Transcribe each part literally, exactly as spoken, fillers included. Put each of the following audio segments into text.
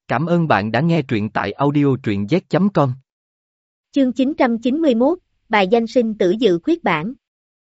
Cảm ơn bạn đã nghe truyện tại audio truyện z chấm com. Chương chín trăm chín mươi mốt, bài danh sinh tử dự khuyết bản.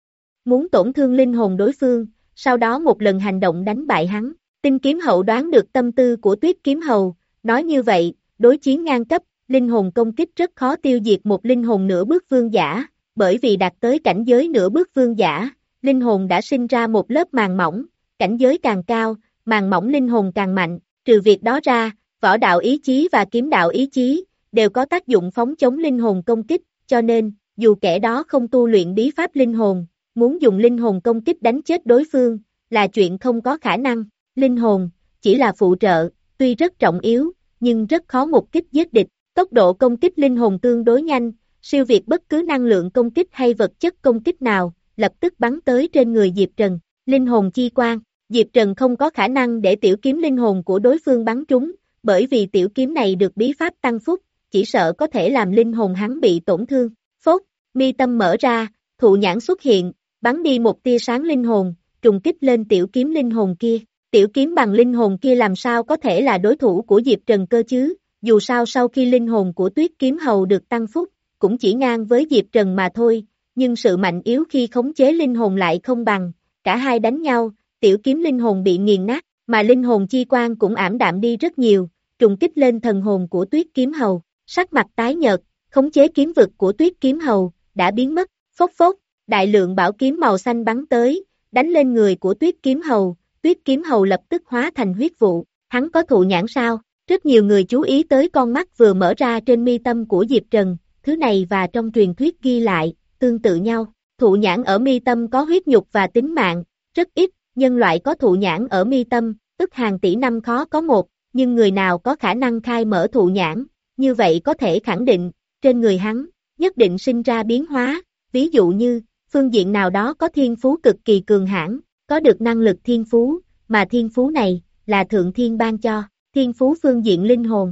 Muốn tổn thương linh hồn đối phương, sau đó một lần hành động đánh bại hắn. Tinh kiếm hậu đoán được tâm tư của Tuyết kiếm hầu, nói như vậy, đối chiến ngang cấp, linh hồn công kích rất khó tiêu diệt một linh hồn nửa bước vương giả, bởi vì đạt tới cảnh giới nửa bước vương giả, linh hồn đã sinh ra một lớp màng mỏng, cảnh giới càng cao, màng mỏng linh hồn càng mạnh, trừ việc đó ra, võ đạo ý chí và kiếm đạo ý chí, đều có tác dụng phóng chống linh hồn công kích, cho nên, dù kẻ đó không tu luyện bí pháp linh hồn, muốn dùng linh hồn công kích đánh chết đối phương, là chuyện không có khả năng. Linh hồn, chỉ là phụ trợ, tuy rất trọng yếu, nhưng rất khó một kích giết địch. Tốc độ công kích linh hồn tương đối nhanh, siêu việt bất cứ năng lượng công kích hay vật chất công kích nào, lập tức bắn tới trên người Diệp Trần. Linh hồn chi quang, Diệp Trần không có khả năng để tiểu kiếm linh hồn của đối phương bắn trúng, bởi vì tiểu kiếm này được bí pháp tăng phúc, chỉ sợ có thể làm linh hồn hắn bị tổn thương. Phốt, mi tâm mở ra, thụ nhãn xuất hiện, bắn đi một tia sáng linh hồn, trùng kích lên tiểu kiếm linh hồn kia. Tiểu kiếm bằng linh hồn kia làm sao có thể là đối thủ của Diệp Trần cơ chứ, dù sao sau khi linh hồn của Tuyết kiếm hầu được tăng phúc, cũng chỉ ngang với Diệp Trần mà thôi, nhưng sự mạnh yếu khi khống chế linh hồn lại không bằng, cả hai đánh nhau, tiểu kiếm linh hồn bị nghiền nát, mà linh hồn chi quang cũng ảm đạm đi rất nhiều, trùng kích lên thần hồn của Tuyết kiếm hầu, sắc mặt tái nhợt, khống chế kiếm vực của Tuyết kiếm hầu, đã biến mất, phốc phốc, đại lượng bảo kiếm màu xanh bắn tới, đánh lên người của Tuyết kiếm hầu. Tuyết kiếm hầu lập tức hóa thành huyết vụ, hắn có thụ nhãn sao? Rất nhiều người chú ý tới con mắt vừa mở ra trên mi tâm của Diệp Trần, thứ này và trong truyền thuyết ghi lại, tương tự nhau. Thụ nhãn ở mi tâm có huyết nhục và tính mạng, rất ít, nhân loại có thụ nhãn ở mi tâm, ức hàng tỷ năm khó có một, nhưng người nào có khả năng khai mở thụ nhãn, như vậy có thể khẳng định, trên người hắn, nhất định sinh ra biến hóa, ví dụ như, phương diện nào đó có thiên phú cực kỳ cường hãn. Có được năng lực thiên phú, mà thiên phú này, là thượng thiên ban cho, thiên phú phương diện linh hồn.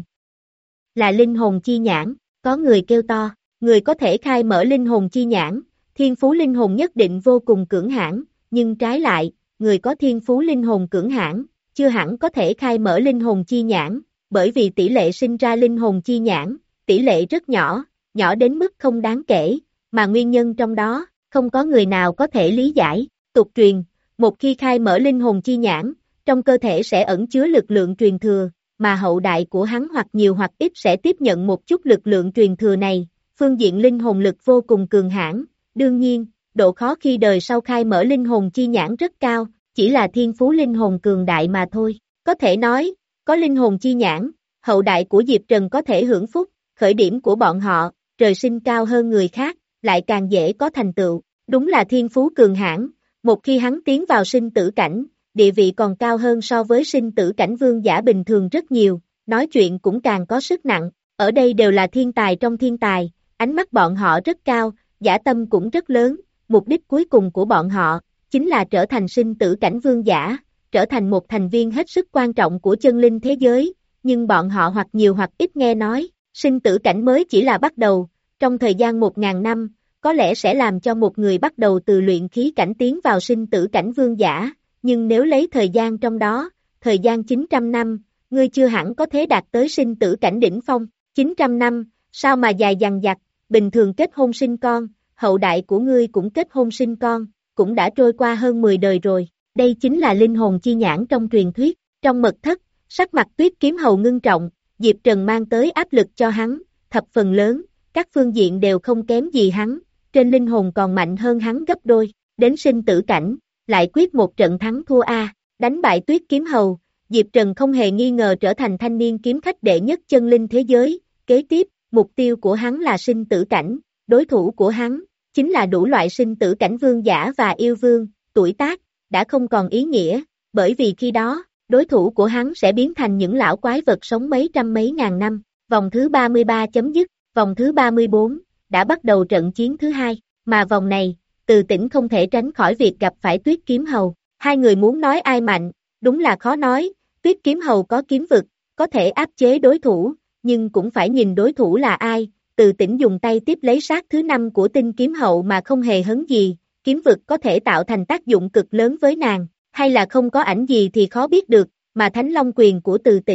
Là linh hồn chi nhãn, có người kêu to, người có thể khai mở linh hồn chi nhãn, thiên phú linh hồn nhất định vô cùng cưỡng hãn, nhưng trái lại, người có thiên phú linh hồn cưỡng hãn, chưa hẳn có thể khai mở linh hồn chi nhãn, bởi vì tỷ lệ sinh ra linh hồn chi nhãn, tỷ lệ rất nhỏ, nhỏ đến mức không đáng kể, mà nguyên nhân trong đó, không có người nào có thể lý giải, tục truyền. Một khi khai mở linh hồn chi nhãn, trong cơ thể sẽ ẩn chứa lực lượng truyền thừa, mà hậu đại của hắn hoặc nhiều hoặc ít sẽ tiếp nhận một chút lực lượng truyền thừa này, phương diện linh hồn lực vô cùng cường hãn, đương nhiên, độ khó khi đời sau khai mở linh hồn chi nhãn rất cao, chỉ là thiên phú linh hồn cường đại mà thôi. Có thể nói, có linh hồn chi nhãn, hậu đại của Diệp Trần có thể hưởng phúc, khởi điểm của bọn họ, trời sinh cao hơn người khác, lại càng dễ có thành tựu, đúng là thiên phú cường hãn. Một khi hắn tiến vào sinh tử cảnh, địa vị còn cao hơn so với sinh tử cảnh vương giả bình thường rất nhiều, nói chuyện cũng càng có sức nặng, ở đây đều là thiên tài trong thiên tài, ánh mắt bọn họ rất cao, dã tâm cũng rất lớn, mục đích cuối cùng của bọn họ, chính là trở thành sinh tử cảnh vương giả, trở thành một thành viên hết sức quan trọng của chân linh thế giới, nhưng bọn họ hoặc nhiều hoặc ít nghe nói, sinh tử cảnh mới chỉ là bắt đầu, trong thời gian một ngàn năm, có lẽ sẽ làm cho một người bắt đầu từ luyện khí cảnh tiến vào sinh tử cảnh vương giả, nhưng nếu lấy thời gian trong đó, thời gian chín trăm năm, ngươi chưa hẳn có thể đạt tới sinh tử cảnh đỉnh phong, chín trăm năm, sao mà dài dằng dặc, bình thường kết hôn sinh con, hậu đại của ngươi cũng kết hôn sinh con, cũng đã trôi qua hơn mười đời rồi, đây chính là linh hồn chi nhãn trong truyền thuyết, trong mật thất, sắc mặt Tuyết kiếm hầu ngưng trọng, Diệp Trần mang tới áp lực cho hắn, thập phần lớn, các phương diện đều không kém gì hắn. Trên linh hồn còn mạnh hơn hắn gấp đôi, đến sinh tử cảnh, lại quyết một trận thắng thua A, đánh bại Tuyết kiếm hầu, Diệp Trần không hề nghi ngờ trở thành thanh niên kiếm khách đệ nhất chân linh thế giới, kế tiếp, mục tiêu của hắn là sinh tử cảnh, đối thủ của hắn, chính là đủ loại sinh tử cảnh vương giả và yêu vương, tuổi tác, đã không còn ý nghĩa, bởi vì khi đó, đối thủ của hắn sẽ biến thành những lão quái vật sống mấy trăm mấy ngàn năm, vòng thứ ba mươi ba chấm dứt, vòng thứ ba mươi bốn. Đã bắt đầu trận chiến thứ hai, mà vòng này, Từ Tĩnh không thể tránh khỏi việc gặp phải Tuyết kiếm hầu. Hai người muốn nói ai mạnh, đúng là khó nói, Tuyết kiếm hầu có kiếm vực, có thể áp chế đối thủ, nhưng cũng phải nhìn đối thủ là ai. Từ Tĩnh dùng tay tiếp lấy sát thứ năm của tinh kiếm hậu mà không hề hấn gì, kiếm vực có thể tạo thành tác dụng cực lớn với nàng, hay là không có ảnh gì thì khó biết được, mà Thánh Long quyền của Từ Tĩnh,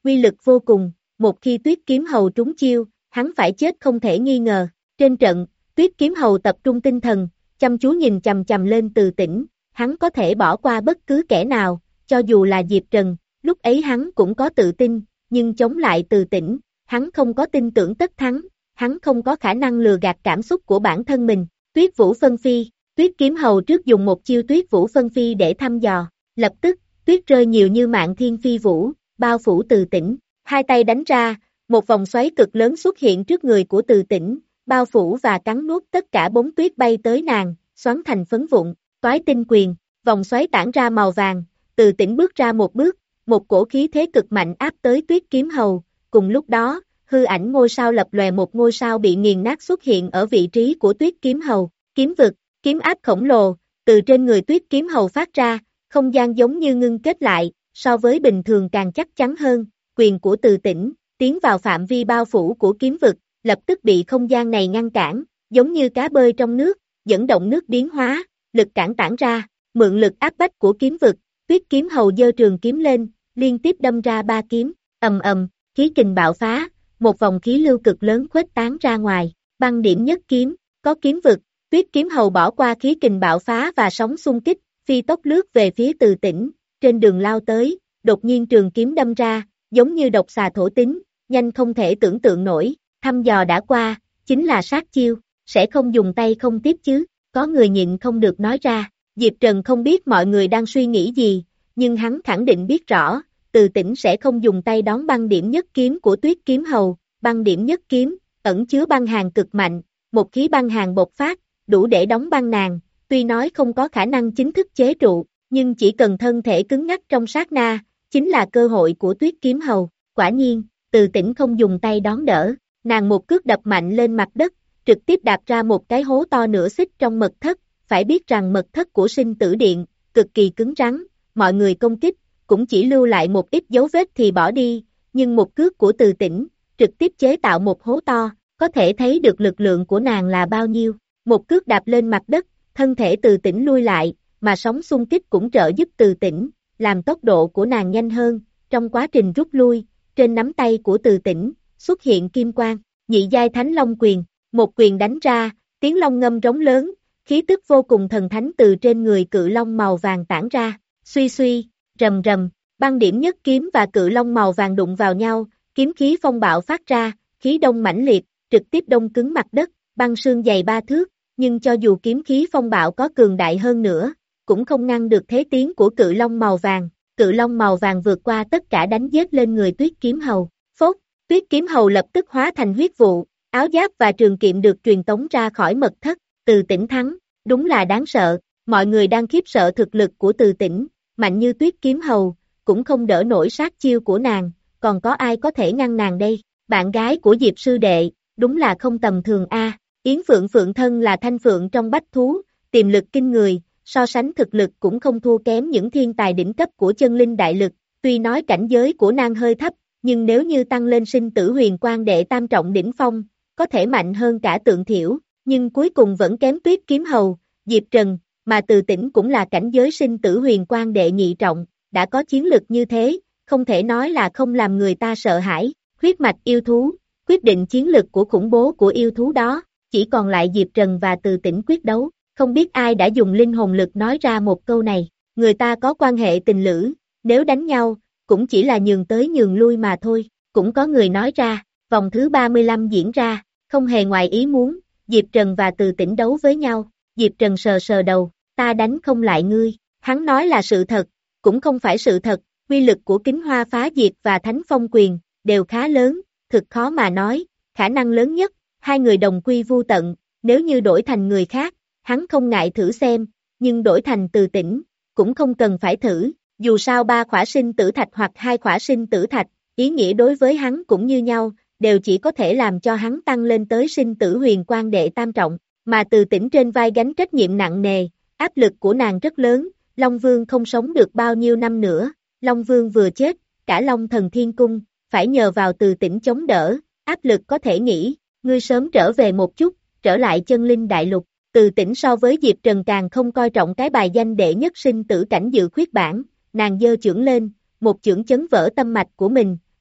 uy lực vô cùng, một khi Tuyết Kiếm Hầu trúng chiêu, hắn phải chết không thể nghi ngờ. Trên trận, Tuyết Kiếm Hầu tập trung tinh thần, chăm chú nhìn chằm chằm lên Từ Tĩnh, hắn có thể bỏ qua bất cứ kẻ nào, cho dù là Diệp Trần, lúc ấy hắn cũng có tự tin, nhưng chống lại Từ Tĩnh, hắn không có tin tưởng tất thắng, hắn không có khả năng lừa gạt cảm xúc của bản thân mình. Tuyết Vũ Phân Phi, Tuyết Kiếm Hầu trước dùng một chiêu Tuyết Vũ Phân Phi để thăm dò, lập tức, tuyết rơi nhiều như mạn thiên phi vũ, bao phủ Từ Tĩnh, hai tay đánh ra, một vòng xoáy cực lớn xuất hiện trước người của Từ Tĩnh, bao phủ và cắn nuốt tất cả bóng tuyết bay tới nàng, xoắn thành phấn vụn. Toái Tinh Quyền, vòng xoáy tản ra màu vàng, Từ Tĩnh bước ra một bước, một cổ khí thế cực mạnh áp tới Tuyết Kiếm Hầu, cùng lúc đó, hư ảnh ngôi sao lập lòe, một ngôi sao bị nghiền nát xuất hiện ở vị trí của Tuyết Kiếm Hầu. Kiếm vực, kiếm áp khổng lồ, từ trên người Tuyết Kiếm Hầu phát ra, không gian giống như ngưng kết lại, so với bình thường càng chắc chắn hơn, quyền của Từ Tĩnh, tiến vào phạm vi bao phủ của kiếm vực, lập tức bị không gian này ngăn cản, giống như cá bơi trong nước, dẫn động nước biến hóa, lực cản tản ra, mượn lực áp bách của kiếm vực, Tuyết Kiếm Hầu giơ trường kiếm lên, liên tiếp đâm ra ba kiếm, ầm ầm, khí kình bạo phá, một vòng khí lưu cực lớn khuếch tán ra ngoài, băng điểm nhất kiếm, có kiếm vực, Tuyết Kiếm Hầu bỏ qua khí kình bạo phá và sóng xung kích, phi tốc lướt về phía Từ Tĩnh, trên đường lao tới, đột nhiên trường kiếm đâm ra, giống như độc xà thổ tính, nhanh không thể tưởng tượng nổi, thăm dò đã qua, chính là sát chiêu, sẽ không dùng tay không tiếp chứ, có người nhịn không được nói ra, Diệp Trần không biết mọi người đang suy nghĩ gì, nhưng hắn khẳng định biết rõ, Từ Tĩnh sẽ không dùng tay đón băng điểm nhất kiếm của Tuyết Kiếm Hầu, băng điểm nhất kiếm, ẩn chứa băng hàn cực mạnh, một khí băng hàn bộc phát, đủ để đóng băng nàng, tuy nói không có khả năng chính thức chế trụ, nhưng chỉ cần thân thể cứng ngắc trong sát na, chính là cơ hội của Tuyết Kiếm Hầu. Quả nhiên, Từ Tĩnh không dùng tay đón đỡ, nàng một cước đập mạnh lên mặt đất, trực tiếp đạp ra một cái hố to nửa xích trong mật thất, phải biết rằng mật thất của Sinh Tử Điện, cực kỳ cứng rắn, mọi người công kích, cũng chỉ lưu lại một ít dấu vết thì bỏ đi, nhưng một cước của Từ Tĩnh, trực tiếp chế tạo một hố to, có thể thấy được lực lượng của nàng là bao nhiêu. Một cước đạp lên mặt đất, thân thể Từ Tĩnh lui lại, mà sóng xung kích cũng trợ giúp Từ Tĩnh, làm tốc độ của nàng nhanh hơn, trong quá trình rút lui, trên nắm tay của Từ Tĩnh, xuất hiện kim quang, nhị giai Thánh Long Quyền, một quyền đánh ra, tiếng long ngâm rống lớn, khí tức vô cùng thần thánh từ trên người cự long màu vàng tản ra, suy suy, rầm rầm, băng điểm nhất kiếm và cự long màu vàng đụng vào nhau, kiếm khí phong bạo phát ra, khí đông mãnh liệt, trực tiếp đông cứng mặt đất, băng sương dày ba thước, nhưng cho dù kiếm khí phong bạo có cường đại hơn nữa, cũng không ngăn được thế tiến của cự long màu vàng, cự long màu vàng vượt qua tất cả đánh giết lên người Tuyết Kiếm Hầu, phốt, Tuyết Kiếm Hầu lập tức hóa thành huyết vụ, áo giáp và trường kiệm được truyền tống ra khỏi mật thất, Từ Tĩnh thắng, đúng là đáng sợ, mọi người đang khiếp sợ thực lực của Từ Tĩnh, mạnh như Tuyết Kiếm Hầu, cũng không đỡ nổi sát chiêu của nàng, còn có ai có thể ngăn nàng đây, bạn gái của Diệp sư đệ, đúng là không tầm thường a. Yến Phượng Phượng thân là thanh phượng trong bách thú, tiềm lực kinh người, so sánh thực lực cũng không thua kém những thiên tài đỉnh cấp của chân linh đại lực, tuy nói cảnh giới của nàng hơi thấp, nhưng nếu như tăng lên sinh tử huyền quang đệ tam trọng đỉnh phong, có thể mạnh hơn cả Tượng Thiểu, nhưng cuối cùng vẫn kém Tuyết Kiếm Hầu, Diệp Trần, mà Từ Tĩnh cũng là cảnh giới sinh tử huyền quang đệ nhị trọng, đã có chiến lực như thế, không thể nói là không làm người ta sợ hãi, huyết mạch yêu thú, quyết định chiến lực của khủng bố của yêu thú đó, chỉ còn lại Diệp Trần và Từ Tĩnh quyết đấu, không biết ai đã dùng linh hồn lực nói ra một câu này, người ta có quan hệ tình lữ, nếu đánh nhau, cũng chỉ là nhường tới nhường lui mà thôi, cũng có người nói ra, vòng thứ ba mươi lăm diễn ra, không hề ngoài ý muốn, Diệp Trần và Từ Tĩnh đấu với nhau, Diệp Trần sờ sờ đầu, ta đánh không lại ngươi, hắn nói là sự thật, cũng không phải sự thật, quy lực của Kính Hoa Phá Diệt và Thánh Phong Quyền, đều khá lớn, thực khó mà nói, khả năng lớn nhất, hai người đồng quy vu tận, nếu như đổi thành người khác, hắn không ngại thử xem, nhưng đổi thành Từ Tĩnh, cũng không cần phải thử, dù sao ba khỏa sinh tử thạch hoặc hai khỏa sinh tử thạch, ý nghĩa đối với hắn cũng như nhau, đều chỉ có thể làm cho hắn tăng lên tới sinh tử huyền quang đệ tam trọng, mà Từ Tĩnh trên vai gánh trách nhiệm nặng nề, áp lực của nàng rất lớn, Long Vương không sống được bao nhiêu năm nữa, Long Vương vừa chết, cả Long Thần Thiên Cung, phải nhờ vào Từ Tĩnh chống đỡ, áp lực có thể nghĩ, ngươi sớm trở về một chút, trở lại chân linh đại lục, Từ Tĩnh so với Diệp Trần càng không coi trọng cái bài danh đệ nhất sinh tử cảnh dự khuyết bản, nàng giơ chưởng lên, một chưởng chấn vỡ tâm mạch của mình,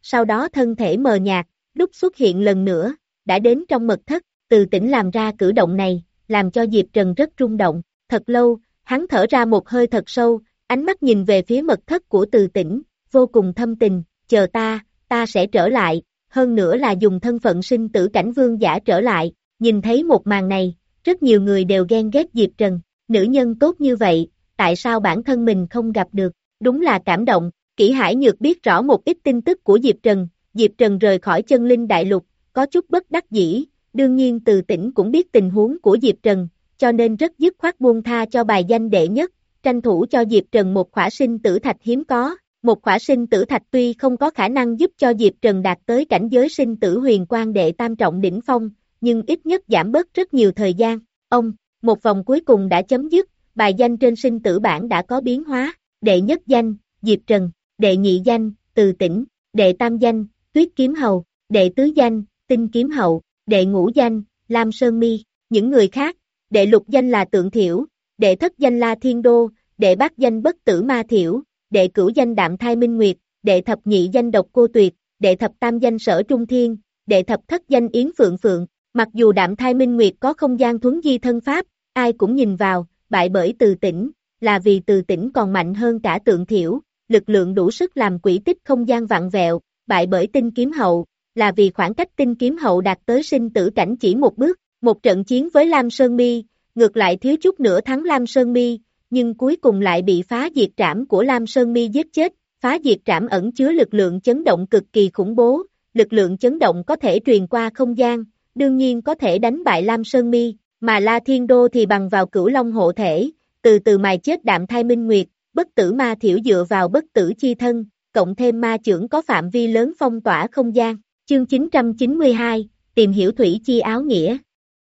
sau đó thân thể mờ nhạt, lúc xuất hiện lần nữa, đã đến trong mật thất, Từ Tĩnh làm ra cử động này, làm cho Diệp Trần rất rung động, thật lâu, hắn thở ra một hơi thật sâu, ánh mắt nhìn về phía mật thất của Từ Tĩnh, vô cùng thâm tình, chờ ta, ta sẽ trở lại, hơn nữa là dùng thân phận sinh tử cảnh vương giả trở lại, nhìn thấy một màn này, rất nhiều người đều ghen ghét Diệp Trần, nữ nhân tốt như vậy, tại sao bản thân mình không gặp được, đúng là cảm động, Kỷ Hải Nhược biết rõ một ít tin tức của Diệp Trần, Diệp Trần rời khỏi chân linh đại lục, có chút bất đắc dĩ, đương nhiên Từ Tĩnh cũng biết tình huống của Diệp Trần, cho nên rất dứt khoát buông tha cho bài danh đệ nhất, tranh thủ cho Diệp Trần một khỏa sinh tử thạch hiếm có, một khỏa sinh tử thạch tuy không có khả năng giúp cho Diệp Trần đạt tới cảnh giới sinh tử huyền quang đệ tam trọng đỉnh phong, nhưng ít nhất giảm bớt rất nhiều thời gian. Ông, một vòng cuối cùng đã chấm dứt, bài danh trên sinh tử bảng đã có biến hóa, đệ nhất danh, Diệp Trần, đệ nhị danh, Từ Tĩnh, đệ tam danh, Tuyết Kiếm Hầu, đệ tứ danh, Tinh Kiếm Hậu, đệ ngũ danh, Lam Sơn Mi, những người khác, đệ lục danh là Tượng Thiểu, đệ thất danh La Thiên Đô, đệ bát danh Bất Tử Ma Thiểu, đệ cửu danh Đạm Thai Minh Nguyệt, đệ thập nhị danh Độc Cô Tuyệt, đệ thập tam danh Sở Trung Thiên, đệ thập thất danh Yến Phượng Phượng, mặc dù Đạm Thai Minh Nguyệt có không gian thuấn di thân pháp, ai cũng nhìn vào, bại bởi Từ Tĩnh, là vì Từ Tĩnh còn mạnh hơn cả Tượng Thiểu, lực lượng đủ sức làm quỹ tích không gian vặn vẹo, bại bởi Tinh Kiếm Hậu, là vì khoảng cách Tinh Kiếm Hậu đạt tới sinh tử cảnh chỉ một bước, một trận chiến với Lam Sơn Mi, ngược lại thiếu chút nữa thắng Lam Sơn Mi, nhưng cuối cùng lại bị phá diệt trảm của Lam Sơn Mi giết chết, phá diệt trảm ẩn chứa lực lượng chấn động cực kỳ khủng bố, lực lượng chấn động có thể truyền qua không gian, đương nhiên có thể đánh bại Lam Sơn Mi, mà La Thiên Đô thì bằng vào Cửu Long hộ thể, từ từ mài chết Đạm Thai Minh Nguyệt, Bất Tử Ma Thiểu dựa vào bất tử chi thân, cộng thêm ma chưởng có phạm vi lớn phong tỏa không gian. Chương chín trăm chín mươi hai, tìm hiểu thủy chi áo nghĩa.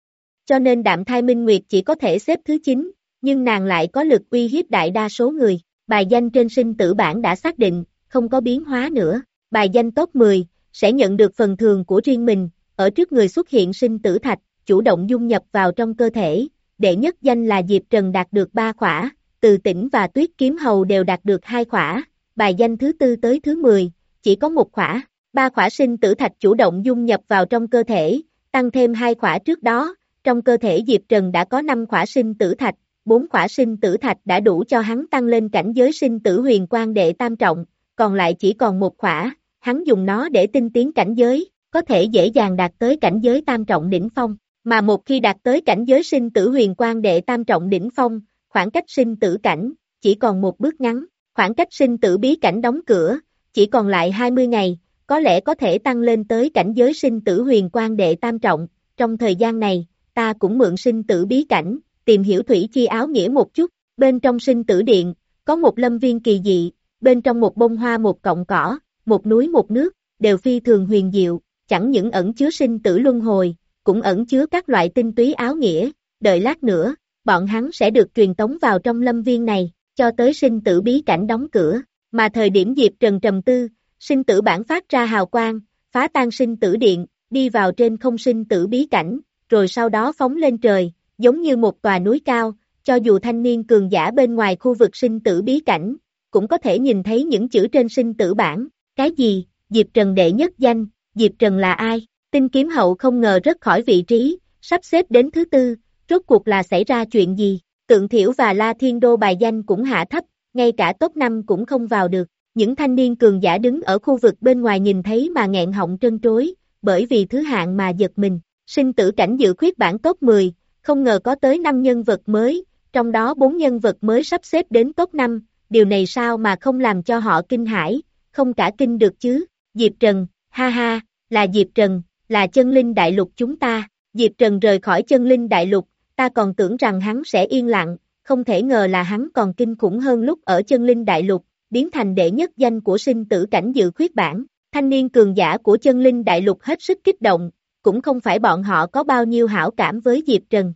Cho nên Đạm Thai Minh Nguyệt chỉ có thể xếp thứ chín, nhưng nàng lại có lực uy hiếp đại đa số người. Bài danh trên sinh tử bảng đã xác định, không có biến hóa nữa. Bài danh top mười, sẽ nhận được phần thưởng của riêng mình, ở trước người xuất hiện sinh tử thạch, chủ động dung nhập vào trong cơ thể. Đệ nhất danh là Diệp Trần đạt được ba khỏa, Từ Tĩnh và Tuyết Kiếm Hầu đều đạt được hai khỏa. Bài danh thứ tư tới thứ mười, chỉ có một khỏa. Ba khỏa sinh tử thạch chủ động dung nhập vào trong cơ thể, tăng thêm hai khỏa trước đó, trong cơ thể Diệp Trần đã có năm khỏa sinh tử thạch, bốn khỏa sinh tử thạch đã đủ cho hắn tăng lên cảnh giới sinh tử huyền quang đệ tam trọng, còn lại chỉ còn một khỏa, hắn dùng nó để tinh tiến cảnh giới, có thể dễ dàng đạt tới cảnh giới tam trọng đỉnh phong, mà một khi đạt tới cảnh giới sinh tử huyền quang đệ tam trọng đỉnh phong, khoảng cách sinh tử cảnh, chỉ còn một bước ngắn, khoảng cách sinh tử bí cảnh đóng cửa, chỉ còn lại hai mươi ngày, có lẽ có thể tăng lên tới cảnh giới sinh tử huyền quang đệ tam trọng, trong thời gian này, ta cũng mượn sinh tử bí cảnh, tìm hiểu thủy chi áo nghĩa một chút, bên trong sinh tử điện, có một lâm viên kỳ dị, bên trong một bông hoa một cọng cỏ, một núi một nước, đều phi thường huyền diệu, chẳng những ẩn chứa sinh tử luân hồi, cũng ẩn chứa các loại tinh túy áo nghĩa, đợi lát nữa, bọn hắn sẽ được truyền tống vào trong lâm viên này, cho tới sinh tử bí cảnh đóng cửa, mà thời điểm Diệp Trần trầm tư, sinh tử bản phát ra hào quang, phá tan sinh tử điện, đi vào trên không sinh tử bí cảnh, rồi sau đó phóng lên trời, giống như một tòa núi cao, cho dù thanh niên cường giả bên ngoài khu vực sinh tử bí cảnh, cũng có thể nhìn thấy những chữ trên sinh tử bản, cái gì, Diệp Trần đệ nhất danh, Diệp Trần là ai, Tinh Kiếm Hậu không ngờ rớt khỏi vị trí, sắp xếp đến thứ tư, rốt cuộc là xảy ra chuyện gì, Tượng Thiểu và La Thiên Đô bài danh cũng hạ thấp, ngay cả top năm cũng không vào được. Những thanh niên cường giả đứng ở khu vực bên ngoài nhìn thấy mà nghẹn họng trân trối, bởi vì thứ hạng mà giật mình, sinh tử cảnh dự khuyết bảng top mười, không ngờ có tới năm nhân vật mới, trong đó bốn nhân vật mới sắp xếp đến top năm, điều này sao mà không làm cho họ kinh hãi, không cả kinh được chứ, Diệp Trần, ha ha, là Diệp Trần, là chân linh đại lục chúng ta, Diệp Trần rời khỏi chân linh đại lục, ta còn tưởng rằng hắn sẽ yên lặng, không thể ngờ là hắn còn kinh khủng hơn lúc ở chân linh đại lục, biến thành đệ nhất danh của sinh tử cảnh dự khuyết bảng, thanh niên cường giả của chân linh đại lục hết sức kích động, cũng không phải bọn họ có bao nhiêu hảo cảm với Diệp Trần,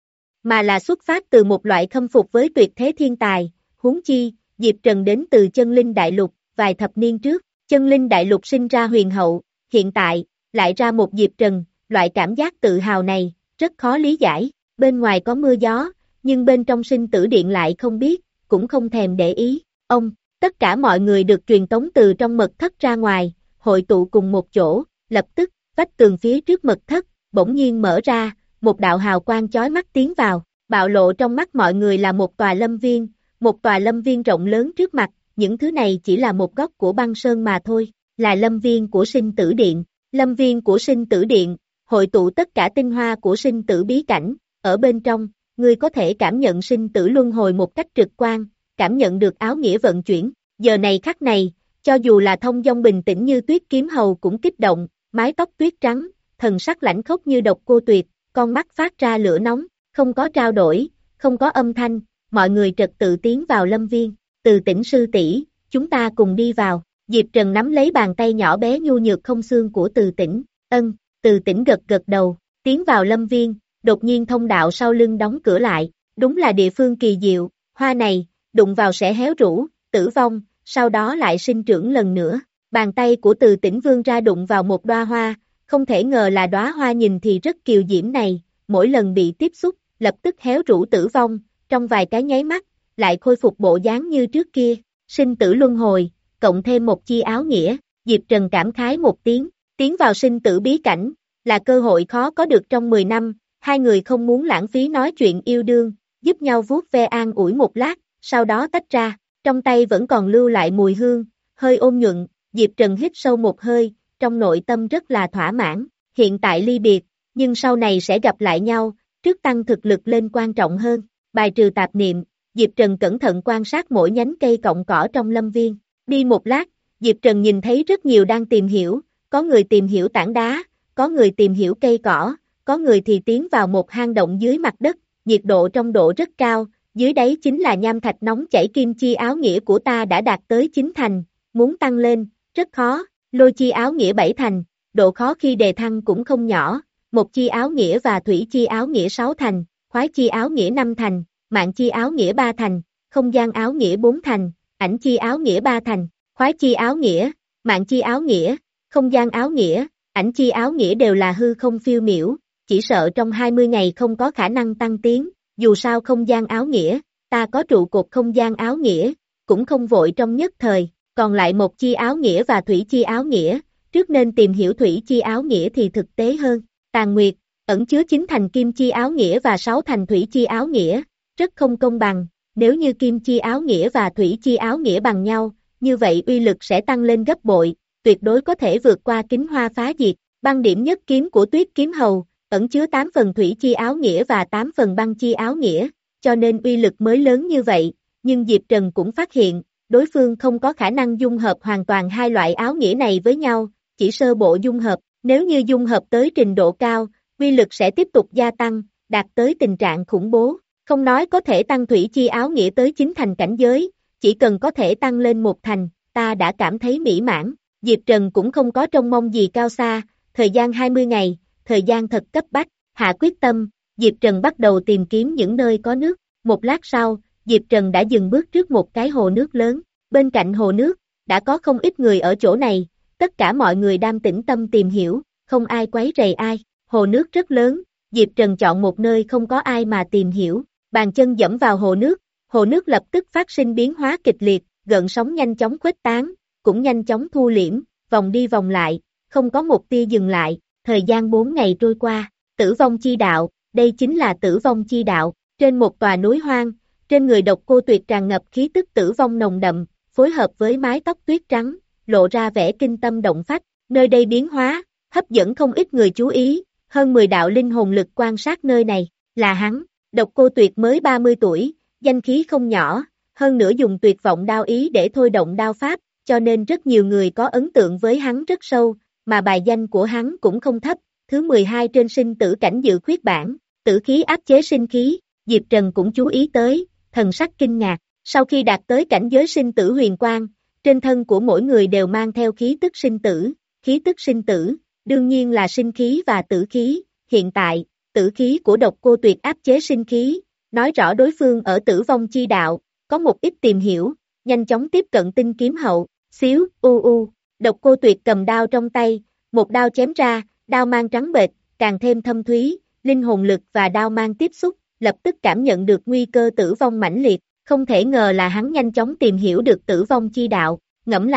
mà là xuất phát từ một loại khâm phục với tuyệt thế thiên tài, huống chi, Diệp Trần đến từ chân linh đại lục, vài thập niên trước, chân linh đại lục sinh ra huyền hậu, hiện tại, lại ra một Diệp Trần, loại cảm giác tự hào này, rất khó lý giải, bên ngoài có mưa gió, nhưng bên trong sinh tử điện lại không biết, cũng không thèm để ý, ông, tất cả mọi người được truyền tống từ trong mật thất ra ngoài, hội tụ cùng một chỗ, lập tức, vách tường phía trước mật thất, bỗng nhiên mở ra, một đạo hào quang chói mắt tiến vào, bạo lộ trong mắt mọi người là một tòa lâm viên, một tòa lâm viên rộng lớn trước mặt, những thứ này chỉ là một góc của băng sơn mà thôi, là lâm viên của sinh tử điện, lâm viên của sinh tử điện, hội tụ tất cả tinh hoa của sinh tử bí cảnh, ở bên trong, ngươi có thể cảm nhận sinh tử luân hồi một cách trực quan, cảm nhận được áo nghĩa vận chuyển, giờ này khắc này, cho dù là thông dong bình tĩnh như Tuyết Kiếm Hầu cũng kích động, mái tóc tuyết trắng, thần sắc lãnh khốc như Độc Cô Tuyệt, con mắt phát ra lửa nóng, không có trao đổi, không có âm thanh, mọi người trật tự tiến vào lâm viên, Từ Tĩnh sư tỷ, chúng ta cùng đi vào, Diệp Trần nắm lấy bàn tay nhỏ bé nhu nhược không xương của Từ Tĩnh, ân, Từ Tĩnh gật gật đầu, tiến vào lâm viên, đột nhiên thông đạo sau lưng đóng cửa lại, đúng là địa phương kỳ diệu, hoa này, đụng vào sẽ héo rũ, tử vong, sau đó lại sinh trưởng lần nữa, bàn tay của Từ Tĩnh vươn ra đụng vào một đóa hoa, không thể ngờ là đóa hoa nhìn thì rất kiều diễm này, mỗi lần bị tiếp xúc, lập tức héo rũ tử vong, trong vài cái nháy mắt, lại khôi phục bộ dáng như trước kia, sinh tử luân hồi, cộng thêm một chi áo nghĩa, Diệp Trần cảm khái một tiếng, tiến vào sinh tử bí cảnh, là cơ hội khó có được trong mười năm, hai người không muốn lãng phí nói chuyện yêu đương, giúp nhau vuốt ve an ủi một lát, sau đó tách ra, trong tay vẫn còn lưu lại mùi hương, hơi ôn nhuận, Diệp Trần hít sâu một hơi, trong nội tâm rất là thỏa mãn, hiện tại ly biệt, nhưng sau này sẽ gặp lại nhau, trước tăng thực lực lên quan trọng hơn, bài trừ tạp niệm, Diệp Trần cẩn thận quan sát mỗi nhánh cây cọng cỏ trong lâm viên, đi một lát, Diệp Trần nhìn thấy rất nhiều đang tìm hiểu, có người tìm hiểu tảng đá, có người tìm hiểu cây cỏ, có người thì tiến vào một hang động dưới mặt đất, nhiệt độ trong độ rất cao, dưới đáy chính là nham thạch nóng chảy, kim chi áo nghĩa của ta đã đạt tới chín thành, muốn tăng lên, rất khó, lôi chi áo nghĩa bảy thành, độ khó khi đề thăng cũng không nhỏ, một chi áo nghĩa và thủy chi áo nghĩa sáu thành, khoái chi áo nghĩa năm thành, mạng chi áo nghĩa ba thành, không gian áo nghĩa bốn thành, ảnh chi áo nghĩa ba thành, khoái chi áo nghĩa, mạng chi áo nghĩa, không gian áo nghĩa, ảnh chi áo nghĩa đều là hư không phiêu miểu, chỉ sợ trong hai mươi ngày không có khả năng tăng tiến, dù sao không gian áo nghĩa, ta có trụ cột không gian áo nghĩa, cũng không vội trong nhất thời, còn lại một chi áo nghĩa và thủy chi áo nghĩa, trước nên tìm hiểu thủy chi áo nghĩa thì thực tế hơn, Tàn Nguyệt, ẩn chứa chín thành kim chi áo nghĩa và sáu thành thủy chi áo nghĩa, rất không công bằng, nếu như kim chi áo nghĩa và thủy chi áo nghĩa bằng nhau, như vậy uy lực sẽ tăng lên gấp bội, tuyệt đối có thể vượt qua Kính Hoa Phá Diệt, băng điểm nhất kiếm của Tuyết Kiếm Hầu, ẩn chứa tám phần thủy chi áo nghĩa và tám phần băng chi áo nghĩa, cho nên uy lực mới lớn như vậy, nhưng Diệp Trần cũng phát hiện, đối phương không có khả năng dung hợp hoàn toàn hai loại áo nghĩa này với nhau, chỉ sơ bộ dung hợp, nếu như dung hợp tới trình độ cao, uy lực sẽ tiếp tục gia tăng, đạt tới tình trạng khủng bố, không nói có thể tăng thủy chi áo nghĩa tới chín thành cảnh giới, chỉ cần có thể tăng lên một thành, ta đã cảm thấy mỹ mãn, Diệp Trần cũng không có trông mong gì cao xa, thời gian hai mươi ngày, thời gian thật cấp bách, hạ quyết tâm, Diệp Trần bắt đầu tìm kiếm những nơi có nước, một lát sau, Diệp Trần đã dừng bước trước một cái hồ nước lớn, bên cạnh hồ nước, đã có không ít người ở chỗ này, tất cả mọi người đang tĩnh tâm tìm hiểu, không ai quấy rầy ai, hồ nước rất lớn, Diệp Trần chọn một nơi không có ai mà tìm hiểu, bàn chân dẫm vào hồ nước, hồ nước lập tức phát sinh biến hóa kịch liệt, gợn sóng nhanh chóng khuếch tán, cũng nhanh chóng thu liễm, vòng đi vòng lại, không có một tia dừng lại, thời gian bốn ngày trôi qua, tử vong chi đạo, đây chính là tử vong chi đạo, trên một tòa núi hoang, trên người Độc Cô Tuyệt tràn ngập khí tức tử vong nồng đậm, phối hợp với mái tóc tuyết trắng, lộ ra vẻ kinh tâm động phách, nơi đây biến hóa, hấp dẫn không ít người chú ý, hơn mười đạo linh hồn lực quan sát nơi này, là hắn, Độc Cô Tuyệt mới ba mươi tuổi, danh khí không nhỏ, hơn nữa dùng tuyệt vọng đao ý để thôi động đao pháp, cho nên rất nhiều người có ấn tượng với hắn rất sâu, mà bài danh của hắn cũng không thấp, thứ mười hai trên sinh tử cảnh dự khuyết bảng, tử khí áp chế sinh khí, Diệp Trần cũng chú ý tới, thần sắc kinh ngạc, sau khi đạt tới cảnh giới sinh tử huyền quang, trên thân của mỗi người đều mang theo khí tức sinh tử, khí tức sinh tử, đương nhiên là sinh khí và tử khí, hiện tại, tử khí của Độc Cô Tuyệt áp chế sinh khí, nói rõ đối phương ở tử vong chi đạo, có một ít tìm hiểu, nhanh chóng tiếp cận Tinh Kiếm Hậu, xíu, u u, Độc Cô Tuyệt cầm đao trong tay, một đao chém ra, đao mang trắng bệch, càng thêm thâm thúy, linh hồn lực và đao mang tiếp xúc, lập tức cảm nhận được nguy cơ tử vong mãnh liệt, không thể ngờ là hắn nhanh chóng tìm hiểu được tử vong chi đạo, ngẫm lại,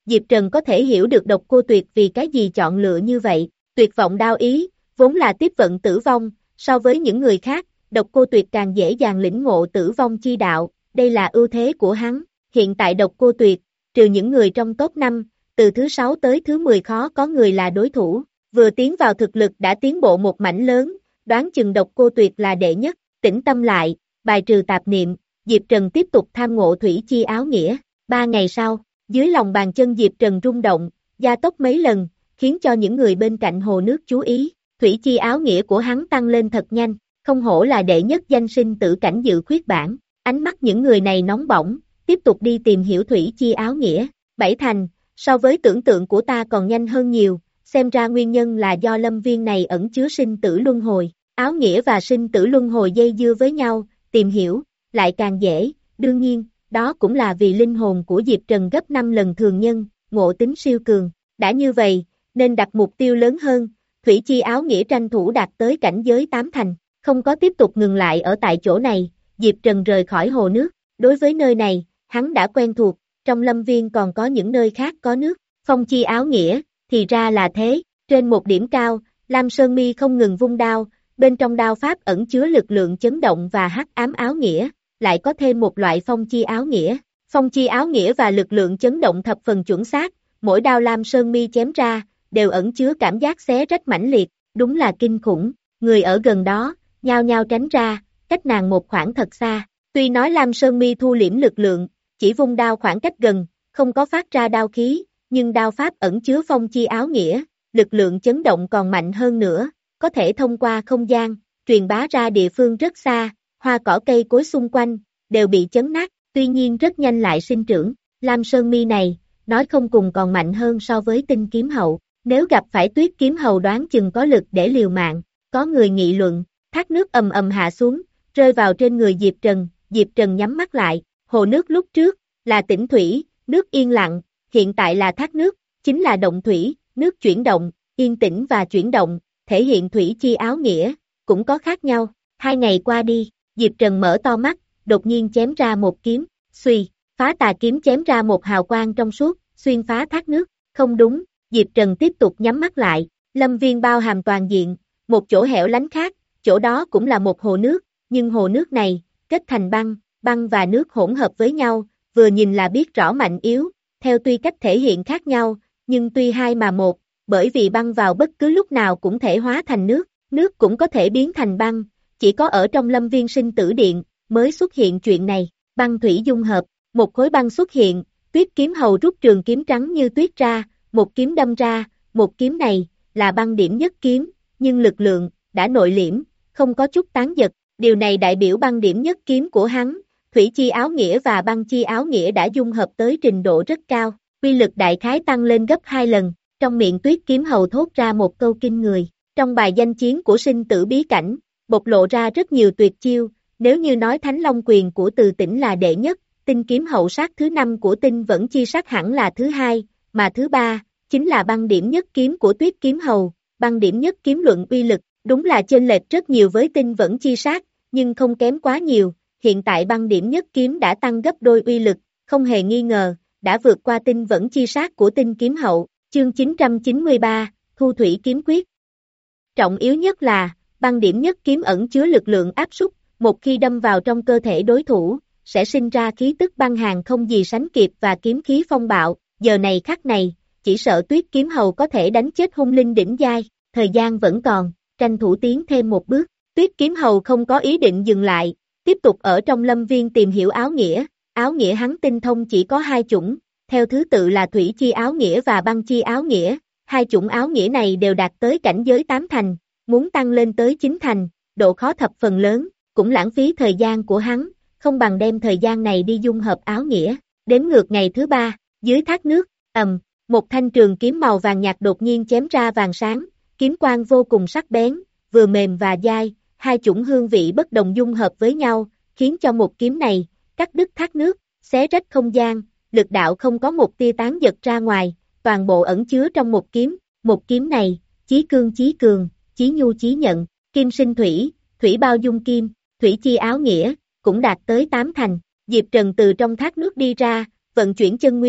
Diệp Trần có thể hiểu được Độc Cô Tuyệt vì cái gì chọn lựa như vậy, tuyệt vọng đao ý, vốn là tiếp vận tử vong, so với những người khác, Độc Cô Tuyệt càng dễ dàng lĩnh ngộ tử vong chi đạo, đây là ưu thế của hắn, hiện tại Độc Cô Tuyệt, trừ những người trong top năm, từ thứ sáu tới thứ mười khó có người là đối thủ, vừa tiến vào thực lực đã tiến bộ một mảnh lớn, đoán chừng Độc Cô Tuyệt là đệ nhất, tĩnh tâm lại, bài trừ tạp niệm, Diệp Trần tiếp tục tham ngộ thủy chi áo nghĩa, ba ngày sau, dưới lòng bàn chân Diệp Trần rung động, gia tốc mấy lần, khiến cho những người bên cạnh hồ nước chú ý, thủy chi áo nghĩa của hắn tăng lên thật nhanh, không hổ là đệ nhất danh sinh tử cảnh dự khuyết bản, ánh mắt những người này nóng bỏng, tiếp tục đi tìm hiểu thủy chi áo nghĩa, bảy thành, so với tưởng tượng của ta còn nhanh hơn nhiều, xem ra nguyên nhân là do lâm viên này ẩn chứa sinh tử luân hồi, áo nghĩa và sinh tử luân hồi dây dưa với nhau, tìm hiểu, lại càng dễ, đương nhiên, đó cũng là vì linh hồn của Diệp Trần gấp năm lần thường nhân, ngộ tính siêu cường, đã như vậy, nên đặt mục tiêu lớn hơn, thủy chi áo nghĩa tranh thủ đạt tới cảnh giới tám thành, không có tiếp tục ngừng lại ở tại chỗ này, Diệp Trần rời khỏi hồ nước, đối với nơi này, hắn đã quen thuộc, trong lâm viên còn có những nơi khác có nước, phong chi áo nghĩa, thì ra là thế, trên một điểm cao, Lam Sơn Mi không ngừng vung đao, bên trong đao pháp ẩn chứa lực lượng chấn động và hắc ám áo nghĩa, lại có thêm một loại phong chi áo nghĩa, phong chi áo nghĩa và lực lượng chấn động thập phần chuẩn xác, mỗi đao Lam Sơn Mi chém ra, đều ẩn chứa cảm giác xé rách mãnh liệt, đúng là kinh khủng, người ở gần đó, nhao nhao tránh ra, cách nàng một khoảng thật xa, tuy nói Lam Sơn Mi thu liễm lực lượng, chỉ vung đao khoảng cách gần, không có phát ra đao khí, nhưng đao pháp ẩn chứa phong chi áo nghĩa, lực lượng chấn động còn mạnh hơn nữa, có thể thông qua không gian, truyền bá ra địa phương rất xa, hoa cỏ cây cối xung quanh, đều bị chấn nát, tuy nhiên rất nhanh lại sinh trưởng, Lam Sơn Mi này, nói không cùng còn mạnh hơn so với tinh kiếm hậu, nếu gặp phải tuyết kiếm hầu đoán chừng có lực để liều mạng, có người nghị luận, thác nước ầm ầm hạ xuống, rơi vào trên người Diệp Trần, Diệp Trần nhắm mắt lại, hồ nước lúc trước, là tĩnh thủy, nước yên lặng, hiện tại là thác nước, chính là động thủy, nước chuyển động, yên tĩnh và chuyển động, thể hiện thủy chi áo nghĩa, cũng có khác nhau, hai ngày qua đi, Diệp Trần mở to mắt, đột nhiên chém ra một kiếm, suy, phá tà kiếm chém ra một hào quang trong suốt, xuyên phá thác nước, không đúng, Diệp Trần tiếp tục nhắm mắt lại, lâm viên bao hàm toàn diện, một chỗ hẻo lánh khác, chỗ đó cũng là một hồ nước, nhưng hồ nước này, kết thành băng, băng và nước hỗn hợp với nhau, vừa nhìn là biết rõ mạnh yếu, theo tuy cách thể hiện khác nhau, nhưng tuy hai mà một, bởi vì băng vào bất cứ lúc nào cũng thể hóa thành nước, nước cũng có thể biến thành băng, chỉ có ở trong lâm viên sinh tử điện, mới xuất hiện chuyện này, băng thủy dung hợp, một khối băng xuất hiện, tuyết kiếm hầu rút trường kiếm trắng như tuyết ra, một kiếm đâm ra, một kiếm này, là băng điểm nhất kiếm, nhưng lực lượng, đã nội liễm, không có chút tán giật, điều này đại biểu băng điểm nhất kiếm của hắn, thủy chi áo nghĩa và băng chi áo nghĩa đã dung hợp tới trình độ rất cao, uy lực đại khái tăng lên gấp hai lần, trong miệng tuyết kiếm hầu thốt ra một câu kinh người, trong bài danh chiến của sinh tử bí cảnh, bộc lộ ra rất nhiều tuyệt chiêu, nếu như nói Thánh Long quyền của Từ Tĩnh là đệ nhất, tinh kiếm hậu sát thứ năm của tinh vẫn chi sát hẳn là thứ hai, mà thứ ba, chính là băng điểm nhất kiếm của tuyết kiếm hầu, băng điểm nhất kiếm luận uy lực, đúng là chênh lệch rất nhiều với tinh vẫn chi sát, nhưng không kém quá nhiều, hiện tại băng điểm nhất kiếm đã tăng gấp đôi uy lực, không hề nghi ngờ, đã vượt qua tinh vẫn chi sát của tinh kiếm hậu, chương chín trăm chín mươi ba, Thu Thủy Kiếm Quyết. Trọng yếu nhất là, băng điểm nhất kiếm ẩn chứa lực lượng áp suất, một khi đâm vào trong cơ thể đối thủ, sẽ sinh ra khí tức băng hàn không gì sánh kịp và kiếm khí phong bạo, giờ này khắc này, chỉ sợ tuyết kiếm hầu có thể đánh chết hung linh đỉnh giai, thời gian vẫn còn, tranh thủ tiến thêm một bước, tuyết kiếm hầu không có ý định dừng lại, tiếp tục ở trong lâm viên tìm hiểu áo nghĩa, áo nghĩa hắn tinh thông chỉ có hai chủng, theo thứ tự là thủy chi áo nghĩa và băng chi áo nghĩa, hai chủng áo nghĩa này đều đạt tới cảnh giới tám thành, muốn tăng lên tới chín thành, độ khó thập phần lớn, cũng lãng phí thời gian của hắn, không bằng đem thời gian này đi dung hợp áo nghĩa, đến ngược ngày thứ ba, dưới thác nước, ầm, một thanh trường kiếm màu vàng nhạt đột nhiên chém ra vàng sáng, kiếm quang vô cùng sắc bén, vừa mềm và dai, hai chủng hương vị bất đồng dung hợp với nhau, khiến cho một kiếm này, cắt đứt thác nước, xé rách không gian, lực đạo không có một tia tán giật ra ngoài, toàn bộ ẩn chứa trong một kiếm, một kiếm này, chí cương chí cường, chí nhu chí nhận, kim sinh thủy, thủy bao dung kim, thủy chi áo nghĩa, cũng đạt tới tám thành, Diệp Trần từ trong thác nước đi ra, vận chuyển chân nguyên,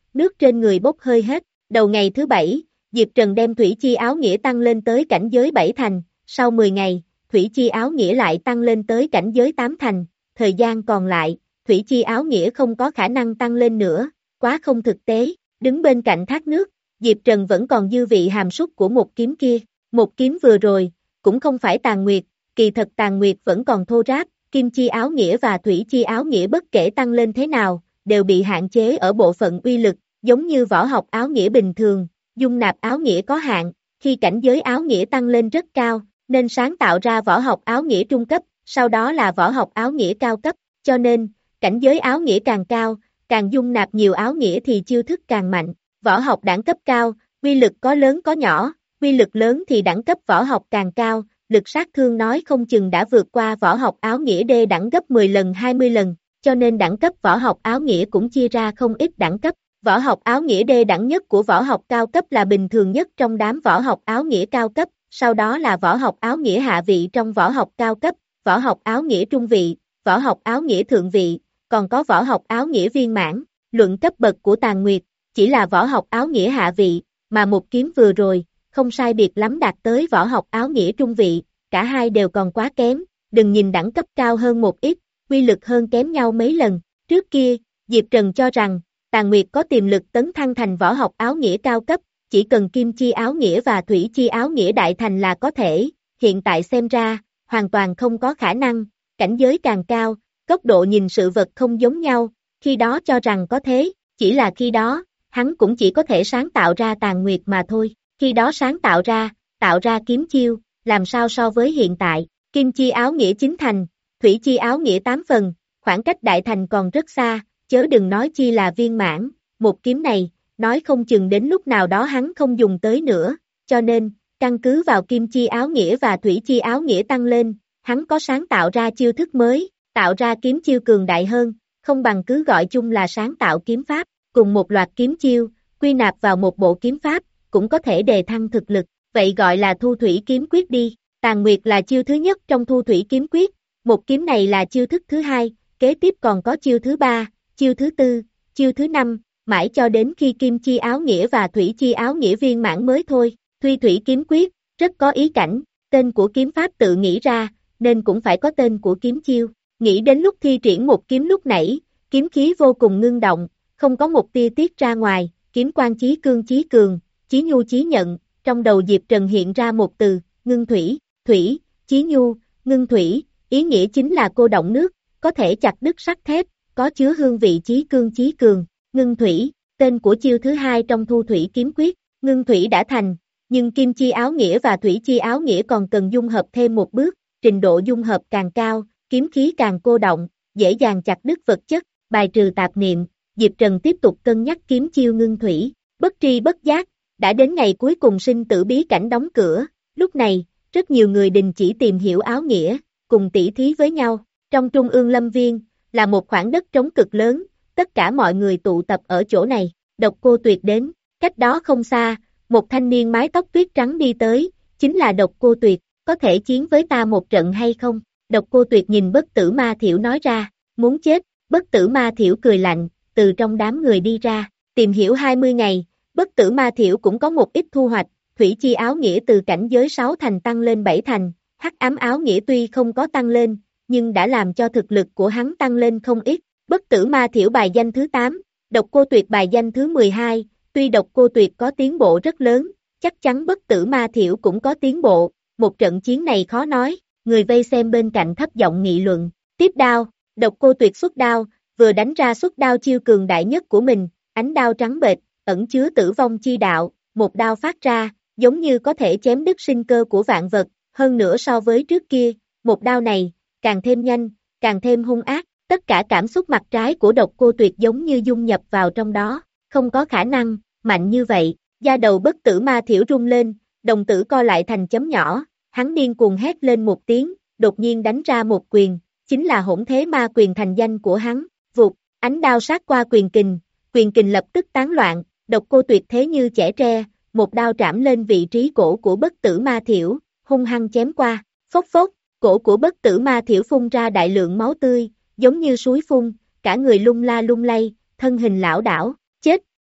nước trên người bốc hơi hết. Đầu ngày thứ bảy, Diệp Trần đem thủy chi áo nghĩa tăng lên tới cảnh giới bảy thành, sau mười ngày, thủy chi áo nghĩa lại tăng lên tới cảnh giới tám thành, thời gian còn lại, thủy chi áo nghĩa không có khả năng tăng lên nữa, quá không thực tế. Đứng bên cạnh thác nước, Diệp Trần vẫn còn dư vị hàm súc của một kiếm kia. Một kiếm vừa rồi, cũng không phải tàn nguyệt, kỳ thật tàn nguyệt vẫn còn thô ráp, kim chi áo nghĩa và thủy chi áo nghĩa bất kể tăng lên thế nào, đều bị hạn chế ở bộ phận uy lực, giống như võ học áo nghĩa bình thường, dung nạp áo nghĩa có hạn, khi cảnh giới áo nghĩa tăng lên rất cao, nên sáng tạo ra võ học áo nghĩa trung cấp, sau đó là võ học áo nghĩa cao cấp, cho nên, cảnh giới áo nghĩa càng cao, càng dung nạp nhiều áo nghĩa thì chiêu thức càng mạnh, võ học đẳng cấp cao, uy lực có lớn có nhỏ, uy lực lớn thì đẳng cấp võ học càng cao, lực sát thương nói không chừng đã vượt qua võ học áo nghĩa D đẳng gấp mười lần hai mươi lần, cho nên đẳng cấp võ học áo nghĩa cũng chia ra không ít đẳng cấp. Võ học áo nghĩa D đẳng nhất của võ học cao cấp là bình thường nhất trong đám võ học áo nghĩa cao cấp, sau đó là võ học áo nghĩa hạ vị trong võ học cao cấp, võ học áo nghĩa trung vị, võ học áo nghĩa thượng vị, còn có võ học áo nghĩa viên mãn. Luận cấp bậc của Tàn Nguyệt, chỉ là võ học áo nghĩa hạ vị, mà một kiếm vừa rồi, không sai biệt lắm đạt tới võ học áo nghĩa trung vị, cả hai đều còn quá kém, đừng nhìn đẳng cấp cao hơn một ít, uy lực hơn kém nhau mấy lần. Trước kia, Diệp Trần cho rằng, Tàn Nguyệt có tiềm lực tấn thăng thành võ học áo nghĩa cao cấp, chỉ cần kim chi áo nghĩa và thủy chi áo nghĩa đại thành là có thể, hiện tại xem ra, hoàn toàn không có khả năng, cảnh giới càng cao, góc độ nhìn sự vật không giống nhau, khi đó cho rằng có thế, chỉ là khi đó, hắn cũng chỉ có thể sáng tạo ra Tàn Nguyệt mà thôi, khi đó sáng tạo ra, tạo ra kiếm chiêu, làm sao so với hiện tại, kim chi áo nghĩa chín thành, thủy chi áo nghĩa tám phần, khoảng cách đại thành còn rất xa, chớ đừng nói chi là viên mãn, một kiếm này, nói không chừng đến lúc nào đó hắn không dùng tới nữa, cho nên, căn cứ vào kim chi áo nghĩa và thủy chi áo nghĩa tăng lên, hắn có sáng tạo ra chiêu thức mới, tạo ra kiếm chiêu cường đại hơn, không bằng cứ gọi chung là sáng tạo kiếm pháp, cùng một loạt kiếm chiêu, quy nạp vào một bộ kiếm pháp, cũng có thể đề thăng thực lực, vậy gọi là thu thủy kiếm quyết đi. Tàn Nguyệt là chiêu thứ nhất trong thu thủy kiếm quyết, một kiếm này là chiêu thức thứ hai, kế tiếp còn có chiêu thứ ba, chiêu thứ tư, chiêu thứ năm, mãi cho đến khi kim chi áo nghĩa và thủy chi áo nghĩa viên mãn mới thôi. Thuy thủy kiếm quyết, rất có ý cảnh, tên của kiếm pháp tự nghĩ ra, nên cũng phải có tên của kiếm chiêu. Nghĩ đến lúc thi triển một kiếm lúc nãy, kiếm khí vô cùng ngưng động, không có một tia tiết ra ngoài, kiếm quan chí cương chí cường, chí nhu chí nhận, trong đầu Diệp Trần hiện ra một từ, ngưng thủy, thủy, chí nhu, ngưng thủy, ý nghĩa chính là cô động nước, có thể chặt đứt sắt thép, có chứa hương vị chí cương chí cường, ngưng thủy, tên của chiêu thứ hai trong thu thủy kiếm quyết, ngưng thủy đã thành, nhưng kim chi áo nghĩa và thủy chi áo nghĩa còn cần dung hợp thêm một bước, trình độ dung hợp càng cao, kiếm khí càng cô động, dễ dàng chặt đứt vật chất, bài trừ tạp niệm, Diệp Trần tiếp tục cân nhắc kiếm chiêu ngưng thủy, bất tri bất giác, đã đến ngày cuối cùng sinh tử bí cảnh đóng cửa, lúc này, rất nhiều người đình chỉ tìm hiểu áo nghĩa, cùng tỉ thí với nhau, trong Trung ương Lâm Viên, là một khoảng đất trống cực lớn, tất cả mọi người tụ tập ở chỗ này, Độc Cô Tuyệt đến, cách đó không xa, một thanh niên mái tóc tuyết trắng đi tới, chính là Độc Cô Tuyệt, có thể chiến với ta một trận hay không? Độc Cô Tuyệt nhìn Bất Tử Ma Thiểu nói ra, muốn chết, Bất Tử Ma Thiểu cười lạnh, từ trong đám người đi ra, tìm hiểu hai mươi ngày, Bất Tử Ma Thiểu cũng có một ít thu hoạch, thủy chi áo nghĩa từ cảnh giới sáu thành tăng lên bảy thành, hắc ám áo nghĩa tuy không có tăng lên, nhưng đã làm cho thực lực của hắn tăng lên không ít, Bất Tử Ma Thiểu bài danh thứ tám, Độc Cô Tuyệt bài danh thứ mười hai, tuy Độc Cô Tuyệt có tiến bộ rất lớn, chắc chắn Bất Tử Ma Thiểu cũng có tiến bộ, một trận chiến này khó nói, người vây xem bên cạnh thấp giọng nghị luận, tiếp đao, Độc Cô Tuyệt xuất đao, vừa đánh ra xuất đao chiêu cường đại nhất của mình, ánh đao trắng bệch, ẩn chứa tử vong chi đạo, một đao phát ra, giống như có thể chém đứt sinh cơ của vạn vật, hơn nữa so với trước kia, một đao này, càng thêm nhanh, càng thêm hung ác, tất cả cảm xúc mặt trái của Độc Cô Tuyệt giống như dung nhập vào trong đó, không có khả năng, mạnh như vậy, da đầu Bất Tử Ma Thiểu rung lên, đồng tử co lại thành chấm nhỏ, hắn điên cuồng hét lên một tiếng, đột nhiên đánh ra một quyền, chính là Hỗn Thế Ma Quyền thành danh của hắn, vụt, ánh đao sát qua quyền kình, quyền kình lập tức tán loạn, Độc Cô Tuyệt thế như chẻ tre, một đao trảm lên vị trí cổ của Bất Tử Ma Thiểu, hung hăng chém qua, phốc phốc, cổ của Bất Tử Ma Thiểu phun ra đại lượng máu tươi, giống như suối phun, cả người lung la lung lay, thân hình lảo đảo, chết,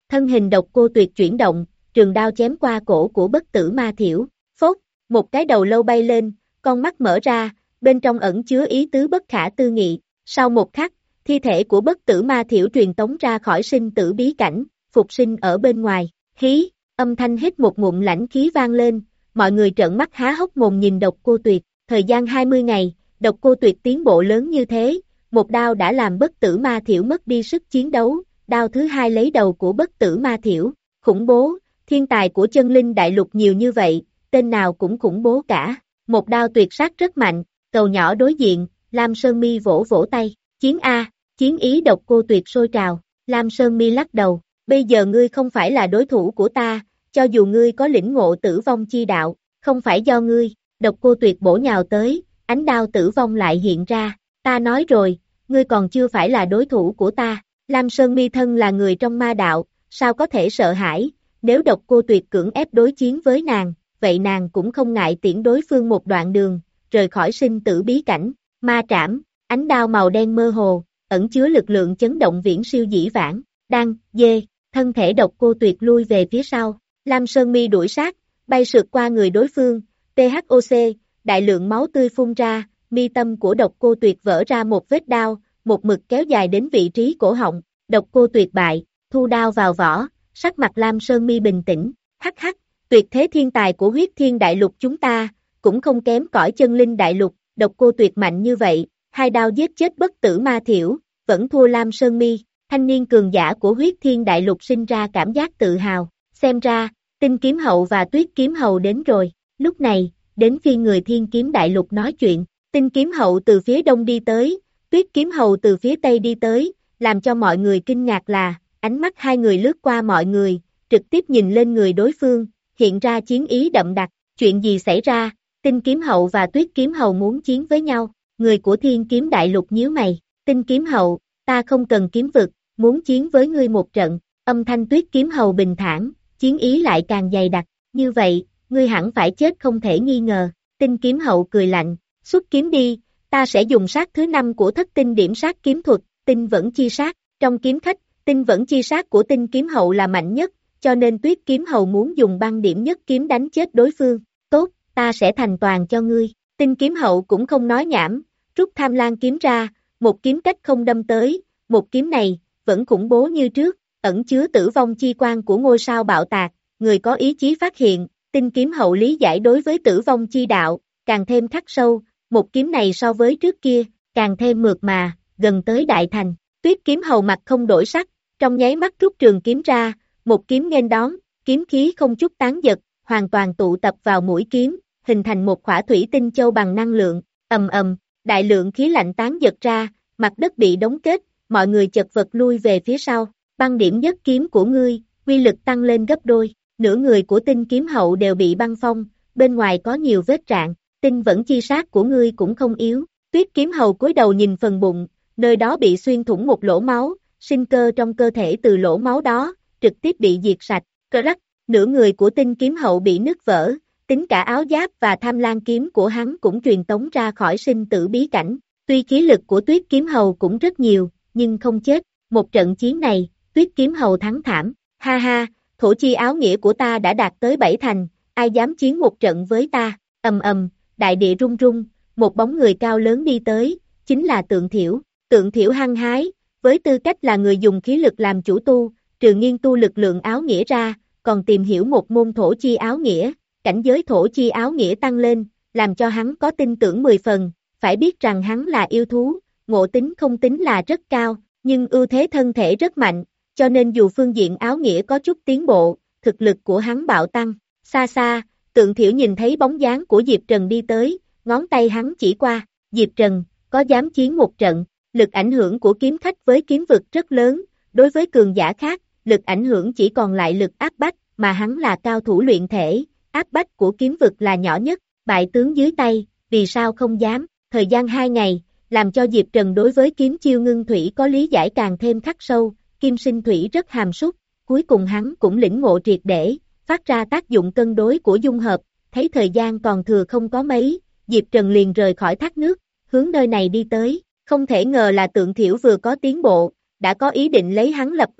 thân hình độc cô tuyệt chuyển động, trường đao chém qua cổ của bất tử ma thiểu, phốt, một cái đầu lâu bay lên, con mắt mở ra, bên trong ẩn chứa ý tứ bất khả tư nghị, sau một khắc, thi thể của bất tử ma thiểu truyền tống ra khỏi sinh tử bí cảnh, phục sinh ở bên ngoài, hí, âm thanh hít một ngụm lãnh khí vang lên, mọi người trợn mắt há hốc mồm nhìn độc cô tuyệt, thời gian hai mươi ngày, độc cô tuyệt tiến bộ lớn như thế, một đao đã làm bất tử ma thiểu mất đi sức chiến đấu, đao thứ hai lấy đầu của bất tử ma thiểu, khủng bố, thiên tài của chân linh đại lục nhiều như vậy, tên nào cũng khủng bố cả, một đao tuyệt sát rất mạnh, cầu nhỏ đối diện, Lam Sơn Mi vỗ vỗ tay, chiến A, chiến ý độc cô tuyệt sôi trào, Lam Sơn Mi lắc đầu, bây giờ ngươi không phải là đối thủ của ta, cho dù ngươi có lĩnh ngộ tử vong chi đạo, không phải do ngươi, độc cô tuyệt bổ nhào tới, ánh đao tử vong lại hiện ra, ta nói rồi, ngươi còn chưa phải là đối thủ của ta, Lam Sơn Mi thân là người trong ma đạo, sao có thể sợ hãi, nếu độc cô tuyệt cưỡng ép đối chiến với nàng, vậy nàng cũng không ngại tiễn đối phương một đoạn đường, rời khỏi sinh tử bí cảnh, ma trảm, ánh đao màu đen mơ hồ, ẩn chứa lực lượng chấn động viễn siêu dĩ vãng, đang, dê, thân thể độc cô tuyệt lui về phía sau, Lam Sơn Mi đuổi sát, bay sượt qua người đối phương, tê hát o xê, đại lượng máu tươi phun ra, mi tâm của độc cô tuyệt vỡ ra một vết đao, một mực kéo dài đến vị trí cổ họng, độc cô tuyệt bại, thu đao vào vỏ, sắc mặt Lam Sơn Mi bình tĩnh, hắc hắc, tuyệt thế thiên tài của huyết thiên đại lục chúng ta, cũng không kém cỏi chân linh đại lục, độc cô tuyệt mạnh như vậy, hai đao giết chết bất tử ma thiểu, vẫn thua Lam Sơn Mi, thanh niên cường giả của huyết thiên đại lục sinh ra cảm giác tự hào, xem ra, Tinh kiếm hậu và tuyết kiếm hầu đến rồi, lúc này, đến phiên người thiên kiếm đại lục nói chuyện, Tinh kiếm hậu từ phía đông đi tới, tuyết kiếm hầu từ phía tây đi tới, làm cho mọi người kinh ngạc là, ánh mắt hai người lướt qua mọi người, trực tiếp nhìn lên người đối phương, hiện ra chiến ý đậm đặc, chuyện gì xảy ra, Tinh kiếm hậu và tuyết kiếm hầu muốn chiến với nhau, người của thiên kiếm đại lục nhíu mày, Tinh kiếm hậu, ta không cần kiếm vực, muốn chiến với ngươi một trận, âm thanh tuyết kiếm hầu bình thản, chiến ý lại càng dày đặc, như vậy, ngươi hẳn phải chết không thể nghi ngờ, Tinh kiếm hậu cười lạnh, xuất kiếm đi, ta sẽ dùng sát thứ năm của thất tinh điểm sát kiếm thuật, tinh vẫn chi sát, trong kiếm khách, tinh vẫn chi sát của Tinh kiếm hậu là mạnh nhất, cho nên tuyết kiếm hầu muốn dùng băng điểm nhất kiếm đánh chết đối phương, tốt, ta sẽ thành toàn cho ngươi, Tinh kiếm hậu cũng không nói nhảm, rút tham lan kiếm ra, một kiếm cách không đâm tới, một kiếm này, vẫn khủng bố như trước, ẩn chứa tử vong chi quan của ngôi sao bạo tạc, người có ý chí phát hiện, Tinh kiếm hậu lý giải đối với tử vong chi đạo, càng thêm khắc sâu, một kiếm này so với trước kia, càng thêm mượt mà, gần tới đại thành, tuyết kiếm hầu mặt không đổi sắc, trong nháy mắt rút trường kiếm ra, một kiếm nghênh đón, kiếm khí không chút tán giật, hoàn toàn tụ tập vào mũi kiếm, hình thành một khỏa thủy tinh châu bằng năng lượng, ầm ầm, đại lượng khí lạnh tán giật ra, mặt đất bị đóng kết, mọi người chật vật lui về phía sau, băng điểm nhất kiếm của ngươi, uy lực tăng lên gấp đôi, nửa người của Tinh kiếm hậu đều bị băng phong, bên ngoài có nhiều vết rạn, tinh vẫn chi sát của ngươi cũng không yếu, tuyết kiếm hầu cúi đầu nhìn phần bụng, nơi đó bị xuyên thủng một lỗ máu, sinh cơ trong cơ thể từ lỗ máu đó, trực tiếp bị diệt sạch, cơ rắc, nửa người của Tinh kiếm hậu bị nứt vỡ, tính cả áo giáp và tham lan kiếm của hắn cũng truyền tống ra khỏi sinh tử bí cảnh, tuy khí lực của tuyết kiếm hầu cũng rất nhiều, nhưng không chết, một trận chiến này, tuyết kiếm hầu thắng thảm, ha ha, thổ chi áo nghĩa của ta đã đạt tới bảy thành, ai dám chiến một trận với ta, ầm ầm, đại địa rung rung, một bóng người cao lớn đi tới, chính là Tượng Thiểu, Tượng Thiểu hăng hái, với tư cách là người dùng khí lực làm chủ tu, trừ nghiên tu lực lượng áo nghĩa ra, còn tìm hiểu một môn thổ chi áo nghĩa, cảnh giới thổ chi áo nghĩa tăng lên, làm cho hắn có tin tưởng mười phần, phải biết rằng hắn là yêu thú, ngộ tính không tính là rất cao, nhưng ưu thế thân thể rất mạnh, cho nên dù phương diện áo nghĩa có chút tiến bộ, thực lực của hắn bạo tăng, xa xa, Tượng Thiểu nhìn thấy bóng dáng của Diệp Trần đi tới, ngón tay hắn chỉ qua, Diệp Trần, có dám chiến một trận, lực ảnh hưởng của kiếm khách với kiếm vực rất lớn, đối với cường giả khác, lực ảnh hưởng chỉ còn lại lực áp bách, mà hắn là cao thủ luyện thể, áp bách của kiếm vực là nhỏ nhất, bại tướng dưới tay, vì sao không dám, thời gian hai ngày, làm cho Diệp Trần đối với kiếm chiêu ngưng thủy có lý giải càng thêm khắc sâu, kim sinh thủy rất hàm súc, cuối cùng hắn cũng lĩnh ngộ triệt để, phát ra tác dụng cân đối của dung hợp, thấy thời gian còn thừa không có mấy, Diệp Trần liền rời khỏi thác nước, hướng nơi này đi tới, không thể ngờ là Tượng Thiểu vừa có tiến bộ, đã có ý định lấy hắn lập uy,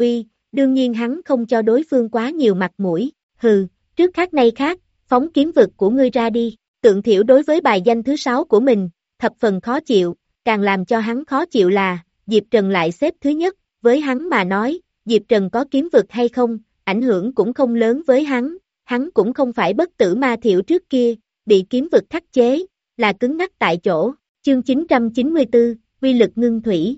đương nhiên hắn không cho đối phương quá nhiều mặt mũi, hừ, trước khác nay khác, phóng kiếm vực của ngươi ra đi, Tượng Thiểu đối với bài danh thứ sáu của mình, thập phần khó chịu, càng làm cho hắn khó chịu là, Diệp Trần lại xếp thứ nhất, với hắn mà nói, Diệp Trần có kiếm vực hay không, ảnh hưởng cũng không lớn với hắn, hắn cũng không phải bất tử ma thiểu trước kia, bị kiếm vực khắc chế, là cứng ngắc tại chỗ, chương chín trăm chín mươi tư, quy lực ngưng thủy.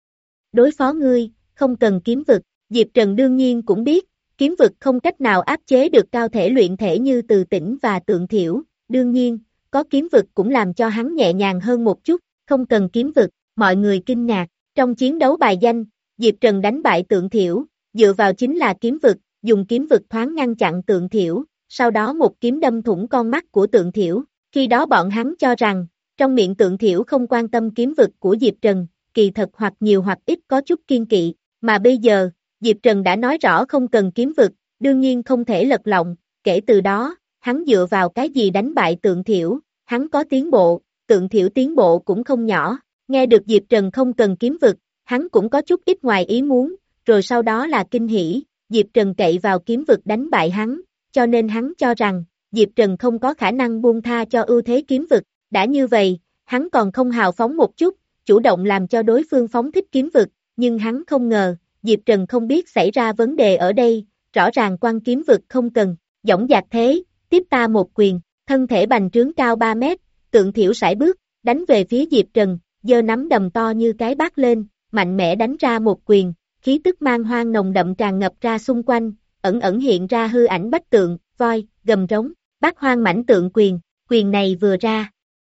Đối phó ngươi, không cần kiếm vực, Diệp Trần đương nhiên cũng biết, kiếm vực không cách nào áp chế được cao thể luyện thể như Từ Tĩnh và Tượng Thiểu, đương nhiên, có kiếm vực cũng làm cho hắn nhẹ nhàng hơn một chút, không cần kiếm vực, mọi người kinh ngạc, trong chiến đấu bài danh, Diệp Trần đánh bại Tượng Thiểu, dựa vào chính là kiếm vực, dùng kiếm vực thoáng ngăn chặn Tượng Thiểu, sau đó một kiếm đâm thủng con mắt của Tượng Thiểu, khi đó bọn hắn cho rằng, trong miệng Tượng Thiểu không quan tâm kiếm vực của Diệp Trần, kỳ thật hoặc nhiều hoặc ít có chút kiên kỵ, mà bây giờ, Diệp Trần đã nói rõ không cần kiếm vực, đương nhiên không thể lật lọng, kể từ đó, hắn dựa vào cái gì đánh bại Tượng Thiểu, hắn có tiến bộ, Tượng Thiểu tiến bộ cũng không nhỏ, nghe được Diệp Trần không cần kiếm vực, hắn cũng có chút ít ngoài ý muốn, rồi sau đó là kinh hỉ, Diệp Trần cậy vào kiếm vực đánh bại hắn, cho nên hắn cho rằng, Diệp Trần không có khả năng buông tha cho ưu thế kiếm vực, đã như vậy, hắn còn không hào phóng một chút, chủ động làm cho đối phương phóng thích kiếm vực, nhưng hắn không ngờ, Diệp Trần không biết xảy ra vấn đề ở đây, rõ ràng quan kiếm vực không cần, dõng dạc thế, tiếp ta một quyền, thân thể bành trướng cao ba mét, Tượng Thiểu sải bước, đánh về phía Diệp Trần, giơ nắm đầm to như cái bát lên, mạnh mẽ đánh ra một quyền, khí tức man hoang nồng đậm tràn ngập ra xung quanh, ẩn ẩn hiện ra hư ảnh bách tượng, voi, gầm rống, bát hoang mãnh tượng quyền, quyền này vừa ra.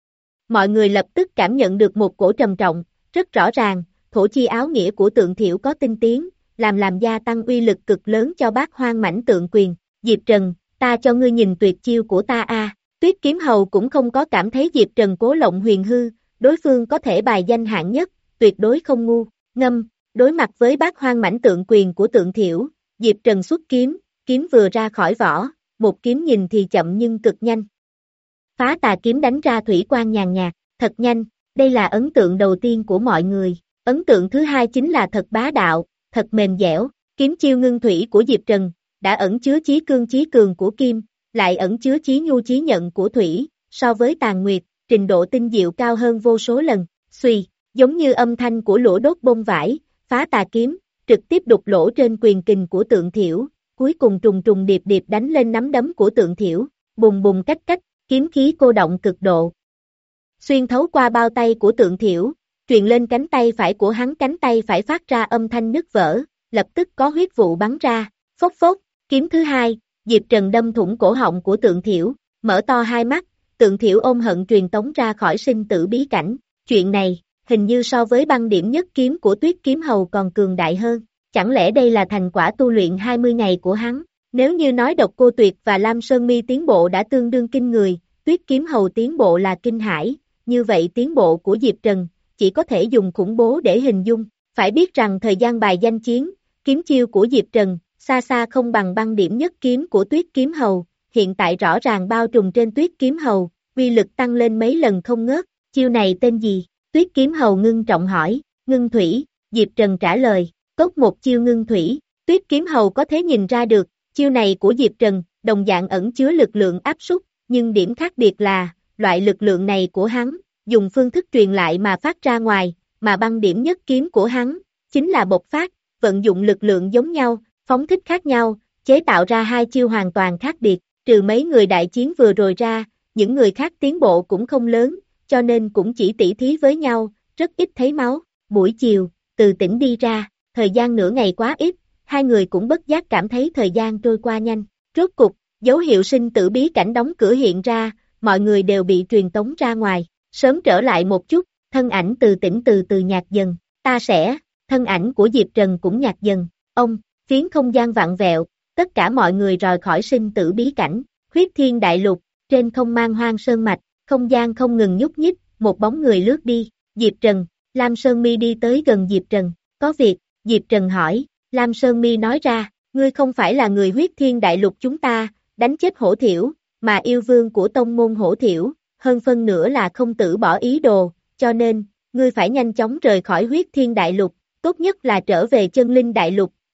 Mọi người lập tức cảm nhận được một cổ trầm trọng, rất rõ ràng, thổ chi áo nghĩa của Tượng Thiểu có tinh tiến, làm làm gia tăng uy lực cực lớn cho bát hoang mãnh tượng quyền, Diệp Trần, ta cho ngươi nhìn tuyệt chiêu của ta a. Tuyết Kiếm Hầu cũng không có cảm thấy Diệp Trần cố lộng huyền hư, đối phương có thể bài danh hạng nhất, tuyệt đối không ngu, ngâm, đối mặt với bát hoang mãnh tượng quyền của Tượng Thiểu, Diệp Trần xuất kiếm, kiếm vừa ra khỏi vỏ, một kiếm nhìn thì chậm nhưng cực nhanh. Phá tà kiếm đánh ra thủy quang nhàn nhạt, thật nhanh, đây là ấn tượng đầu tiên của mọi người, ấn tượng thứ hai chính là thật bá đạo, thật mềm dẻo, kiếm chiêu ngưng thủy của Diệp Trần, đã ẩn chứa chí cương chí cường của kim, lại ẩn chứa chí nhu chí nhận của thủy, so với Tàn Nguyệt, trình độ tinh diệu cao hơn vô số lần, suy, giống như âm thanh của lửa đốt bông vải, phá tà kiếm, trực tiếp đục lỗ trên quyền kình của Tượng Thiểu, cuối cùng trùng trùng điệp điệp đánh lên nắm đấm của Tượng Thiểu, bùng bùng cách cách, kiếm khí cô động cực độ. Xuyên thấu qua bao tay của Tượng Thiểu, truyền lên cánh tay phải của hắn, cánh tay phải phát ra âm thanh nứt vỡ, lập tức có huyết vụ bắn ra, phốc phốc, kiếm thứ hai, Diệp Trần đâm thủng cổ họng của Tượng Thiểu, mở to hai mắt, Tượng Thiểu ôm hận truyền tống ra khỏi sinh tử bí cảnh, chuyện này, hình như so với băng điểm nhất kiếm của Tuyết Kiếm Hầu còn cường đại hơn, chẳng lẽ đây là thành quả tu luyện hai mươi ngày của hắn, nếu như nói Độc Cô Tuyệt và Lam Sơn Mi tiến bộ đã tương đương kinh người, Tuyết Kiếm Hầu tiến bộ là kinh hãi, như vậy tiến bộ của Diệp Trần, chỉ có thể dùng khủng bố để hình dung, phải biết rằng thời gian bài danh chiến, kiếm chiêu của Diệp Trần, xa xa không bằng băng điểm nhất kiếm của Tuyết Kiếm Hầu, hiện tại rõ ràng bao trùm trên Tuyết Kiếm Hầu, uy lực tăng lên mấy lần không ngớt, chiêu này tên gì? Tuyết Kiếm Hầu ngưng trọng hỏi, ngưng thủy, Diệp Trần trả lời, cốt một chiêu ngưng thủy, Tuyết Kiếm Hầu có thể nhìn ra được, chiêu này của Diệp Trần, đồng dạng ẩn chứa lực lượng áp súc, nhưng điểm khác biệt là, loại lực lượng này của hắn, dùng phương thức truyền lại mà phát ra ngoài, mà băng điểm nhất kiếm của hắn, chính là bộc phát, vận dụng lực lượng giống nhau, phóng thích khác nhau, chế tạo ra hai chiêu hoàn toàn khác biệt, trừ mấy người đại chiến vừa rồi ra, những người khác tiến bộ cũng không lớn, cho nên cũng chỉ tỉ thí với nhau, rất ít thấy máu, buổi chiều, Từ Tĩnh đi ra, thời gian nửa ngày quá ít, hai người cũng bất giác cảm thấy thời gian trôi qua nhanh, rốt cục, dấu hiệu sinh tử bí cảnh đóng cửa hiện ra, mọi người đều bị truyền tống ra ngoài, sớm trở lại một chút, thân ảnh Từ Tĩnh từ từ nhạt dần, ta sẽ, thân ảnh của Diệp Trần cũng nhạt dần, ông, phiến không gian vặn vẹo, tất cả mọi người rời khỏi sinh tử bí cảnh, huyết thiên đại lục, trên không man hoang sơn mạch, không gian không ngừng nhúc nhích, một bóng người lướt đi, Diệp Trần, Lam Sơn Mi đi tới gần Diệp Trần, có việc, Diệp Trần hỏi, Lam Sơn Mi nói ra, ngươi không phải là người huyết thiên đại lục chúng ta, đánh chết Hổ Thiểu, mà yêu vương của tông môn Hổ Thiểu, hơn phân nửa là không từ bỏ ý đồ, cho nên, ngươi phải nhanh chóng rời khỏi huyết thiên đại lục, tốt nhất là trở về chân linh đại lục,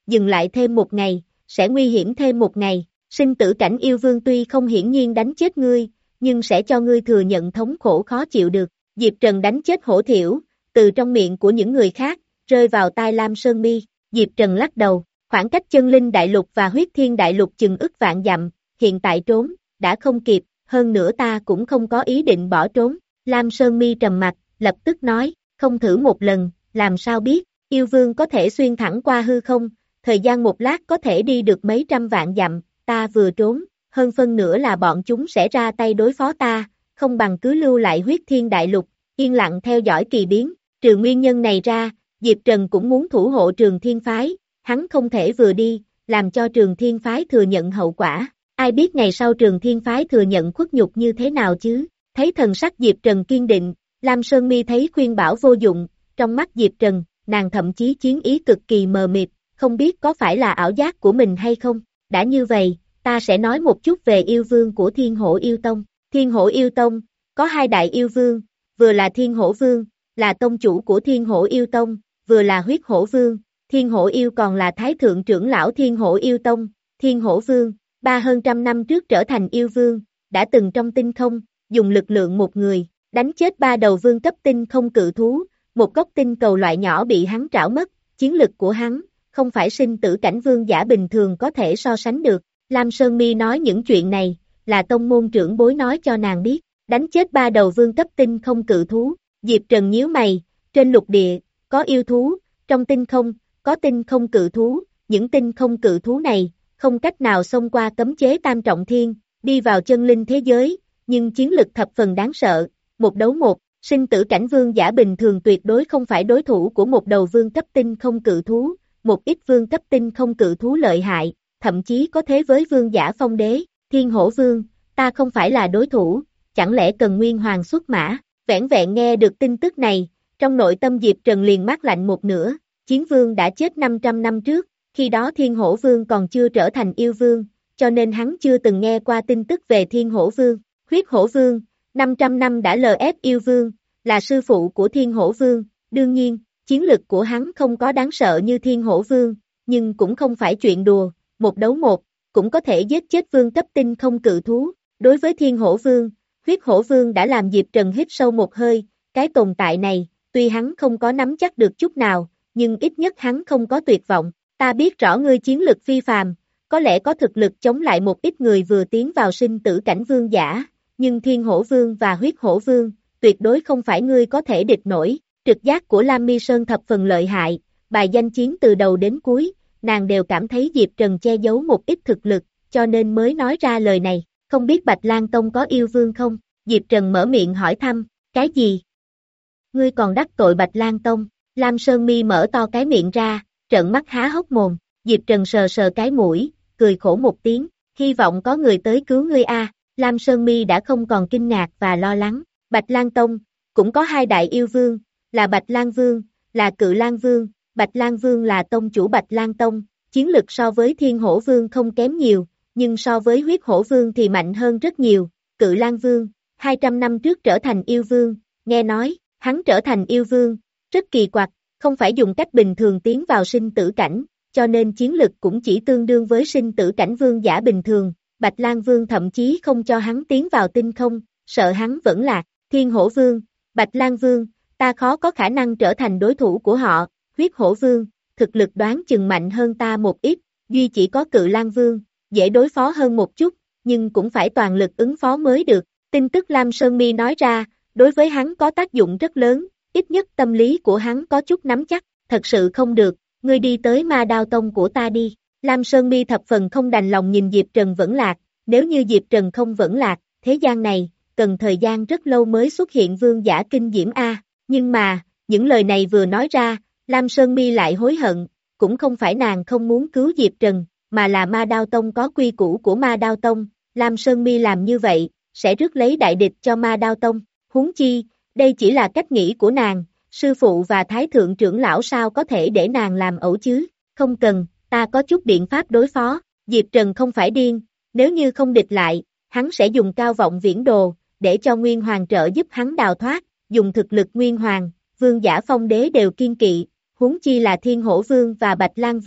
dừng lại thêm một ngày, sẽ nguy hiểm thêm một ngày. Sinh tử cảnh yêu vương tuy không hiển nhiên đánh chết ngươi, nhưng sẽ cho ngươi thừa nhận thống khổ khó chịu được. Diệp Trần đánh chết hổ thiểu, từ trong miệng của những người khác, rơi vào tai Lam Sơn Mi. Diệp Trần lắc đầu, khoảng cách chân linh đại lục và huyết thiên đại lục chừng ức vạn dặm, hiện tại trốn, đã không kịp, hơn nữa ta cũng không có ý định bỏ trốn. Lam Sơn Mi trầm mặt, lập tức nói, không thử một lần, làm sao biết, yêu vương có thể xuyên thẳng qua hư không, thời gian một lát có thể đi được mấy trăm vạn dặm, ta vừa trốn, hơn phân nữa là bọn chúng sẽ ra tay đối phó ta, không bằng cứ lưu lại huyết thiên đại lục, yên lặng theo dõi kỳ biến. Trừ nguyên nhân này ra, Diệp Trần cũng muốn thủ hộ Trường Thiên Phái, hắn không thể vừa đi, làm cho Trường Thiên Phái thừa nhận hậu quả. Ai biết ngày sau Trường Thiên Phái thừa nhận khuất nhục như thế nào chứ? Thấy thần sắc Diệp Trần kiên định, Lam Sơn Mi thấy khuyên bảo vô dụng, trong mắt Diệp Trần, nàng thậm chí chiến ý cực kỳ mờ mịt, không biết có phải là ảo giác của mình hay không. Đã như vậy, ta sẽ nói một chút về yêu vương của Thiên Hổ Yêu Tông. Thiên Hổ Yêu Tông, có hai đại yêu vương, vừa là Thiên Hổ Vương, là tông chủ của Thiên Hổ Yêu Tông, vừa là huyết hổ vương. Thiên Hổ Yêu còn là thái thượng trưởng lão Thiên Hổ Yêu Tông. Thiên Hổ Vương, ba hơn trăm năm trước trở thành yêu vương, đã từng trong tinh không, dùng lực lượng một người, đánh chết ba đầu vương cấp tinh không cự thú, một gốc tinh cầu loại nhỏ bị hắn trảo mất, chiến lực của hắn, không phải sinh tử cảnh vương giả bình thường có thể so sánh được. Lam Sơn Mi nói những chuyện này, là tông môn trưởng bối nói cho nàng biết, đánh chết ba đầu vương cấp tinh không cự thú. Diệp Trần nhíu mày, trên lục địa, có yêu thú, trong tinh không, có tinh không cự thú, những tinh không cự thú này, không cách nào xông qua cấm chế tam trọng thiên, đi vào chân linh thế giới, nhưng chiến lực thập phần đáng sợ, một đấu một, sinh tử cảnh vương giả bình thường tuyệt đối không phải đối thủ của một đầu vương cấp tinh không cự thú, một ít vương cấp tinh không cự thú lợi hại, thậm chí có thế với vương giả phong đế. Thiên Hổ Vương, ta không phải là đối thủ, chẳng lẽ cần Nguyên Hoàng xuất mã? Vẻn vẹn nghe được tin tức này, trong nội tâm Diệp Trần liền mát lạnh một nửa. Chiến vương đã chết năm trăm năm trước, khi đó Thiên Hổ Vương còn chưa trở thành yêu vương, cho nên hắn chưa từng nghe qua tin tức về Thiên Hổ Vương. Huyết Hổ Vương, năm trăm năm đã lờ ép yêu vương, là sư phụ của Thiên Hổ Vương, đương nhiên, chiến lực của hắn không có đáng sợ như Thiên Hổ Vương, nhưng cũng không phải chuyện đùa, một đấu một, cũng có thể giết chết vương cấp tinh không cự thú. Đối với Thiên Hổ Vương, Huyết Hổ Vương đã làm Diệp Trần hít sâu một hơi, cái tồn tại này, tuy hắn không có nắm chắc được chút nào, nhưng ít nhất hắn không có tuyệt vọng. Ta biết rõ ngươi chiến lực phi phàm, có lẽ có thực lực chống lại một ít người vừa tiến vào sinh tử cảnh vương giả, nhưng Thiên Hổ Vương và Huyết Hổ Vương, tuyệt đối không phải ngươi có thể địch nổi. Trực giác của Lam Mi Sơn thập phần lợi hại, bài danh chiến từ đầu đến cuối, nàng đều cảm thấy Diệp Trần che giấu một ít thực lực, cho nên mới nói ra lời này. Không biết Bạch Lang Tông có yêu vương không? Diệp Trần mở miệng hỏi thăm, cái gì? Ngươi còn đắc tội Bạch Lang Tông? Lam Sơn Mi mở to cái miệng ra, trợn mắt há hốc mồm. Diệp Trần sờ sờ cái mũi, cười khổ một tiếng, hy vọng có người tới cứu ngươi a. Lam Sơn Mi đã không còn kinh ngạc và lo lắng. Bạch Lang Tông cũng có hai đại yêu vương, là Bạch Lang Vương, là Cự Lang Vương. Bạch Lang Vương là tông chủ Bạch Lang Tông, chiến lực so với Thiên Hổ Vương không kém nhiều, nhưng so với Huyết Hổ Vương thì mạnh hơn rất nhiều. Cự Lang Vương, hai trăm năm trước trở thành yêu vương, nghe nói, hắn trở thành yêu vương, rất kỳ quặc, không phải dùng cách bình thường tiến vào sinh tử cảnh, cho nên chiến lực cũng chỉ tương đương với sinh tử cảnh vương giả bình thường. Bạch Lang Vương thậm chí không cho hắn tiến vào tinh không, sợ hắn vẫn lạc. Thiên Hổ Vương, Bạch Lang Vương, ta khó có khả năng trở thành đối thủ của họ. Huyết Hổ Vương, thực lực đoán chừng mạnh hơn ta một ít, duy chỉ có Cự Lang Vương, dễ đối phó hơn một chút, nhưng cũng phải toàn lực ứng phó mới được. Tin tức Lam Sơn Mi nói ra, đối với hắn có tác dụng rất lớn, ít nhất tâm lý của hắn có chút nắm chắc. Thật sự không được, ngươi đi tới Ma Đao Tông của ta đi. Lam Sơn Mi thập phần không đành lòng nhìn Diệp Trần vẫn lạc, nếu như Diệp Trần không vẫn lạc, thế gian này, cần thời gian rất lâu mới xuất hiện vương giả kinh diễm A. Nhưng mà, những lời này vừa nói ra, Lam Sơn Mi lại hối hận, cũng không phải nàng không muốn cứu Diệp Trần, mà là Ma Đao Tông có quy củ của Ma Đao Tông. Lam Sơn Mi làm như vậy, sẽ rước lấy đại địch cho Ma Đao Tông. Huống chi, đây chỉ là cách nghĩ của nàng, sư phụ và thái thượng trưởng lão sao có thể để nàng làm ẩu chứ? Không cần, ta có chút biện pháp đối phó. Diệp Trần không phải điên, nếu như không địch lại, hắn sẽ dùng cao vọng viễn đồ, để cho Nguyên Hoàng trợ giúp hắn đào thoát, dùng thực lực Nguyên Hoàng, vương giả phong đế đều kiên kỵ, huống chi là Thiên Hổ Vương và Bạch Lang Vương,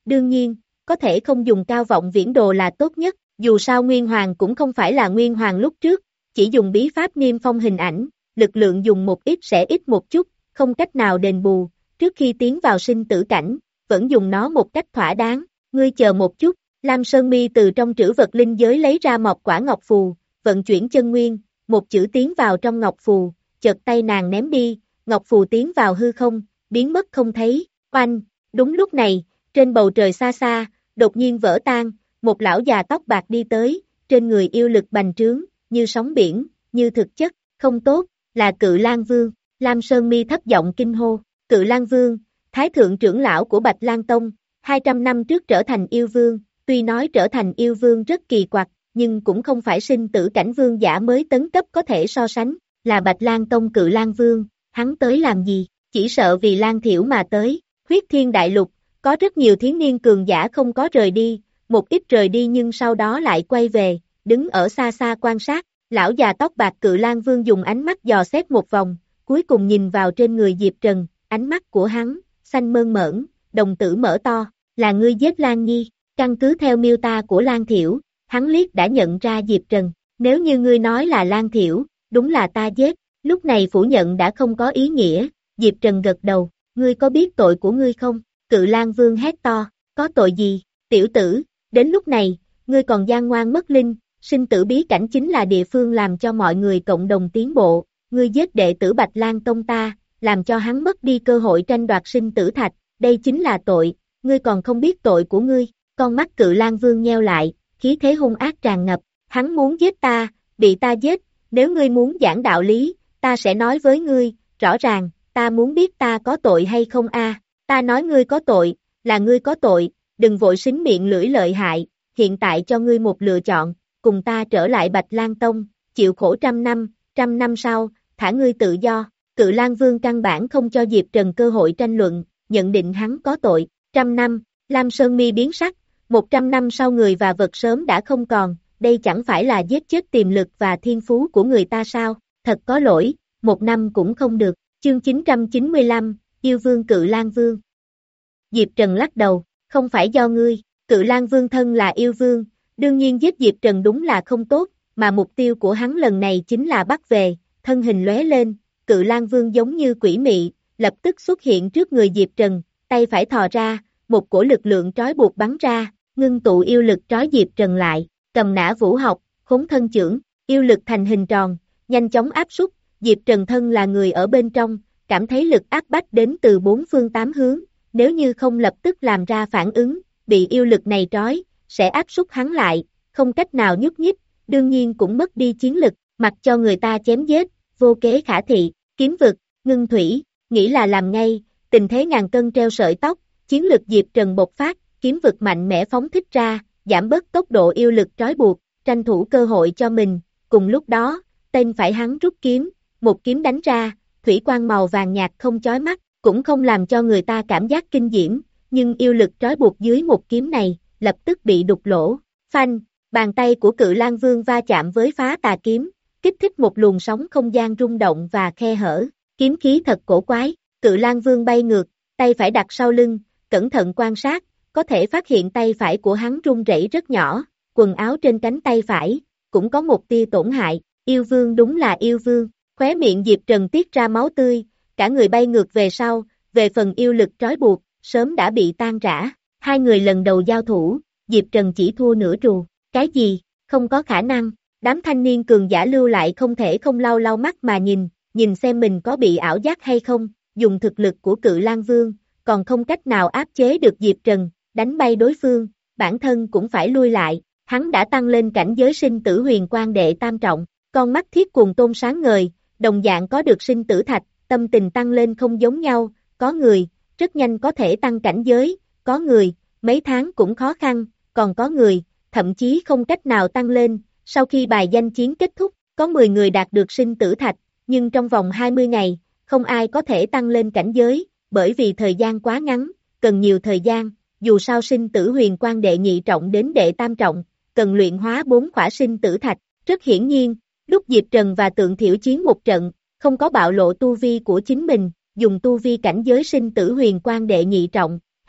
đương nhiên, có thể không dùng cao vọng viễn đồ là tốt nhất, dù sao Nguyên Hoàng cũng không phải là Nguyên Hoàng lúc trước, chỉ dùng bí pháp niêm phong hình ảnh, lực lượng dùng một ít sẽ ít một chút, không cách nào đền bù, trước khi tiến vào sinh tử cảnh, vẫn dùng nó một cách thỏa đáng, ngươi chờ một chút, Lam Sơn Mi từ trong trữ vật linh giới lấy ra một quả ngọc phù, vận chuyển chân nguyên, một chữ tiến vào trong ngọc phù, chợt tay nàng ném đi, ngọc phù tiến vào hư không, biến mất không thấy, oanh, đúng lúc này, trên bầu trời xa xa, đột nhiên vỡ tan, một lão già tóc bạc đi tới, trên người yêu lực bành trướng, như sóng biển, như thực chất, không tốt, là Cự Lang Vương, Lam Sơn Mi thấp giọng kinh hô, Cự Lang Vương, Thái thượng trưởng lão của Bạch Lang Tông, hai trăm năm trước trở thành yêu vương, tuy nói trở thành yêu vương rất kỳ quặc, nhưng cũng không phải sinh tử cảnh vương giả mới tấn cấp có thể so sánh, là Bạch Lang Tông Cự Lang Vương, hắn tới làm gì, chỉ sợ vì Lang Thiểu mà tới, Huyết Thiên Đại Lục, có rất nhiều thiến niên cường giả không có rời đi, một ít rời đi nhưng sau đó lại quay về, đứng ở xa xa quan sát, lão già tóc bạc Cự Lang Vương dùng ánh mắt dò xét một vòng, cuối cùng nhìn vào trên người Diệp Trần, ánh mắt của hắn, xanh mơn mởn, đồng tử mở to, là ngươi giết Lan Nhi, căn cứ theo miêu tả của Lan Thiểu, hắn liếc đã nhận ra Diệp Trần, nếu như ngươi nói là Lan Thiểu, đúng là ta giết, lúc này phủ nhận đã không có ý nghĩa, Diệp Trần gật đầu, ngươi có biết tội của ngươi không? Cự Lang Vương hét to, có tội gì, tiểu tử, đến lúc này, ngươi còn gian ngoan mất linh, sinh tử bí cảnh chính là địa phương làm cho mọi người cộng đồng tiến bộ, ngươi giết đệ tử Bạch Lang Tông ta, làm cho hắn mất đi cơ hội tranh đoạt sinh tử thạch, đây chính là tội, ngươi còn không biết tội của ngươi, con mắt Cự Lang Vương nheo lại, khí thế hung ác tràn ngập, hắn muốn giết ta, bị ta giết, nếu ngươi muốn giảng đạo lý, ta sẽ nói với ngươi, rõ ràng, ta muốn biết ta có tội hay không a, ta nói ngươi có tội, là ngươi có tội, đừng vội xính miệng lưỡi lợi hại, hiện tại cho ngươi một lựa chọn, cùng ta trở lại Bạch Lang Tông, chịu khổ trăm năm, trăm năm sau, thả ngươi tự do, Cự Lang Vương căn bản không cho Diệp Trần cơ hội tranh luận, nhận định hắn có tội, trăm năm, Lam Sơn Mi biến sắc, một trăm năm sau người và vật sớm đã không còn, đây chẳng phải là giết chết tiềm lực và thiên phú của người ta sao, thật có lỗi, một năm cũng không được, chương chín trăm chín mươi lăm, Yêu Vương Cự Lang Vương. Diệp Trần lắc đầu, không phải do ngươi, Cự Lang Vương thân là yêu vương, đương nhiên giết Diệp Trần đúng là không tốt, mà mục tiêu của hắn lần này chính là bắt về, thân hình lóe lên, Cự Lang Vương giống như quỷ mị, lập tức xuất hiện trước người Diệp Trần, tay phải thò ra, một cổ lực lượng trói buộc bắn ra, ngưng tụ yêu lực trói Diệp Trần lại, cầm nã vũ học, khốn thân chưởng, yêu lực thành hình tròn, nhanh chóng áp súc, Diệp Trần thân là người ở bên trong, cảm thấy lực áp bách đến từ bốn phương tám hướng, nếu như không lập tức làm ra phản ứng, bị yêu lực này trói, sẽ áp súc hắn lại, không cách nào nhúc nhích, đương nhiên cũng mất đi chiến lực, mặc cho người ta chém giết, vô kế khả thị, kiếm vực, ngưng thủy, nghĩ là làm ngay, tình thế ngàn cân treo sợi tóc, chiến lực Diệp Trần bộc phát, kiếm vực mạnh mẽ phóng thích ra, giảm bớt tốc độ yêu lực trói buộc, tranh thủ cơ hội cho mình, cùng lúc đó, tên phải hắn rút kiếm, một kiếm đánh ra, thủy quang màu vàng nhạt không chói mắt, cũng không làm cho người ta cảm giác kinh diễm, nhưng yêu lực trói buộc dưới một kiếm này, lập tức bị đục lỗ, phanh, bàn tay của Cự Lang Vương va chạm với phá tà kiếm, kích thích một luồng sóng không gian rung động và khe hở, kiếm khí thật cổ quái, Cự Lang Vương bay ngược, tay phải đặt sau lưng, cẩn thận quan sát, có thể phát hiện tay phải của hắn rung rẩy rất nhỏ, quần áo trên cánh tay phải, cũng có một tia tổn hại, yêu vương đúng là yêu vương, khóe miệng Diệp Trần tiết ra máu tươi, cả người bay ngược về sau, về phần yêu lực trói buộc, sớm đã bị tan rã, hai người lần đầu giao thủ, Diệp Trần chỉ thua nửa trù, cái gì, không có khả năng, đám thanh niên cường giả lưu lại không thể không lau lau mắt mà nhìn, nhìn xem mình có bị ảo giác hay không, dùng thực lực của Cự Lang Vương, còn không cách nào áp chế được Diệp Trần, đánh bay đối phương, bản thân cũng phải lui lại, hắn đã tăng lên cảnh giới sinh tử huyền quan đệ tam trọng, con mắt thiết cuồng tôn sáng ngời, đồng dạng có được sinh tử thạch, tâm tình tăng lên không giống nhau, có người, rất nhanh có thể tăng cảnh giới, có người, mấy tháng cũng khó khăn, còn có người, thậm chí không cách nào tăng lên, sau khi bài danh chiến kết thúc, có mười người đạt được sinh tử thạch, nhưng trong vòng hai mươi ngày, không ai có thể tăng lên cảnh giới, bởi vì thời gian quá ngắn, cần nhiều thời gian, dù sao sinh tử huyền quan đệ nhị trọng đến đệ tam trọng, cần luyện hóa bốn khỏa sinh tử thạch, rất hiển nhiên, lúc Diệp Trần và Tượng Thiểu chiến một trận, không có bạo lộ tu vi của chính mình, dùng tu vi cảnh giới sinh tử huyền quan đệ nhị trọng,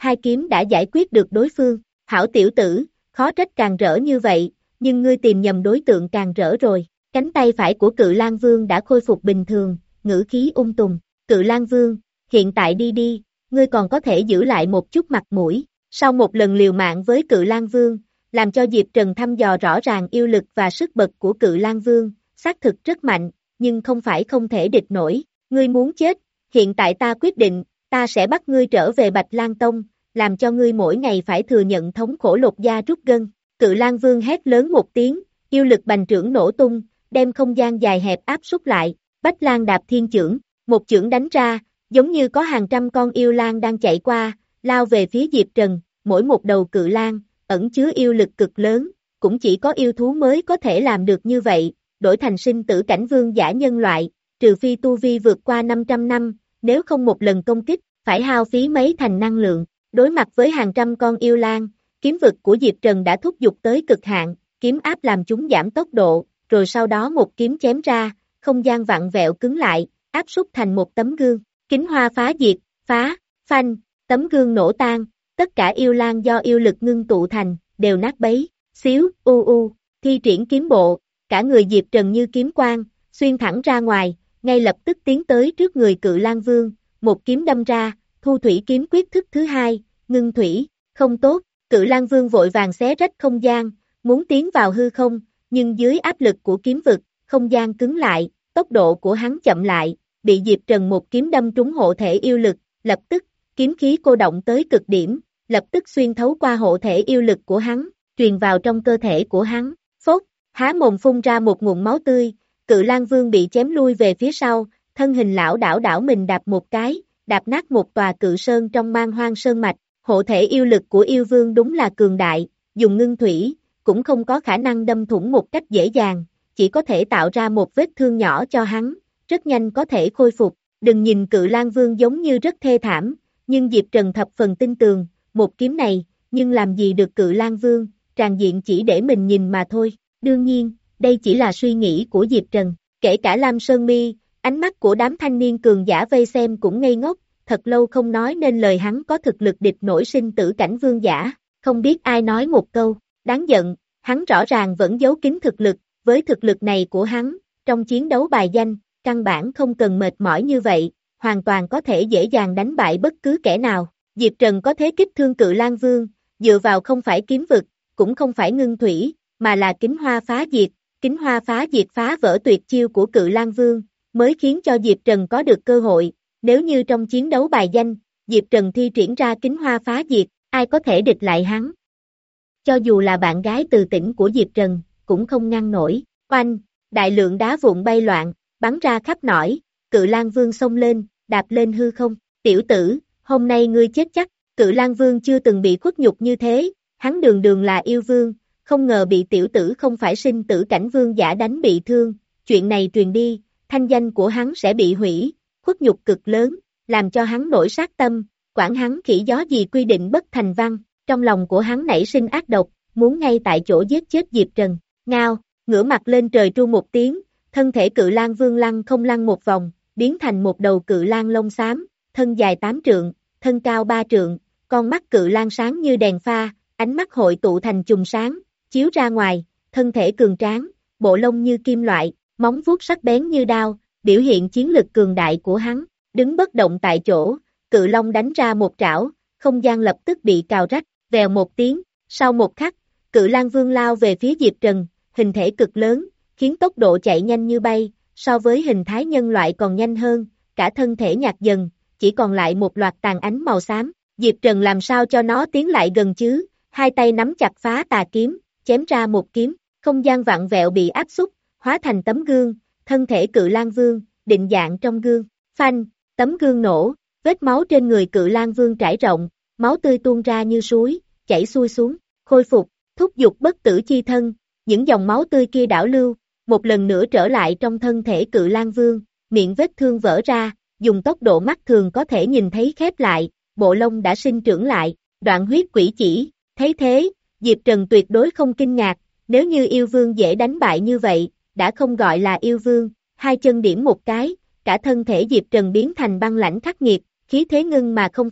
hai kiếm đã giải quyết được đối phương. Hảo tiểu tử, khó trách càng rỡ như vậy, nhưng ngươi tìm nhầm đối tượng càng rỡ rồi. Cánh tay phải của Cự Lang Vương đã khôi phục bình thường, ngữ khí ung tùng. Cự Lang Vương, hiện tại đi đi, ngươi còn có thể giữ lại một chút mặt mũi. Sau một lần liều mạng với Cự Lang Vương, làm cho Diệp Trần thăm dò rõ ràng yêu lực và sức bật của Cự Lang Vương, xác thực rất mạnh, nhưng không phải không thể địch nổi. Ngươi muốn chết, hiện tại ta quyết định, ta sẽ bắt ngươi trở về Bạch Lang Tông, làm cho ngươi mỗi ngày phải thừa nhận thống khổ lột da rút gân. Cự Lang Vương hét lớn một tiếng, yêu lực bành trướng nổ tung, đem không gian dài hẹp áp súc lại. Bách Lang đạp thiên chưởng, một chưởng đánh ra, giống như có hàng trăm con yêu lang đang chạy qua, lao về phía Diệp Trần. Mỗi một đầu cự lang ẩn chứa yêu lực cực lớn, cũng chỉ có yêu thú mới có thể làm được như vậy. Đổi thành sinh tử cảnh vương giả nhân loại, trừ phi tu vi vượt qua năm trăm năm, nếu không một lần công kích, phải hao phí mấy thành năng lượng. Đối mặt với hàng trăm con yêu lang, kiếm vực của Diệp Trần đã thúc giục tới cực hạn, kiếm áp làm chúng giảm tốc độ, rồi sau đó một kiếm chém ra, không gian vặn vẹo cứng lại, áp súc thành một tấm gương. Kính hoa phá diệt, phá, phanh, tấm gương nổ tan, tất cả yêu lang do yêu lực ngưng tụ thành, đều nát bấy. Xíu, u u, thi triển kiếm bộ, cả người Diệp Trần như kiếm quang, xuyên thẳng ra ngoài, ngay lập tức tiến tới trước người Cự Lang Vương, một kiếm đâm ra, thu thủy kiếm quyết thức thứ hai, ngưng thủy, không tốt. Cự Lang Vương vội vàng xé rách không gian, muốn tiến vào hư không, nhưng dưới áp lực của kiếm vực, không gian cứng lại, tốc độ của hắn chậm lại, bị Diệp Trần một kiếm đâm trúng hộ thể yêu lực, lập tức, kiếm khí cô động tới cực điểm, lập tức xuyên thấu qua hộ thể yêu lực của hắn, truyền vào trong cơ thể của hắn. Phốt, há mồm phun ra một nguồn máu tươi, Cự Lang Vương bị chém lui về phía sau, thân hình lão đảo đảo mình đạp một cái, đạp nát một tòa cự sơn trong Man Hoang Sơn Mạch. Hộ thể yêu lực của yêu vương đúng là cường đại, dùng ngưng thủy, cũng không có khả năng đâm thủng một cách dễ dàng, chỉ có thể tạo ra một vết thương nhỏ cho hắn, rất nhanh có thể khôi phục. Đừng nhìn Cự Lang Vương giống như rất thê thảm, nhưng Diệp Trần thập phần tin tường, một kiếm này, nhưng làm gì được Cự Lang Vương, tràn diện chỉ để mình nhìn mà thôi. Đương nhiên, đây chỉ là suy nghĩ của Diệp Trần, kể cả Lam Sơn Mi, ánh mắt của đám thanh niên cường giả vây xem cũng ngây ngốc, thật lâu không nói nên lời hắn có thực lực địch nổi sinh tử cảnh vương giả, không biết ai nói một câu, đáng giận, hắn rõ ràng vẫn giấu kín thực lực, với thực lực này của hắn, trong chiến đấu bài danh, căn bản không cần mệt mỏi như vậy, hoàn toàn có thể dễ dàng đánh bại bất cứ kẻ nào. Diệp Trần có thế kích thương Cự Lang Vương, dựa vào không phải kiếm vực, cũng không phải ngưng thủy, mà là kính hoa phá diệt, kính hoa phá diệt phá vỡ tuyệt chiêu của Cự Lang Vương, mới khiến cho Diệp Trần có được cơ hội. Nếu như trong chiến đấu bài danh, Diệp Trần thi triển ra kính hoa phá diệt, ai có thể địch lại hắn? Cho dù là bạn gái từ tỉnh của Diệp Trần, cũng không ngăn nổi. Oanh, đại lượng đá vụn bay loạn, bắn ra khắp nỏi, Cự Lang Vương xông lên, đạp lên hư không. Tiểu tử, hôm nay ngươi chết chắc. Cự Lang Vương chưa từng bị khuất nhục như thế, hắn đường đường là yêu vương, không ngờ bị tiểu tử không phải sinh tử cảnh vương giả đánh bị thương. Chuyện này truyền đi, thanh danh của hắn sẽ bị hủy, khuất nhục cực lớn, làm cho hắn nổi sát tâm, quản hắn khỉ gió gì quy định bất thành văn. Trong lòng của hắn nảy sinh ác độc, muốn ngay tại chỗ giết chết Diệp Trần. Ngao, ngửa mặt lên trời tru một tiếng, thân thể Cự Lang Vương lăn không lăn một vòng, biến thành một đầu cự lang lông xám, thân dài tám trượng, thân cao ba trượng, con mắt Cự Lang sáng như đèn pha, ánh mắt hội tụ thành chùm sáng, chiếu ra ngoài, thân thể cường tráng, bộ lông như kim loại, móng vuốt sắc bén như đao, biểu hiện chiến lực cường đại của hắn. Đứng bất động tại chỗ, Cự Long đánh ra một trảo, không gian lập tức bị cào rách, vèo một tiếng, sau một khắc, Cự Lang Vương lao về phía Diệp Trần, hình thể cực lớn, khiến tốc độ chạy nhanh như bay, so với hình thái nhân loại còn nhanh hơn, cả thân thể nhạt dần, chỉ còn lại một loạt tàn ánh màu xám. Diệp Trần làm sao cho nó tiến lại gần chứ, hai tay nắm chặt phá tà kiếm, chém ra một kiếm, không gian vặn vẹo bị áp xúc, hóa thành tấm gương, thân thể Cự Lang Vương, định dạng trong gương, phanh, tấm gương nổ, vết máu trên người Cự Lang Vương trải rộng, máu tươi tuôn ra như suối, chảy xuôi xuống, khôi phục, thúc giục bất tử chi thân, những dòng máu tươi kia đảo lưu, một lần nữa trở lại trong thân thể Cự Lang Vương, miệng vết thương vỡ ra, dùng tốc độ mắt thường có thể nhìn thấy khép lại, bộ lông đã sinh trưởng lại, đoạn huyết quỷ chỉ, thấy thế, Diệp Trần tuyệt đối không kinh ngạc, nếu như yêu vương dễ đánh bại như vậy, đã không gọi là yêu vương, hai chân điểm một cái, cả thân thể Diệp Trần biến thành băng lãnh khắc nghiệt, khí thế ngưng mà không phát,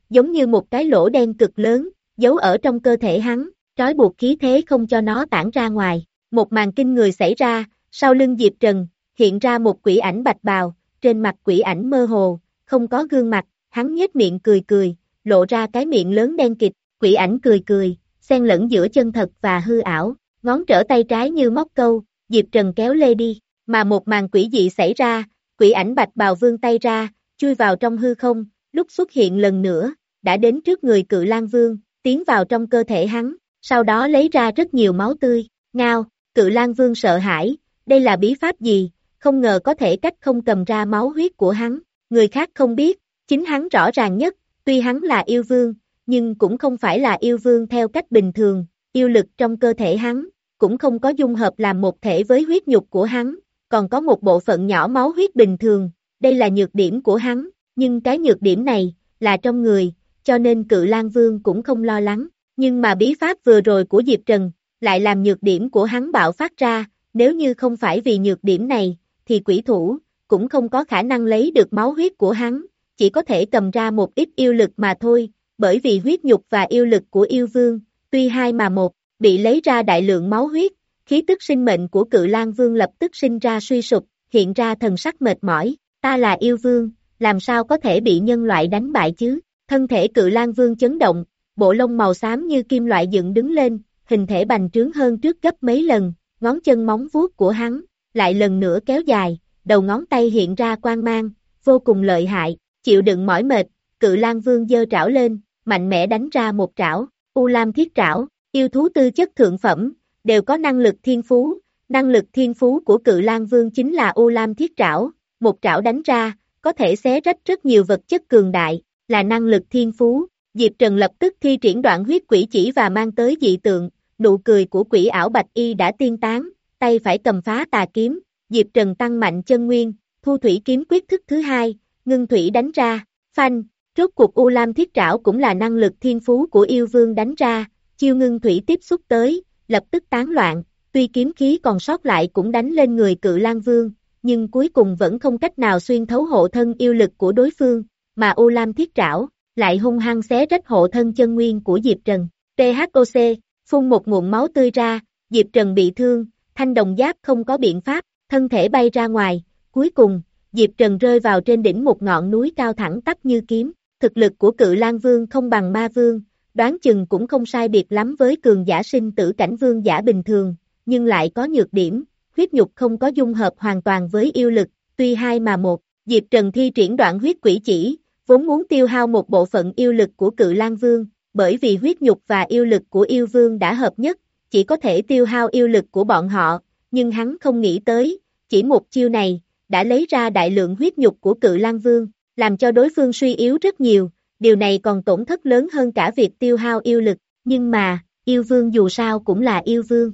giống như một cái lỗ đen cực lớn, giấu ở trong cơ thể hắn, trói buộc khí thế không cho nó tản ra ngoài. Một màn kinh người xảy ra, sau lưng Diệp Trần, hiện ra một quỷ ảnh bạch bào, trên mặt quỷ ảnh mơ hồ, không có gương mặt, hắn nhếch miệng cười cười, lộ ra cái miệng lớn đen kịt, quỷ ảnh cười cười, xen lẫn giữa chân thật và hư ảo, ngón trở tay trái như móc câu, Diệp Trần kéo lê đi, mà một màn quỷ dị xảy ra, quỷ ảnh bạch bào vươn tay ra, chui vào trong hư không, lúc xuất hiện lần nữa, đã đến trước người Cự Lang Vương, tiến vào trong cơ thể hắn, sau đó lấy ra rất nhiều máu tươi, ngao, Cự Lang Vương sợ hãi, đây là bí pháp gì, không ngờ có thể cách không cầm ra máu huyết của hắn, người khác không biết, chính hắn rõ ràng nhất, tuy hắn là yêu vương, nhưng cũng không phải là yêu vương theo cách bình thường, yêu lực trong cơ thể hắn, cũng không có dung hợp làm một thể với huyết nhục của hắn, còn có một bộ phận nhỏ máu huyết bình thường, đây là nhược điểm của hắn, nhưng cái nhược điểm này, là trong người, cho nên Cự Lang Vương cũng không lo lắng, nhưng mà bí pháp vừa rồi của Diệp Trần, lại làm nhược điểm của hắn bạo phát ra, nếu như không phải vì nhược điểm này, thì quỷ thủ, cũng không có khả năng lấy được máu huyết của hắn, chỉ có thể cầm ra một ít yêu lực mà thôi, bởi vì huyết nhục và yêu lực của yêu vương, tuy hai mà một, bị lấy ra đại lượng máu huyết, khí tức sinh mệnh của Cự Lang Vương lập tức sinh ra suy sụp, hiện ra thần sắc mệt mỏi, ta là yêu vương, làm sao có thể bị nhân loại đánh bại chứ, thân thể Cự Lang Vương chấn động, bộ lông màu xám như kim loại dựng đứng lên, hình thể bành trướng hơn trước gấp mấy lần, ngón chân móng vuốt của hắn, lại lần nữa kéo dài, đầu ngón tay hiện ra quang mang, vô cùng lợi hại, chịu đựng mỏi mệt, Cự Lang Vương giơ trảo lên, mạnh mẽ đánh ra một trảo, U Lam Thiết Trảo, yêu thú tư chất thượng phẩm, đều có năng lực thiên phú, năng lực thiên phú của Cự Lang Vương chính là U Lam Thiết Trảo, một trảo đánh ra, có thể xé rách rất nhiều vật chất cường đại, là năng lực thiên phú, Diệp Trần lập tức thi triển đoạn huyết quỷ chỉ và mang tới dị tượng, nụ cười của quỷ ảo bạch y đã tiên tán, tay phải cầm phá tà kiếm, Diệp Trần tăng mạnh chân nguyên, thu thủy kiếm quyết thức thứ hai, ngưng thủy đánh ra, phanh, rốt cuộc U Lam Thiết Trảo cũng là năng lực thiên phú của yêu vương đánh ra, chiêu ngưng thủy tiếp xúc tới, lập tức tán loạn, tuy kiếm khí còn sót lại cũng đánh lên người Cự Lang Vương, nhưng cuối cùng vẫn không cách nào xuyên thấu hộ thân yêu lực của đối phương, mà U Lam Thiết Trảo lại hung hăng xé rách hộ thân chân nguyên của Diệp Trần. tê hát o xê, phun một ngụm máu tươi ra, Diệp Trần bị thương, thanh đồng giáp không có biện pháp, thân thể bay ra ngoài, cuối cùng, Diệp Trần rơi vào trên đỉnh một ngọn núi cao thẳng tắp như kiếm, thực lực của Cự Lang Vương không bằng Ma Vương, đoán chừng cũng không sai biệt lắm với cường giả sinh tử cảnh vương giả bình thường, nhưng lại có nhược điểm, huyết nhục không có dung hợp hoàn toàn với yêu lực, tuy hai mà một, Diệp Trần thi triển đoạn huyết quỷ chỉ, vốn muốn tiêu hao một bộ phận yêu lực của Cự Lang Vương, bởi vì huyết nhục và yêu lực của yêu vương đã hợp nhất, chỉ có thể tiêu hao yêu lực của bọn họ, nhưng hắn không nghĩ tới, chỉ một chiêu này, đã lấy ra đại lượng huyết nhục của Cự Lang Vương, làm cho đối phương suy yếu rất nhiều, điều này còn tổn thất lớn hơn cả việc tiêu hao yêu lực, nhưng mà, yêu vương dù sao cũng là yêu vương.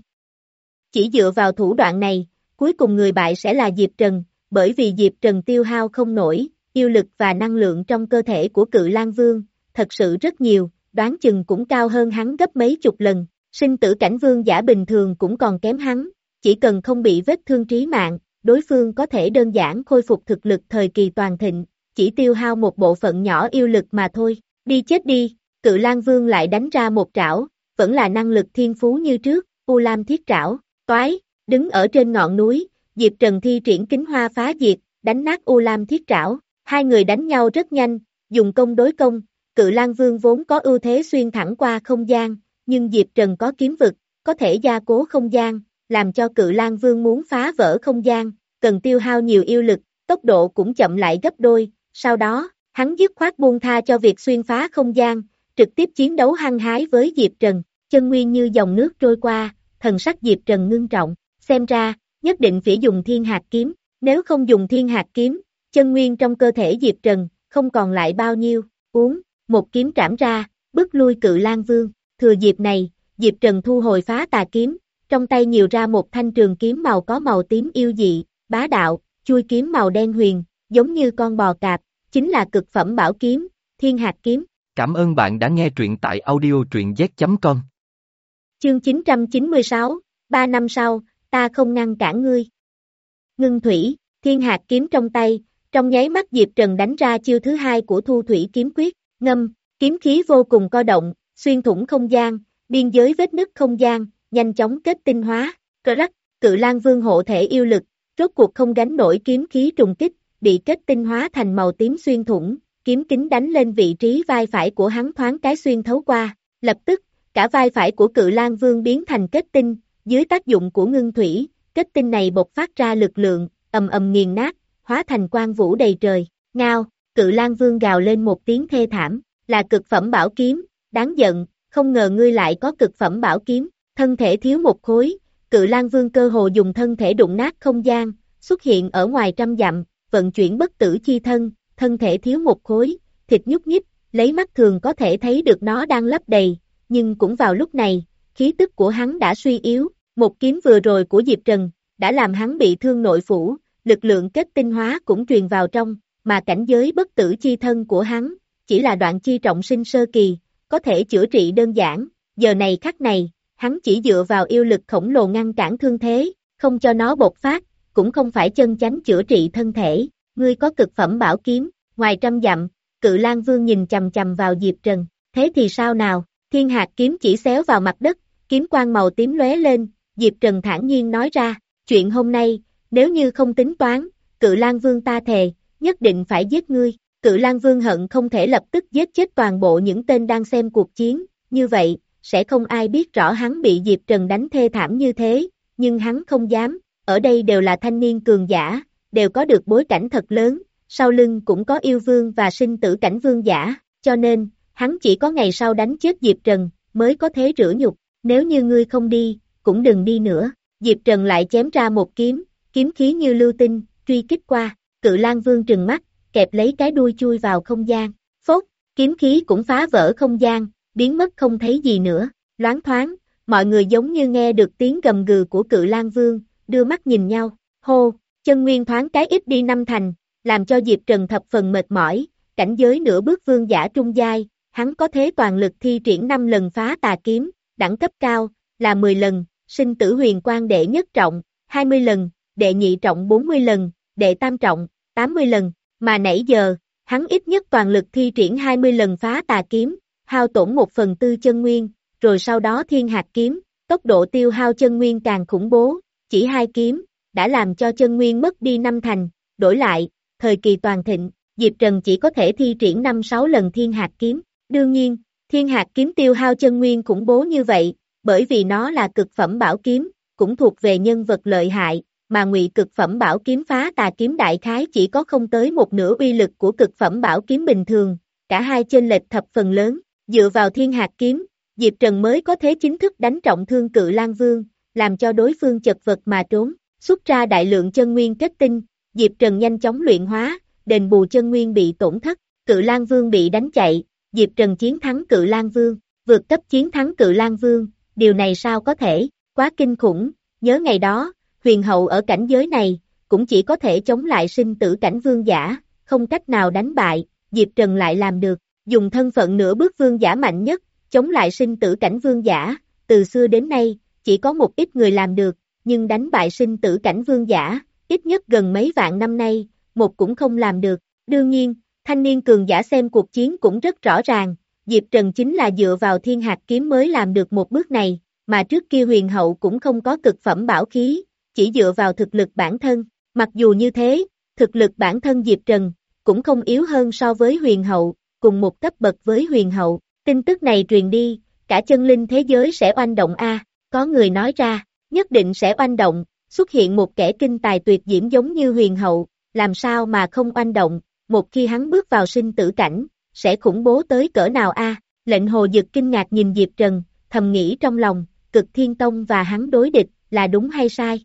Chỉ dựa vào thủ đoạn này, cuối cùng người bại sẽ là Diệp Trần, bởi vì Diệp Trần tiêu hao không nổi, yêu lực và năng lượng trong cơ thể của Cự Lang Vương, thật sự rất nhiều, đoán chừng cũng cao hơn hắn gấp mấy chục lần, sinh tử cảnh vương giả bình thường cũng còn kém hắn, chỉ cần không bị vết thương trí mạng, đối phương có thể đơn giản khôi phục thực lực thời kỳ toàn thịnh, chỉ tiêu hao một bộ phận nhỏ yêu lực mà thôi, đi chết đi, Cự Lang Vương lại đánh ra một trảo, vẫn là năng lực thiên phú như trước, U Lam Thiết Trảo, toái, đứng ở trên ngọn núi, Diệp Trần thi triển kính hoa phá diệt, đánh nát U Lam Thiết Trảo, hai người đánh nhau rất nhanh, dùng công đối công, Cự Lang Vương vốn có ưu thế xuyên thẳng qua không gian, nhưng Diệp Trần có kiếm vực, có thể gia cố không gian, làm cho Cự Lang Vương muốn phá vỡ không gian, cần tiêu hao nhiều yêu lực, tốc độ cũng chậm lại gấp đôi, sau đó, hắn dứt khoát buông tha cho việc xuyên phá không gian, trực tiếp chiến đấu hăng hái với Diệp Trần, chân nguyên như dòng nước trôi qua, thần sắc Diệp Trần ngưng trọng, xem ra, nhất định phải dùng thiên hạt kiếm, nếu không dùng thiên hạt kiếm, chân nguyên trong cơ thể Diệp Trần, không còn lại bao nhiêu, uống, một kiếm trảm ra, bức lui Cự Lang Vương, thừa dịp này, Diệp Trần thu hồi phá tà kiếm, trong tay nhiều ra một thanh trường kiếm màu có màu tím yêu dị, bá đạo, chui kiếm màu đen huyền, giống như con bò cạp, chính là cực phẩm bảo kiếm, thiên hạt kiếm. Cảm ơn bạn đã nghe truyện tại audio truyện z chấm com. Chương chín trăm chín mươi sáu, ba năm sau, ta không ngăn cản ngươi. Ngưng thủy, thiên hạt kiếm trong tay, trong nháy mắt Diệp Trần đánh ra chiêu thứ hai của thu thủy kiếm quyết, ngâm, kiếm khí vô cùng co động, xuyên thủng không gian, biên giới vết nứt không gian, nhanh chóng kết tinh hóa, cờ rắc, Cự Lang Vương hộ thể yêu lực, rốt cuộc không gánh nổi kiếm khí trùng kích, bị kết tinh hóa thành màu tím xuyên thủng, kiếm kính đánh lên vị trí vai phải của hắn thoáng cái xuyên thấu qua, lập tức, cả vai phải của Cự Lang Vương biến thành kết tinh, dưới tác dụng của ngưng thủy, kết tinh này bộc phát ra lực lượng, ầm ầm nghiền nát, hóa thành quang vũ đầy trời, ngao, Cự Lang Vương gào lên một tiếng thê thảm, là cực phẩm bảo kiếm, đáng giận, không ngờ ngươi lại có cực phẩm bảo kiếm, thân thể thiếu một khối, Cự Lang Vương cơ hồ dùng thân thể đụng nát không gian, xuất hiện ở ngoài trăm dặm, vận chuyển bất tử chi thân, thân thể thiếu một khối, thịt nhúc nhích, lấy mắt thường có thể thấy được nó đang lấp đầy, nhưng cũng vào lúc này, khí tức của hắn đã suy yếu, một kiếm vừa rồi của Diệp Trần, đã làm hắn bị thương nội phủ, lực lượng kết tinh hóa cũng truyền vào trong, mà cảnh giới bất tử chi thân của hắn, chỉ là đoạn chi trọng sinh sơ kỳ, có thể chữa trị đơn giản, giờ này khắc này, hắn chỉ dựa vào yêu lực khổng lồ ngăn cản thương thế, không cho nó bộc phát, cũng không phải chân chánh chữa trị thân thể, ngươi có cực phẩm bảo kiếm, ngoài trăm dặm, Cự Lang Vương nhìn chầm chầm vào Diệp Trần, thế thì sao nào, thiên hạt kiếm chỉ xéo vào mặt đất, kiếm quang màu tím lóe lên, Diệp Trần thản nhiên nói ra, chuyện hôm nay, nếu như không tính toán, Cự Lang Vương ta thề, nhất định phải giết ngươi, Cự Lang Vương hận không thể lập tức giết chết toàn bộ những tên đang xem cuộc chiến, như vậy, sẽ không ai biết rõ hắn bị Diệp Trần đánh thê thảm như thế, nhưng hắn không dám, ở đây đều là thanh niên cường giả, đều có được bối cảnh thật lớn, sau lưng cũng có yêu vương và sinh tử cảnh vương giả, cho nên, hắn chỉ có ngày sau đánh chết Diệp Trần, mới có thế rửa nhục, nếu như ngươi không đi, cũng đừng đi nữa, Diệp Trần lại chém ra một kiếm, kiếm khí như lưu tinh, truy kích qua, Cự Lang Vương trừng mắt, kẹp lấy cái đuôi chui vào không gian, phốt, kiếm khí cũng phá vỡ không gian, biến mất không thấy gì nữa, loáng thoáng, mọi người giống như nghe được tiếng gầm gừ của Cự Lang Vương, đưa mắt nhìn nhau, hô, chân nguyên thoáng cái ít đi năm thành, làm cho Diệp Trần thập phần mệt mỏi, cảnh giới nửa bước vương giả trung giai, hắn có thế toàn lực thi triển năm lần phá tà kiếm, đẳng cấp cao, là mười lần, sinh tử huyền quang đệ nhất trọng, hai mươi lần, đệ nhị trọng bốn mươi lần, đệ tam trọng, tám mươi lần, mà nãy giờ, hắn ít nhất toàn lực thi triển hai mươi lần phá tà kiếm, hao tổn một phần tư chân nguyên, rồi sau đó thiên hạt kiếm, tốc độ tiêu hao chân nguyên càng khủng bố, chỉ hai kiếm, đã làm cho chân nguyên mất đi năm thành, đổi lại, thời kỳ toàn thịnh, Diệp Trần chỉ có thể thi triển năm sáu lần thiên hạt kiếm, đương nhiên, thiên hạt kiếm tiêu hao chân nguyên khủng bố như vậy, bởi vì nó là cực phẩm bảo kiếm, cũng thuộc về nhân vật lợi hại, mà ngụy cực phẩm bảo kiếm phá tà kiếm đại khái chỉ có không tới một nửa uy lực của cực phẩm bảo kiếm bình thường, cả hai chênh lệch thập phần lớn, dựa vào thiên hạt kiếm, Diệp Trần mới có thế chính thức đánh trọng thương Cự Lang Vương, làm cho đối phương chật vật mà trốn, xuất ra đại lượng chân nguyên kết tinh, Diệp Trần nhanh chóng luyện hóa, đền bù chân nguyên bị tổn thất, Cự Lang Vương bị đánh chạy, Diệp Trần chiến thắng Cự Lang Vương, vượt cấp chiến thắng Cự Lang Vương, điều này sao có thể, quá kinh khủng, nhớ ngày đó, huyền hậu ở cảnh giới này, cũng chỉ có thể chống lại sinh tử cảnh vương giả, không cách nào đánh bại, Diệp Trần lại làm được, dùng thân phận nửa bước vương giả mạnh nhất, chống lại sinh tử cảnh vương giả, từ xưa đến nay, chỉ có một ít người làm được, nhưng đánh bại sinh tử cảnh vương giả, ít nhất gần mấy vạn năm nay, một cũng không làm được, đương nhiên, thanh niên cường giả xem cuộc chiến cũng rất rõ ràng, Diệp Trần chính là dựa vào thiên hạt kiếm mới làm được một bước này, mà trước kia huyền hậu cũng không có cực phẩm bảo khí, chỉ dựa vào thực lực bản thân, mặc dù như thế, thực lực bản thân Diệp Trần, cũng không yếu hơn so với huyền hậu, cùng một cấp bậc với huyền hậu, tin tức này truyền đi, cả chân linh thế giới sẽ oanh động a, có người nói ra, nhất định sẽ oanh động, xuất hiện một kẻ kinh tài tuyệt diễm giống như huyền hậu, làm sao mà không oanh động, một khi hắn bước vào sinh tử cảnh, sẽ khủng bố tới cỡ nào a, lệnh hồ dực kinh ngạc nhìn Diệp Trần, thầm nghĩ trong lòng, Cực Thiên Tông và hắn đối địch, là đúng hay sai?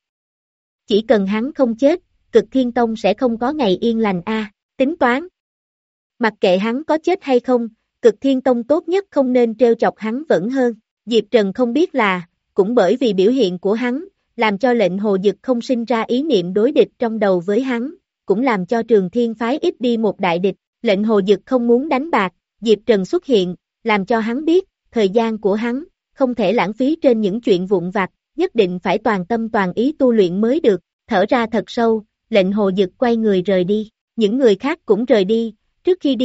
Chỉ cần hắn không chết, Cực Thiên Tông sẽ không có ngày yên lành a, tính toán. Mặc kệ hắn có chết hay không, Cực Thiên Tông tốt nhất không nên trêu chọc hắn vẫn hơn. Diệp Trần không biết là, cũng bởi vì biểu hiện của hắn, làm cho lệnh hồ dực không sinh ra ý niệm đối địch trong đầu với hắn, cũng làm cho Trường Thiên phái ít đi một đại địch. Lệnh hồ dực không muốn đánh bạc, Diệp Trần xuất hiện, làm cho hắn biết, thời gian của hắn, không thể lãng phí trên những chuyện vụn vặt, nhất định phải toàn tâm toàn ý tu luyện mới được, thở ra thật sâu, lệnh hồ dực quay người rời đi, những người khác cũng rời đi, trước khi đi,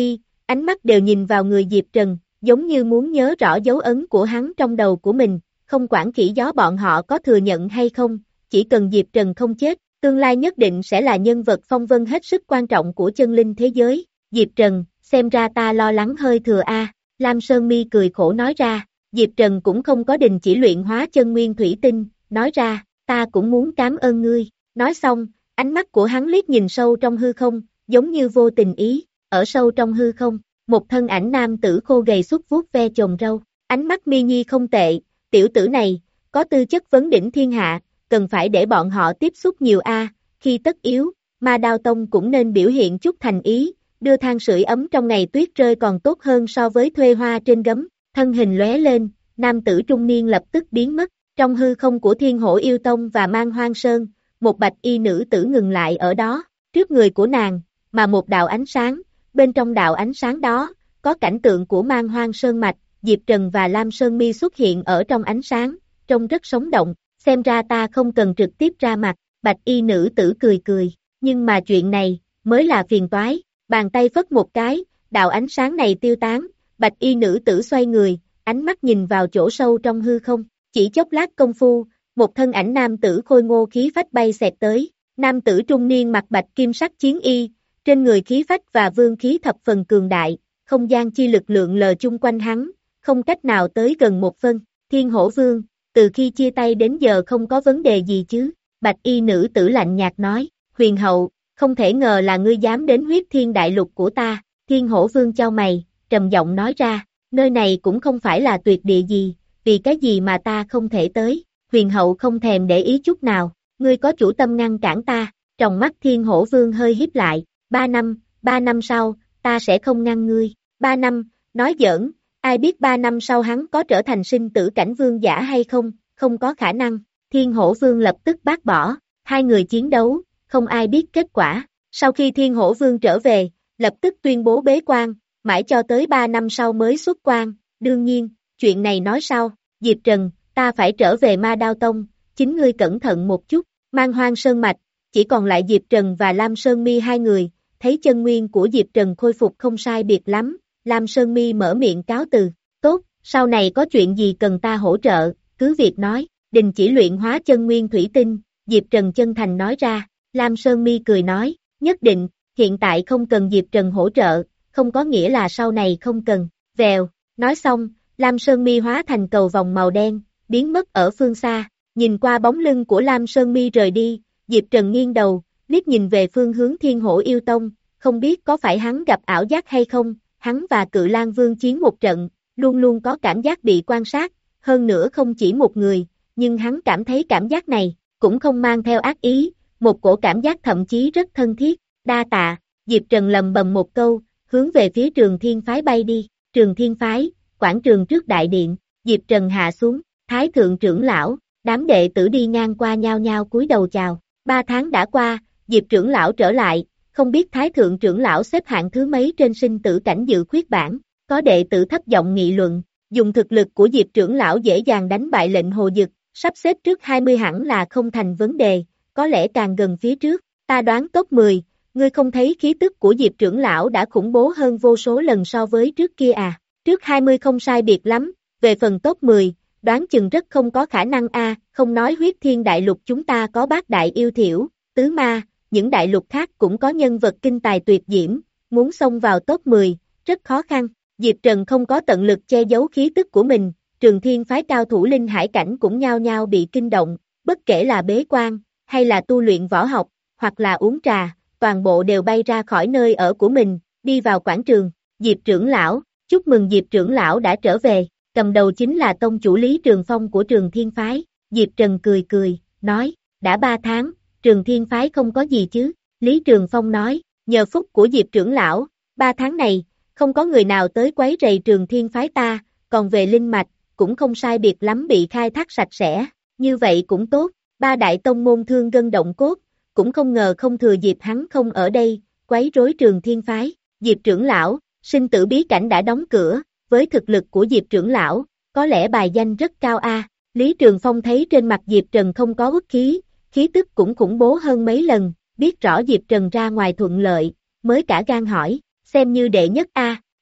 ánh mắt đều nhìn vào người Diệp Trần, giống như muốn nhớ rõ dấu ấn của hắn trong đầu của mình, không quản khỉ gió bọn họ có thừa nhận hay không, chỉ cần Diệp Trần không chết, tương lai nhất định sẽ là nhân vật phong vân hết sức quan trọng của chân linh thế giới. Diệp Trần, xem ra ta lo lắng hơi thừa a. Lam Sơn Mi cười khổ nói ra. Diệp Trần cũng không có đình chỉ luyện hóa chân nguyên thủy tinh, nói ra, ta cũng muốn cảm ơn ngươi. Nói xong, ánh mắt của hắn liếc nhìn sâu trong hư không, giống như vô tình ý, ở sâu trong hư không, một thân ảnh nam tử khô gầy xuất vuốt ve chồng râu, ánh mắt mi nhi không tệ, tiểu tử này, có tư chất vấn đỉnh thiên hạ, cần phải để bọn họ tiếp xúc nhiều a, khi tất yếu, Ma Đao Tông cũng nên biểu hiện chút thành ý, đưa than sưởi ấm trong ngày tuyết rơi còn tốt hơn so với thuê hoa trên gấm, thân hình lóe lên, nam tử trung niên lập tức biến mất, trong hư không của Thiên Hổ Yêu Tông và Man Hoang Sơn, một bạch y nữ tử ngừng lại ở đó, trước người của nàng, mà một đạo ánh sáng, bên trong đạo ánh sáng đó, có cảnh tượng của Man Hoang Sơn mạch, Diệp Trần và Lam Sơn Mi xuất hiện ở trong ánh sáng, trông rất sống động, xem ra ta không cần trực tiếp ra mặt, bạch y nữ tử cười cười, nhưng mà chuyện này, mới là phiền toái, bàn tay phất một cái, đạo ánh sáng này tiêu tán, bạch y nữ tử xoay người, ánh mắt nhìn vào chỗ sâu trong hư không, chỉ chốc lát công phu, một thân ảnh nam tử khôi ngô khí phách bay xẹt tới, nam tử trung niên mặc bạch kim sắc chiến y, trên người khí phách và vương khí thập phần cường đại, không gian chi lực lượng lờ chung quanh hắn, không cách nào tới gần một phân, Thiên Hổ Vương, từ khi chia tay đến giờ không có vấn đề gì chứ, bạch y nữ tử lạnh nhạt nói, huyền hậu, không thể ngờ là ngươi dám đến huyết thiên đại lục của ta, Thiên Hổ Vương chau mày, trầm giọng nói ra, nơi này cũng không phải là tuyệt địa gì, vì cái gì mà ta không thể tới, huyền hậu không thèm để ý chút nào, ngươi có chủ tâm ngăn cản ta, trong mắt Thiên Hổ Vương hơi híp lại, ba năm, ba năm sau, ta sẽ không ngăn ngươi, ba năm, nói giỡn, ai biết ba năm sau hắn có trở thành sinh tử cảnh vương giả hay không, không có khả năng, Thiên Hổ Vương lập tức bác bỏ, hai người chiến đấu, không ai biết kết quả, sau khi Thiên Hổ Vương trở về, lập tức tuyên bố bế quan, mãi cho tới ba năm sau mới xuất quan, đương nhiên, chuyện này nói sau, Diệp Trần, ta phải trở về Ma Đao Tông, chính ngươi cẩn thận một chút, Man Hoang Sơn mạch, chỉ còn lại Diệp Trần và Lam Sơn Mi hai người, thấy chân nguyên của Diệp Trần khôi phục không sai biệt lắm, Lam Sơn Mi mở miệng cáo từ, tốt, sau này có chuyện gì cần ta hỗ trợ, cứ việc nói, đình chỉ luyện hóa chân nguyên thủy tinh, Diệp Trần chân thành nói ra, Lam Sơn Mi cười nói, nhất định, hiện tại không cần Diệp Trần hỗ trợ, không có nghĩa là sau này không cần, vèo, nói xong, Lam Sơn Mi hóa thành cầu vòng màu đen, biến mất ở phương xa, nhìn qua bóng lưng của Lam Sơn Mi rời đi, Diệp Trần nghiêng đầu, liếc nhìn về phương hướng Thiên Hổ Yêu Tông, không biết có phải hắn gặp ảo giác hay không, hắn và Cự Lang Vương chiến một trận, luôn luôn có cảm giác bị quan sát, hơn nữa không chỉ một người, nhưng hắn cảm thấy cảm giác này, cũng không mang theo ác ý, một cổ cảm giác thậm chí rất thân thiết, đa tạ, Diệp Trần lầm bầm một câu, hướng về phía Trường Thiên Phái bay đi, Trường Thiên Phái, quảng trường trước đại điện, Diệp Trần hạ xuống, Thái Thượng trưởng lão, đám đệ tử đi ngang qua nhao nhao cúi đầu chào, ba tháng đã qua, Diệp trưởng lão trở lại, không biết Thái Thượng trưởng lão xếp hạng thứ mấy trên sinh tử cảnh dự khuyết bảng, có đệ tử thấp giọng nghị luận, dùng thực lực của Diệp trưởng lão dễ dàng đánh bại lệnh Hồ Dực, sắp xếp trước hai mươi hẳn là không thành vấn đề, có lẽ càng gần phía trước, ta đoán top mười, ngươi không thấy khí tức của Diệp trưởng lão đã khủng bố hơn vô số lần so với trước kia à, trước hai mươi không sai biệt lắm, về phần top mười, đoán chừng rất không có khả năng a, không nói huyết thiên đại lục chúng ta có bát đại yêu thiểu, tứ ma, những đại lục khác cũng có nhân vật kinh tài tuyệt diễm, muốn xông vào top mười, rất khó khăn, Diệp Trần không có tận lực che giấu khí tức của mình, Trường Thiên Phái cao thủ linh hải cảnh cũng nhao nhao bị kinh động, bất kể là bế quan, hay là tu luyện võ học, hoặc là uống trà, toàn bộ đều bay ra khỏi nơi ở của mình, đi vào quảng trường, Diệp trưởng lão, chúc mừng Diệp trưởng lão đã trở về, cầm đầu chính là tông chủ Lý Trường Phong của Trường Thiên Phái, Diệp Trần cười cười, nói, đã ba tháng, Trường Thiên Phái không có gì chứ, Lý Trường Phong nói, nhờ phúc của Diệp trưởng lão, ba tháng này, không có người nào tới quấy rầy Trường Thiên Phái ta, còn về linh mạch, cũng không sai biệt lắm bị khai thác sạch sẽ, như vậy cũng tốt, ba đại tông môn thương gân động cốt, cũng không ngờ không thừa dịp hắn không ở đây, quấy rối Trường Thiên Phái, Diệp trưởng lão, sinh tử bí cảnh đã đóng cửa, với thực lực của Diệp trưởng lão, có lẽ bài danh rất cao a. Lý Trường Phong thấy trên mặt Diệp Trần không có uất khí, khí tức cũng khủng bố hơn mấy lần, biết rõ Diệp Trần ra ngoài thuận lợi, mới cả gan hỏi, xem như đệ nhất a,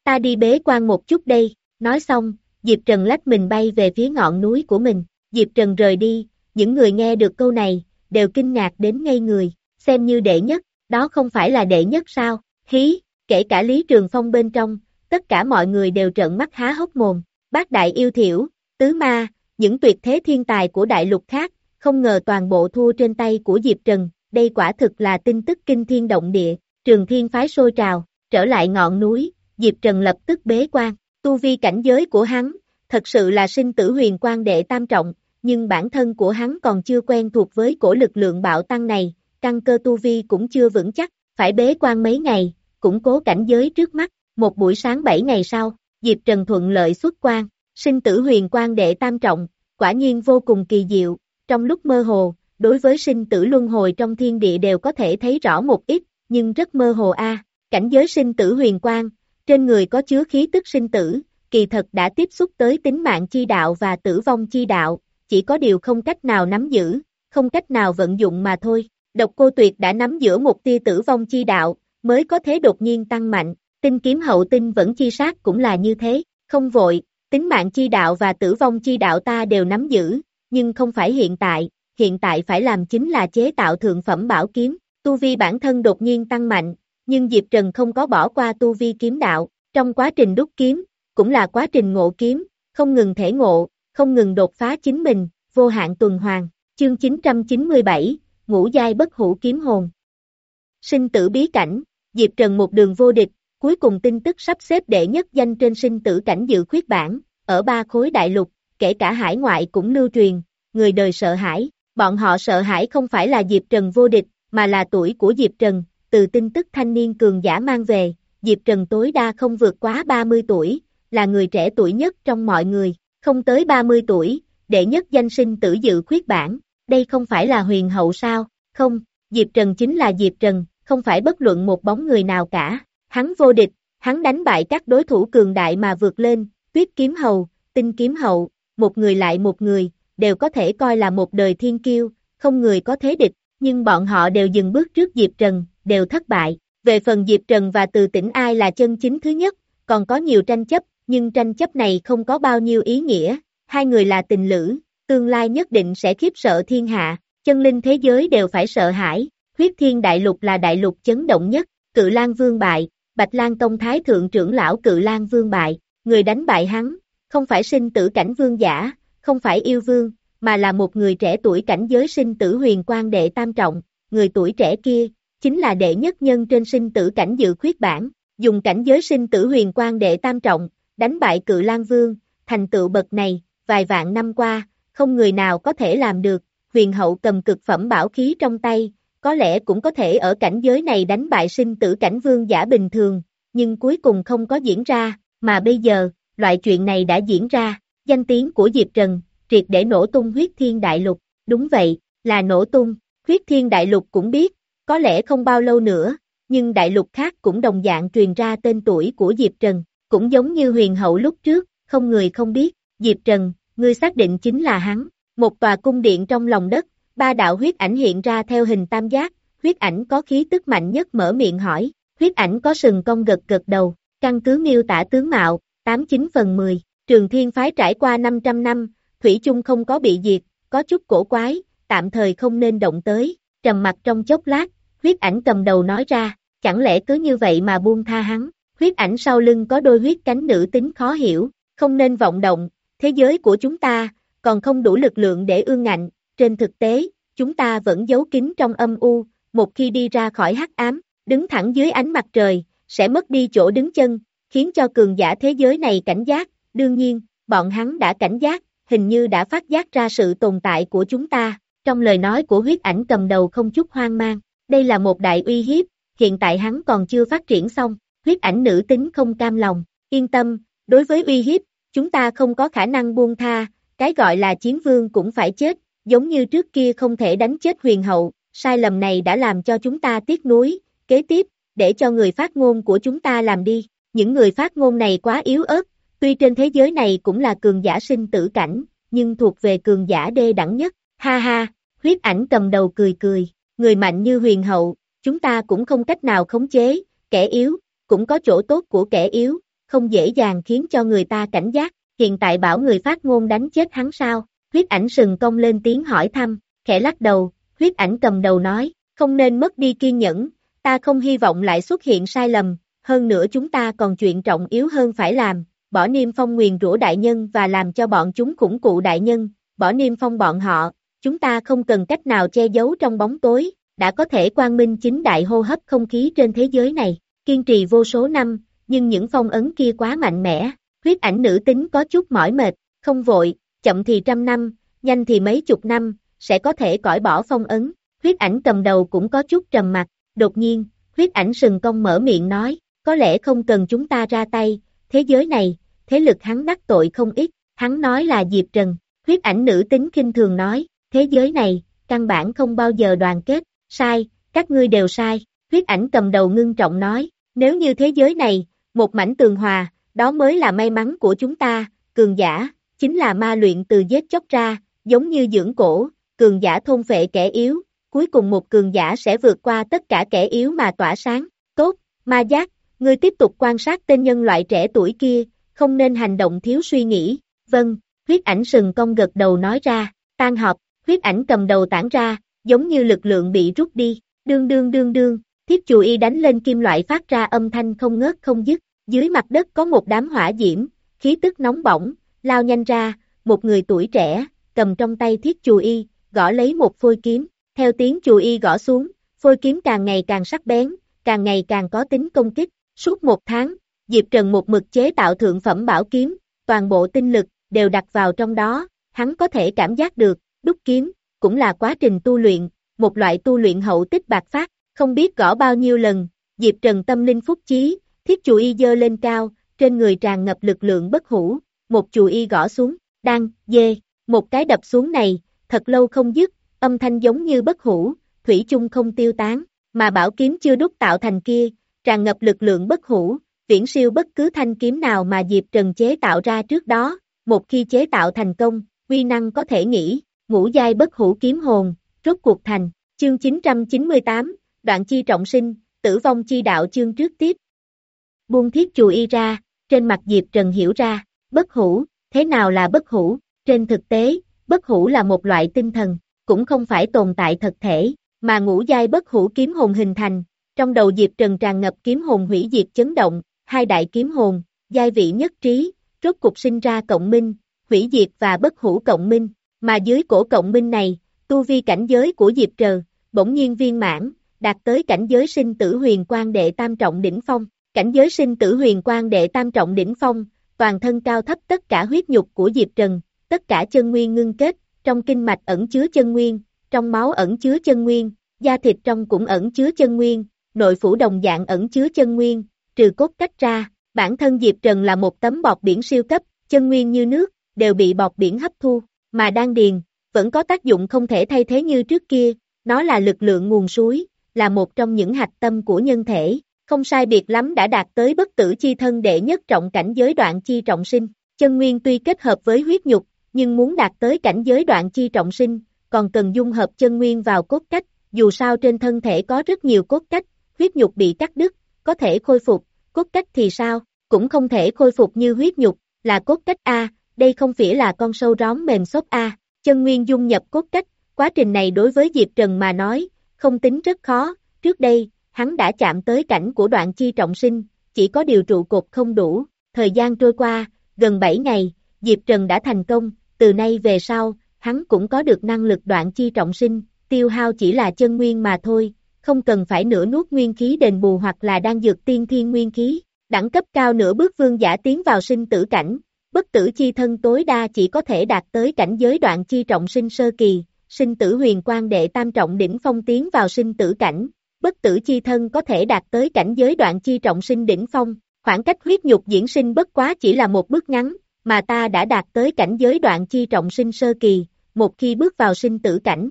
ta đi bế quan một chút đây, nói xong, Diệp Trần lách mình bay về phía ngọn núi của mình, Diệp Trần rời đi, những người nghe được câu này, đều kinh ngạc đến ngây người, xem như đệ nhất, đó không phải là đệ nhất sao, hí, kể cả Lý Trường Phong bên trong, tất cả mọi người đều trợn mắt há hốc mồm, bát đại yêu thiểu, tứ ma, những tuyệt thế thiên tài của đại lục khác, không ngờ toàn bộ thua trên tay của Diệp Trần, đây quả thực là tin tức kinh thiên động địa, Trường Thiên phái sôi trào, trở lại ngọn núi, Diệp Trần lập tức bế quan, tu vi cảnh giới của hắn, thật sự là sinh tử huyền quan đệ tam trọng, nhưng bản thân của hắn còn chưa quen thuộc với cổ lực lượng bạo tăng này, căn cơ tu vi cũng chưa vững chắc, phải bế quan mấy ngày, củng cố cảnh giới trước mắt, một buổi sáng bảy ngày sau, Diệp Trần thuận lợi xuất quan, sinh tử huyền quan đệ tam trọng, quả nhiên vô cùng kỳ diệu, trong lúc mơ hồ, đối với sinh tử luân hồi trong thiên địa đều có thể thấy rõ một ít, nhưng rất mơ hồ a. Cảnh giới sinh tử huyền quan, trên người có chứa khí tức sinh tử, kỳ thật đã tiếp xúc tới tính mạng chi đạo và tử vong chi đạo, chỉ có điều không cách nào nắm giữ, không cách nào vận dụng mà thôi. Độc Cô Tuyệt đã nắm giữa một tia tử vong chi đạo, mới có thế đột nhiên tăng mạnh, tinh kiếm hậu tinh vẫn chi sát cũng là như thế, không vội, tính mạng chi đạo và tử vong chi đạo ta đều nắm giữ, nhưng không phải hiện tại, hiện tại phải làm chính là chế tạo thượng phẩm bảo kiếm, tu vi bản thân đột nhiên tăng mạnh, nhưng Diệp Trần không có bỏ qua tu vi kiếm đạo, trong quá trình đúc kiếm, cũng là quá trình ngộ kiếm, không ngừng thể ngộ, không ngừng đột phá chính mình, vô hạn tuần hoàn, chương chín trăm chín mươi bảy, ngũ giai bất hủ kiếm hồn. Sinh tử bí cảnh, Diệp Trần một đường vô địch, cuối cùng tin tức sắp xếp đệ nhất danh trên sinh tử cảnh dự khuyết bảng, ở ba khối đại lục, kể cả hải ngoại cũng lưu truyền, người đời sợ hãi, bọn họ sợ hãi không phải là Diệp Trần vô địch, mà là tuổi của Diệp Trần, từ tin tức thanh niên cường giả mang về, Diệp Trần tối đa không vượt quá ba mươi tuổi, là người trẻ tuổi nhất trong mọi người, không tới ba mươi tuổi, đệ nhất danh sinh tử dự khuyết bảng, đây không phải là huyền hậu sao, không, Diệp Trần chính là Diệp Trần, không phải bất luận một bóng người nào cả, hắn vô địch, hắn đánh bại các đối thủ cường đại mà vượt lên, Tuyết Kiếm Hầu, Tinh Kiếm Hậu, một người lại một người, đều có thể coi là một đời thiên kiêu, không người có thế địch, nhưng bọn họ đều dừng bước trước Diệp Trần, đều thất bại. Về phần Diệp Trần và Từ Tĩnh ai là chân chính thứ nhất, còn có nhiều tranh chấp, nhưng tranh chấp này không có bao nhiêu ý nghĩa, hai người là tình lữ, tương lai nhất định sẽ khiếp sợ thiên hạ, chân linh thế giới đều phải sợ hãi, huyết thiên đại lục là đại lục chấn động nhất, Cự Lang Vương bại, Bạch Lang Tông Thái Thượng trưởng lão Cự Lang Vương bại, người đánh bại hắn, không phải sinh tử cảnh vương giả, không phải yêu vương, mà là một người trẻ tuổi cảnh giới sinh tử huyền quan đệ tam trọng, người tuổi trẻ kia, chính là đệ nhất nhân trên sinh tử cảnh dự khuyết bảng, dùng cảnh giới sinh tử huyền quan đệ tam trọng, đánh bại Cự Lang Vương, thành tựu bậc này, vài vạn năm qua, không người nào có thể làm được, huyền hậu cầm cực phẩm bảo khí trong tay, có lẽ cũng có thể ở cảnh giới này đánh bại sinh tử cảnh vương giả bình thường, nhưng cuối cùng không có diễn ra, mà bây giờ, loại chuyện này đã diễn ra, danh tiếng của Diệp Trần, triệt để nổ tung huyết thiên đại lục, đúng vậy, là nổ tung, huyết thiên đại lục cũng biết, có lẽ không bao lâu nữa, nhưng đại lục khác cũng đồng dạng truyền ra tên tuổi của Diệp Trần, cũng giống như huyền hậu lúc trước, không người không biết, Diệp Trần, ngươi xác định chính là hắn, một tòa cung điện trong lòng đất, ba đạo huyết ảnh hiện ra theo hình tam giác, huyết ảnh có khí tức mạnh nhất mở miệng hỏi, huyết ảnh có sừng cong gật gật đầu, căn cứ miêu tả tướng mạo, tám chín phần mười, Trường Thiên phái trải qua năm trăm năm, thủy chung không có bị diệt, có chút cổ quái, tạm thời không nên động tới, trầm mặt trong chốc lát, huyết ảnh cầm đầu nói ra, chẳng lẽ cứ như vậy mà buông tha hắn, huyết ảnh sau lưng có đôi huyết cánh nữ tính khó hiểu, không nên vọng động, thế giới của chúng ta, còn không đủ lực lượng để ương ngạnh, trên thực tế, chúng ta vẫn giấu kín trong âm u, một khi đi ra khỏi hắc ám, đứng thẳng dưới ánh mặt trời, sẽ mất đi chỗ đứng chân, khiến cho cường giả thế giới này cảnh giác, đương nhiên, bọn hắn đã cảnh giác, hình như đã phát giác ra sự tồn tại của chúng ta, trong lời nói của huyết ảnh cầm đầu không chút hoang mang, đây là một đại uy hiếp, hiện tại hắn còn chưa phát triển xong, huyết ảnh nữ tính không cam lòng, yên tâm, đối với uy hiếp, chúng ta không có khả năng buông tha, cái gọi là chiến vương cũng phải chết, giống như trước kia không thể đánh chết huyền hậu, sai lầm này đã làm cho chúng ta tiếc nuối, kế tiếp, để cho người phát ngôn của chúng ta làm đi, những người phát ngôn này quá yếu ớt, tuy trên thế giới này cũng là cường giả sinh tử cảnh, nhưng thuộc về cường giả đê đẳng nhất, ha ha, huyết ảnh cầm đầu cười cười, người mạnh như huyền hậu, chúng ta cũng không cách nào khống chế, kẻ yếu, cũng có chỗ tốt của kẻ yếu, không dễ dàng khiến cho người ta cảnh giác, hiện tại bảo người phát ngôn đánh chết hắn sao? Huyết ảnh sừng cong lên tiếng hỏi thăm, khẽ lắc đầu, huyết ảnh cầm đầu nói, không nên mất đi kiên nhẫn, ta không hy vọng lại xuất hiện sai lầm, hơn nữa chúng ta còn chuyện trọng yếu hơn phải làm, bỏ Niêm Phong nguyền rủa đại nhân và làm cho bọn chúng khủng cụ đại nhân, bỏ Niêm Phong bọn họ, chúng ta không cần cách nào che giấu trong bóng tối, đã có thể quang minh chính đại hô hấp không khí trên thế giới này, kiên trì vô số năm, nhưng những phong ấn kia quá mạnh mẽ, huyết ảnh nữ tính có chút mỏi mệt, không vội, chậm thì trăm năm, nhanh thì mấy chục năm, sẽ có thể cởi bỏ phong ấn, huyết ảnh cầm đầu cũng có chút trầm mặt, đột nhiên, huyết ảnh sừng cong mở miệng nói, có lẽ không cần chúng ta ra tay, thế giới này, thế lực hắn đắc tội không ít, hắn nói là Diệp Trần, huyết ảnh nữ tính khinh thường nói, thế giới này, căn bản không bao giờ đoàn kết, sai, các ngươi đều sai, huyết ảnh cầm đầu ngưng trọng nói, nếu như thế giới này, một mảnh tường hòa, đó mới là may mắn của chúng ta, cường giả, chính là ma luyện từ giết chóc ra, giống như dưỡng cổ, cường giả thôn phệ kẻ yếu, cuối cùng một cường giả sẽ vượt qua tất cả kẻ yếu mà tỏa sáng, tốt, ma giác, ngươi tiếp tục quan sát tên nhân loại trẻ tuổi kia, không nên hành động thiếu suy nghĩ, vâng, huyết ảnh sừng cong gật đầu nói ra, tan họp, huyết ảnh cầm đầu tản ra, giống như lực lượng bị rút đi, đương đương đương đương, thiết chù y đánh lên kim loại phát ra âm thanh không ngớt không dứt, dưới mặt đất có một đám hỏa diễm, khí tức nóng bỏng, lao nhanh ra, một người tuổi trẻ, cầm trong tay thiết chù y, gõ lấy một phôi kiếm, theo tiếng chù y gõ xuống, phôi kiếm càng ngày càng sắc bén, càng ngày càng có tính công kích, suốt một tháng, Diệp Trần một mực chế tạo thượng phẩm bảo kiếm, toàn bộ tinh lực, đều đặt vào trong đó, hắn có thể cảm giác được, đúc kiếm, cũng là quá trình tu luyện, một loại tu luyện hậu tích bạc phát, không biết gõ bao nhiêu lần, Diệp Trần tâm linh phúc chí, thiết chù y dơ lên cao, trên người tràn ngập lực lượng bất hủ, một chù y gõ xuống, đang, dê, một cái đập xuống này, thật lâu không dứt, âm thanh giống như bất hủ, thủy chung không tiêu tán, mà bảo kiếm chưa đúc tạo thành kia, tràn ngập lực lượng bất hủ, viễn siêu bất cứ thanh kiếm nào mà Diệp Trần chế tạo ra trước đó, một khi chế tạo thành công, uy năng có thể nghĩ, ngũ giai bất hủ kiếm hồn, rốt cuộc thành, chương chín trăm chín mươi tám, đoạn chi trọng sinh, tử vong chi đạo chương trước tiếp. Buông thiết chù y ra, trên mặt Diệp Trần hiểu ra, bất hủ, thế nào là bất hủ, trên thực tế, bất hủ là một loại tinh thần, cũng không phải tồn tại thật thể, mà ngũ giai bất hủ kiếm hồn hình thành, trong đầu Diệp Trần tràn ngập kiếm hồn hủy diệt chấn động, hai đại kiếm hồn, giai vị nhất trí, rốt cục sinh ra cộng minh, hủy diệt và bất hủ cộng minh, mà dưới cổ cộng minh này, tu vi cảnh giới của Diệp Trần, bỗng nhiên viên mãn, đạt tới cảnh giới sinh tử huyền quang đệ tam trọng đỉnh phong, cảnh giới sinh tử huyền quang đệ tam trọng đỉnh phong, toàn thân cao thấp tất cả huyết nhục của Diệp Trần, tất cả chân nguyên ngưng kết, trong kinh mạch ẩn chứa chân nguyên, trong máu ẩn chứa chân nguyên, da thịt trong cũng ẩn chứa chân nguyên, nội phủ đồng dạng ẩn chứa chân nguyên, trừ cốt cách ra, bản thân Diệp Trần là một tấm bọt biển siêu cấp, chân nguyên như nước, đều bị bọt biển hấp thu, mà đan điền, vẫn có tác dụng không thể thay thế như trước kia, nó là lực lượng nguồn suối, là một trong những hạch tâm của nhân thể, không sai biệt lắm đã đạt tới bất tử chi thân đệ nhất trọng cảnh giới đoạn chi trọng sinh, chân nguyên tuy kết hợp với huyết nhục, nhưng muốn đạt tới cảnh giới đoạn chi trọng sinh, còn cần dung hợp chân nguyên vào cốt cách, dù sao trên thân thể có rất nhiều cốt cách, huyết nhục bị cắt đứt, có thể khôi phục, cốt cách thì sao, cũng không thể khôi phục như huyết nhục, là cốt cách A, đây không phải là con sâu róm mềm xốp A, chân nguyên dung nhập cốt cách, quá trình này đối với Diệp Trần mà nói, không tính rất khó, trước đây, hắn đã chạm tới cảnh của đoạn chi trọng sinh, chỉ có điều trụ cột không đủ, thời gian trôi qua, gần bảy ngày, Diệp Trần đã thành công, từ nay về sau, hắn cũng có được năng lực đoạn chi trọng sinh, tiêu hao chỉ là chân nguyên mà thôi, không cần phải nửa nuốt nguyên khí đền bù hoặc là đang dược tiên thiên nguyên khí, đẳng cấp cao nửa bước vương giả tiến vào sinh tử cảnh, bất tử chi thân tối đa chỉ có thể đạt tới cảnh giới đoạn chi trọng sinh sơ kỳ, sinh tử huyền quang đệ tam trọng đỉnh phong tiến vào sinh tử cảnh, bất tử chi thân có thể đạt tới cảnh giới đoạn chi trọng sinh đỉnh phong, khoảng cách huyết nhục diễn sinh bất quá chỉ là một bước ngắn, mà ta đã đạt tới cảnh giới đoạn chi trọng sinh sơ kỳ, một khi bước vào sinh tử cảnh.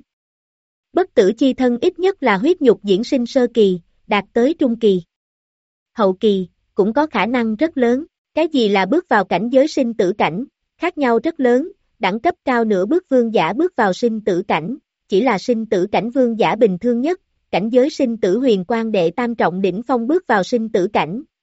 Bất tử chi thân ít nhất là huyết nhục diễn sinh sơ kỳ, đạt tới trung kỳ. Hậu kỳ, cũng có khả năng rất lớn, cái gì là bước vào cảnh giới sinh tử cảnh, khác nhau rất lớn, đẳng cấp cao nửa bước vương giả bước vào sinh tử cảnh, chỉ là sinh tử cảnh vương giả bình thường nhất, cảnh giới sinh tử huyền quang đệ tam trọng đỉnh phong bước vào sinh tử cảnh,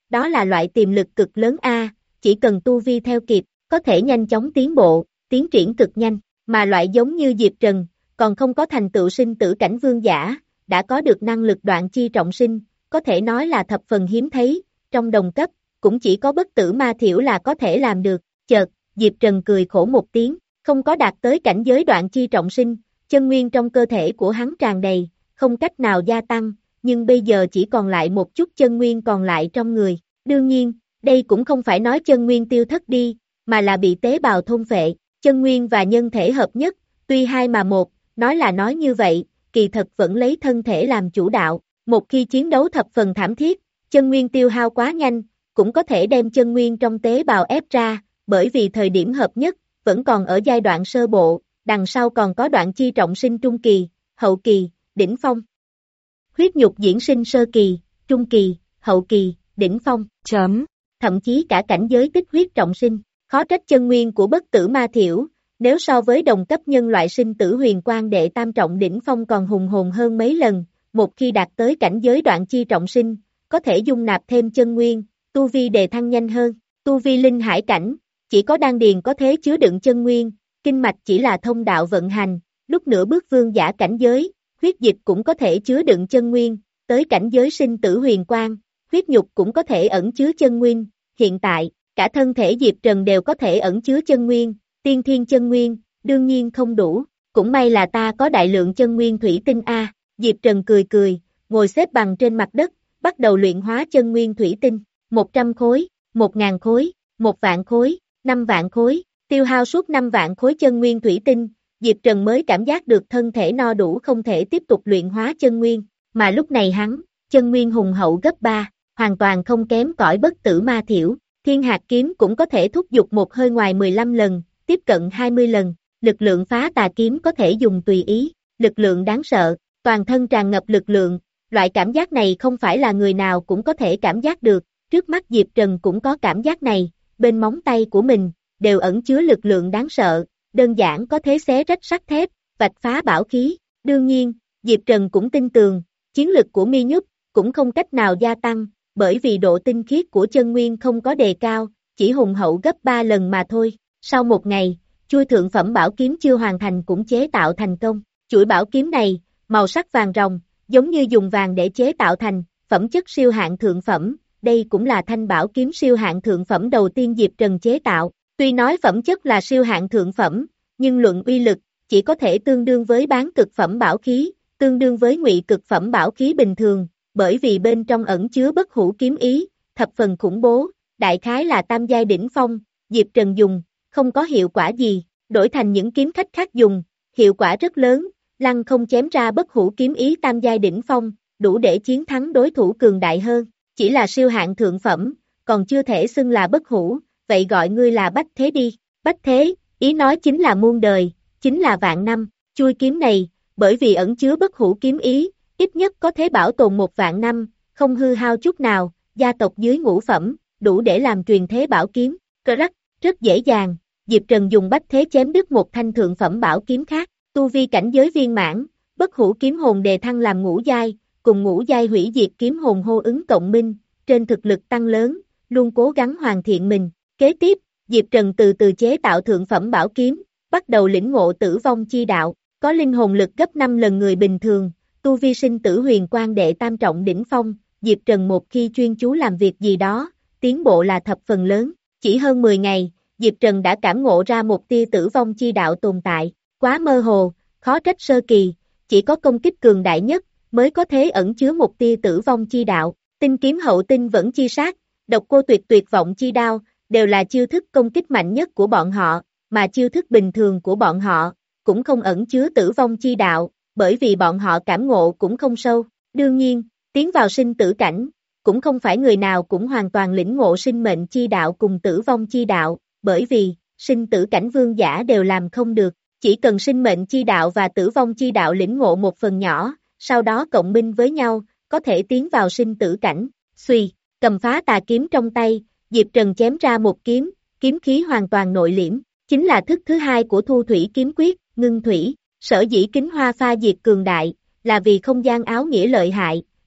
đó là loại tiềm lực cực lớn a, chỉ cần tu vi theo kịp, có thể nhanh chóng tiến bộ, tiến triển cực nhanh, mà loại giống như Diệp Trần, còn không có thành tựu sinh tử cảnh vương giả, đã có được năng lực đoạn chi trọng sinh, có thể nói là thập phần hiếm thấy, trong đồng cấp, cũng chỉ có bất tử ma thiểu là có thể làm được, chợt, Diệp Trần cười khổ một tiếng, không có đạt tới cảnh giới đoạn chi trọng sinh, chân nguyên trong cơ thể của hắn tràn đầy, không cách nào gia tăng, nhưng bây giờ chỉ còn lại một chút chân nguyên còn lại trong người, đương nhiên, đây cũng không phải nói chân nguyên tiêu thất đi, mà là bị tế bào thôn phệ, chân nguyên và nhân thể hợp nhất, tuy hai mà một, nói là nói như vậy, kỳ thật vẫn lấy thân thể làm chủ đạo, một khi chiến đấu thập phần thảm thiết, chân nguyên tiêu hao quá nhanh, cũng có thể đem chân nguyên trong tế bào ép ra, bởi vì thời điểm hợp nhất, vẫn còn ở giai đoạn sơ bộ, đằng sau còn có đoạn chi trọng sinh trung kỳ, hậu kỳ, đỉnh phong. Huyết nhục diễn sinh sơ kỳ, trung kỳ, hậu kỳ, đỉnh phong, chấm, thậm chí cả cảnh giới tích huyết trọng sinh, khó trách chân nguyên của bất tử ma thiểu, nếu so với đồng cấp nhân loại sinh tử huyền quang đệ tam trọng đỉnh phong còn hùng hồn hơn mấy lần, một khi đạt tới cảnh giới đoạn chi trọng sinh, có thể dung nạp thêm chân nguyên, tu vi đề thăng nhanh hơn, tu vi linh hải cảnh, chỉ có đan điền có thế chứa đựng chân nguyên, kinh mạch chỉ là thông đạo vận hành, lúc nửa bước vương giả cảnh giới, huyết dịch cũng có thể chứa đựng chân nguyên, tới cảnh giới sinh tử huyền quang, huyết nhục cũng có thể ẩn chứa chân nguyên, hiện tại, cả thân thể Diệp Trần đều có thể ẩn chứa chân nguyên, tiên thiên chân nguyên, đương nhiên không đủ, cũng may là ta có đại lượng chân nguyên thủy tinh a, Diệp Trần cười cười, ngồi xếp bằng trên mặt đất, bắt đầu luyện hóa chân nguyên thủy tinh, một trăm khối, một ngàn khối, một vạn khối, năm vạn khối, tiêu hao suốt năm vạn khối chân nguyên thủy tinh, Diệp Trần mới cảm giác được thân thể no đủ không thể tiếp tục luyện hóa chân nguyên, mà lúc này hắn, chân nguyên hùng hậu gấp ba, hoàn toàn không kém cỏi bất tử ma thiểu, thiên hạt kiếm cũng có thể thúc giục một hơi ngoài mười lăm lần, tiếp cận hai mươi lần, lực lượng phá tà kiếm có thể dùng tùy ý, lực lượng đáng sợ, toàn thân tràn ngập lực lượng, loại cảm giác này không phải là người nào cũng có thể cảm giác được, trước mắt Diệp Trần cũng có cảm giác này, bên móng tay của mình, đều ẩn chứa lực lượng đáng sợ, đơn giản có thể xé rách sắt thép, vạch phá bảo khí, đương nhiên, Diệp Trần cũng tin tường, chiến lực của Mi Nhúc, cũng không cách nào gia tăng, bởi vì độ tinh khiết của chân nguyên không có đề cao, chỉ hùng hậu gấp ba lần mà thôi, sau một ngày, chuôi thượng phẩm bảo kiếm chưa hoàn thành cũng chế tạo thành công, chuỗi bảo kiếm này, màu sắc vàng ròng, giống như dùng vàng để chế tạo thành, phẩm chất siêu hạng thượng phẩm, đây cũng là thanh bảo kiếm siêu hạng thượng phẩm đầu tiên Diệp Trần chế tạo, tuy nói phẩm chất là siêu hạng thượng phẩm, nhưng luận uy lực, chỉ có thể tương đương với bán cực phẩm bảo khí, tương đương với ngụy cực phẩm bảo khí bình thường, bởi vì bên trong ẩn chứa bất hủ kiếm ý, thập phần khủng bố, đại khái là tam giai đỉnh phong, Diệp Trần dùng, không có hiệu quả gì, đổi thành những kiếm khách khác dùng, hiệu quả rất lớn, lăng không chém ra bất hủ kiếm ý tam giai đỉnh phong, đủ để chiến thắng đối thủ cường đại hơn, chỉ là siêu hạng thượng phẩm, còn chưa thể xưng là bất hủ, vậy gọi ngươi là bách thế đi, bách thế, ý nói chính là muôn đời, chính là vạn năm, chuôi kiếm này, bởi vì ẩn chứa bất hủ kiếm ý, ít nhất có thể bảo tồn một vạn năm, không hư hao chút nào, gia tộc dưới ngũ phẩm, đủ để làm truyền thế bảo kiếm, cơ rắc, rất dễ dàng, Diệp Trần dùng bách thế chém đứt một thanh thượng phẩm bảo kiếm khác, tu vi cảnh giới viên mãn, bất hủ kiếm hồn đề thăng làm ngũ giai, cùng ngũ giai hủy diệt kiếm hồn hô ứng cộng minh, trên thực lực tăng lớn, luôn cố gắng hoàn thiện mình, kế tiếp, Diệp Trần từ từ chế tạo thượng phẩm bảo kiếm, bắt đầu lĩnh ngộ tử vong chi đạo, có linh hồn lực gấp năm lần người bình thường, tu vi sinh tử huyền quang đệ tam trọng đỉnh phong, Diệp Trần một khi chuyên chú làm việc gì đó, tiến bộ là thập phần lớn, chỉ hơn mười ngày, Diệp Trần đã cảm ngộ ra một tia tử vong chi đạo tồn tại, quá mơ hồ, khó trách sơ kỳ, chỉ có công kích cường đại nhất, mới có thế ẩn chứa một tia tử vong chi đạo, tinh kiếm hậu tinh vẫn chi sát, độc cô tuyệt tuyệt vọng chi đao, đều là chiêu thức công kích mạnh nhất của bọn họ, mà chiêu thức bình thường của bọn họ, cũng không ẩn chứa tử vong chi đạo, bởi vì bọn họ cảm ngộ cũng không sâu, đương nhiên, tiến vào sinh tử cảnh, cũng không phải người nào cũng hoàn toàn lĩnh ngộ sinh mệnh chi đạo cùng tử vong chi đạo, bởi vì, sinh tử cảnh vương giả đều làm không được, chỉ cần sinh mệnh chi đạo và tử vong chi đạo lĩnh ngộ một phần nhỏ, sau đó cộng minh với nhau, có thể tiến vào sinh tử cảnh, suy, cầm phá tà kiếm trong tay, Diệp Trần chém ra một kiếm, kiếm khí hoàn toàn nội liễm, chính là thức thứ hai của thu thủy kiếm quyết, ngưng thủy, sở dĩ kính hoa pha diệt cường đại, là vì không gian áo nghĩa lợi hại,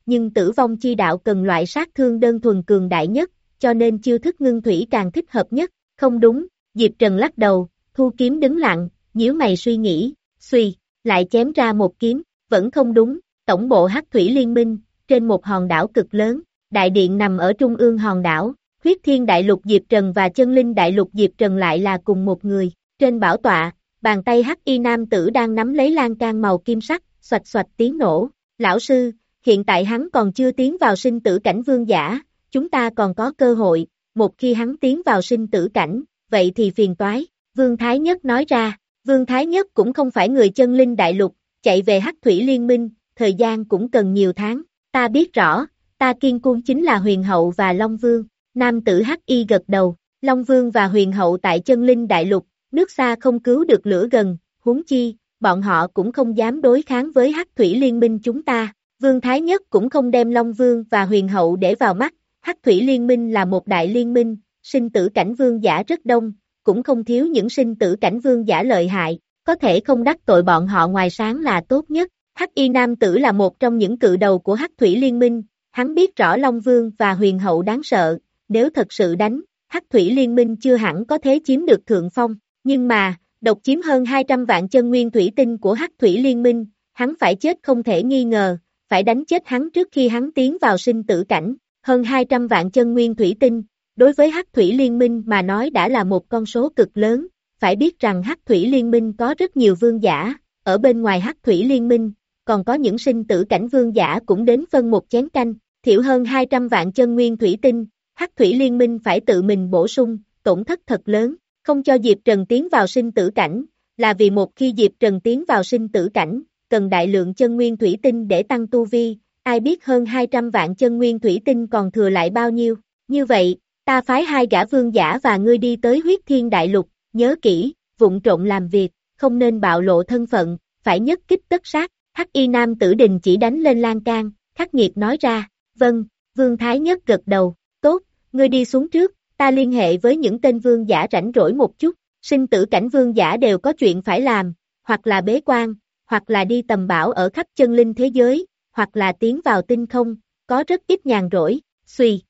nhưng tử vong chi đạo cần loại sát thương đơn thuần cường đại nhất, cho nên chiêu thức ngưng thủy càng thích hợp nhất. Không đúng, Diệp Trần lắc đầu, thu kiếm đứng lặng, nhíu mày suy nghĩ, suy, lại chém ra một kiếm, vẫn không đúng, tổng bộ Hắc Thủy Liên Minh, trên một hòn đảo cực lớn, đại điện nằm ở trung ương hòn đảo, Huyết Thiên Đại Lục Diệp Trần và Chân Linh Đại Lục Diệp Trần lại là cùng một người, trên bảo tọa, bàn tay hắc y nam tử đang nắm lấy lan can màu kim sắc, xoạch xoạch tiếng nổ, lão sư, hiện tại hắn còn chưa tiến vào sinh tử cảnh vương giả, chúng ta còn có cơ hội, một khi hắn tiến vào sinh tử cảnh, vậy thì phiền toái, Vương Thái Nhất nói ra, Vương Thái Nhất cũng không phải người Chân Linh Đại Lục, chạy về Hắc Thủy Liên Minh, thời gian cũng cần nhiều tháng, ta biết rõ, ta kiên cung chính là Huyền Hậu và Long Vương, nam tử hắc y gật đầu, Long Vương và Huyền Hậu tại Chân Linh Đại Lục, nước xa không cứu được lửa gần, huống chi, bọn họ cũng không dám đối kháng với Hắc Thủy Liên Minh chúng ta, Vương Thái Nhất cũng không đem Long Vương và Huyền Hậu để vào mắt, Hắc Thủy Liên Minh là một đại liên minh, sinh tử cảnh vương giả rất đông, cũng không thiếu những sinh tử cảnh vương giả lợi hại, có thể không đắc tội bọn họ ngoài sáng là tốt nhất. Hắc y nam tử là một trong những cự đầu của Hắc Thủy Liên Minh, hắn biết rõ Long Vương và Huyền Hậu đáng sợ, nếu thật sự đánh, Hắc Thủy Liên Minh chưa hẳn có thể chiếm được thượng phong, nhưng mà, độc chiếm hơn hai trăm vạn chân nguyên thủy tinh của Hắc Thủy Liên Minh, hắn phải chết không thể nghi ngờ, phải đánh chết hắn trước khi hắn tiến vào sinh tử cảnh, hơn hai trăm vạn chân nguyên thủy tinh, đối với Hắc Thủy Liên Minh mà nói đã là một con số cực lớn, phải biết rằng Hắc Thủy Liên Minh có rất nhiều vương giả, ở bên ngoài Hắc Thủy Liên Minh, còn có những sinh tử cảnh vương giả cũng đến phân một chén canh, thiểu hơn hai trăm vạn chân nguyên thủy tinh, Hắc Thủy Liên Minh phải tự mình bổ sung, tổn thất thật lớn, không cho Diệp Trần tiến vào sinh tử cảnh, là vì một khi Diệp Trần tiến vào sinh tử cảnh, cần đại lượng chân nguyên thủy tinh để tăng tu vi, ai biết hơn hai trăm vạn chân nguyên thủy tinh còn thừa lại bao nhiêu, như vậy, ta phái hai gã vương giả và ngươi đi tới Huyết Thiên Đại Lục, nhớ kỹ, vụng trộn làm việc, không nên bạo lộ thân phận, phải nhất kích tất sát. Hắc y nam tử đình chỉ đánh lên lan can, khắc nghiệt nói ra, vâng, Vương Thái Nhất gật đầu, tốt, ngươi đi xuống trước, ta liên hệ với những tên vương giả rảnh rỗi một chút, sinh tử cảnh vương giả đều có chuyện phải làm, hoặc là bế quan, hoặc là đi tầm bảo ở khắp chân linh thế giới, hoặc là tiến vào tinh không, có rất ít nhàn rỗi, suy,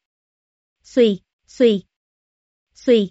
suy, suy, suy,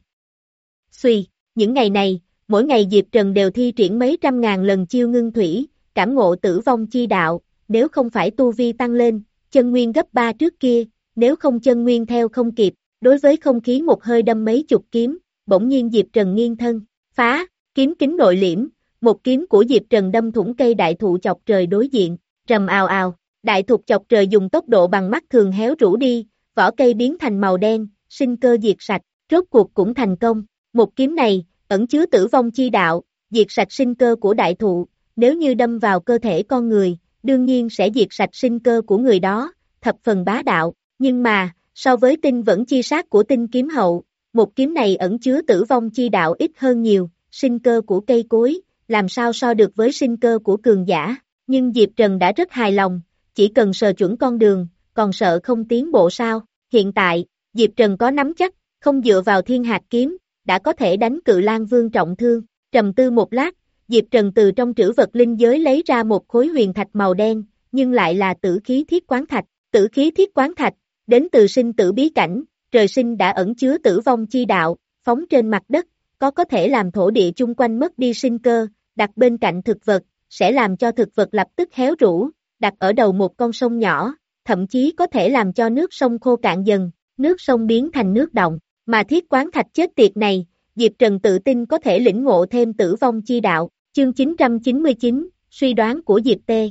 suy, những ngày này, mỗi ngày Diệp Trần đều thi triển mấy trăm ngàn lần chiêu ngưng thủy, cảm ngộ tử vong chi đạo, nếu không phải tu vi tăng lên, chân nguyên gấp ba trước kia, nếu không chân nguyên theo không kịp, đối với không khí một hơi đâm mấy chục kiếm, bỗng nhiên Diệp Trần nghiêng thân, phá, kiếm kính nội liễm, một kiếm của Diệp Trần đâm thủng cây đại thụ chọc trời đối diện, rầm ào ào, đại thụ chọc trời dùng tốc độ bằng mắt thường héo rũ đi, vỏ cây biến thành màu đen, sinh cơ diệt sạch, rốt cuộc cũng thành công, một kiếm này, ẩn chứa tử vong chi đạo, diệt sạch sinh cơ của đại thụ, nếu như đâm vào cơ thể con người, đương nhiên sẽ diệt sạch sinh cơ của người đó, thập phần bá đạo, nhưng mà, so với tinh vẫn chi sát của tinh kiếm hậu, một kiếm này ẩn chứa tử vong chi đạo ít hơn nhiều, sinh cơ của cây cối, làm sao so được với sinh cơ của cường giả, nhưng Diệp Trần đã rất hài lòng, chỉ cần sờ chuẩn con đường, còn sợ không tiến bộ sao, hiện tại, Diệp Trần có nắm chắc, không dựa vào thiên hạt kiếm, đã có thể đánh cự lang vương trọng thương, trầm tư một lát, Diệp Trần từ trong trữ vật linh giới lấy ra một khối huyền thạch màu đen, nhưng lại là tử khí thiết quán thạch, tử khí thiết quán thạch, đến từ sinh tử bí cảnh, trời sinh đã ẩn chứa tử vong chi đạo, phóng trên mặt đất, có có thể làm thổ địa chung quanh mất đi sinh cơ, đặt bên cạnh thực vật, sẽ làm cho thực vật lập tức héo rũ, đặt ở đầu một con sông nhỏ, thậm chí có thể làm cho nước sông khô cạn dần, nước sông biến thành nước động, mà thiết quán thạch chết tiệt này, Diệp Trần tự tin có thể lĩnh ngộ thêm tử vong chi đạo, chương chín trăm chín mươi chín, suy đoán của Diệp Tê.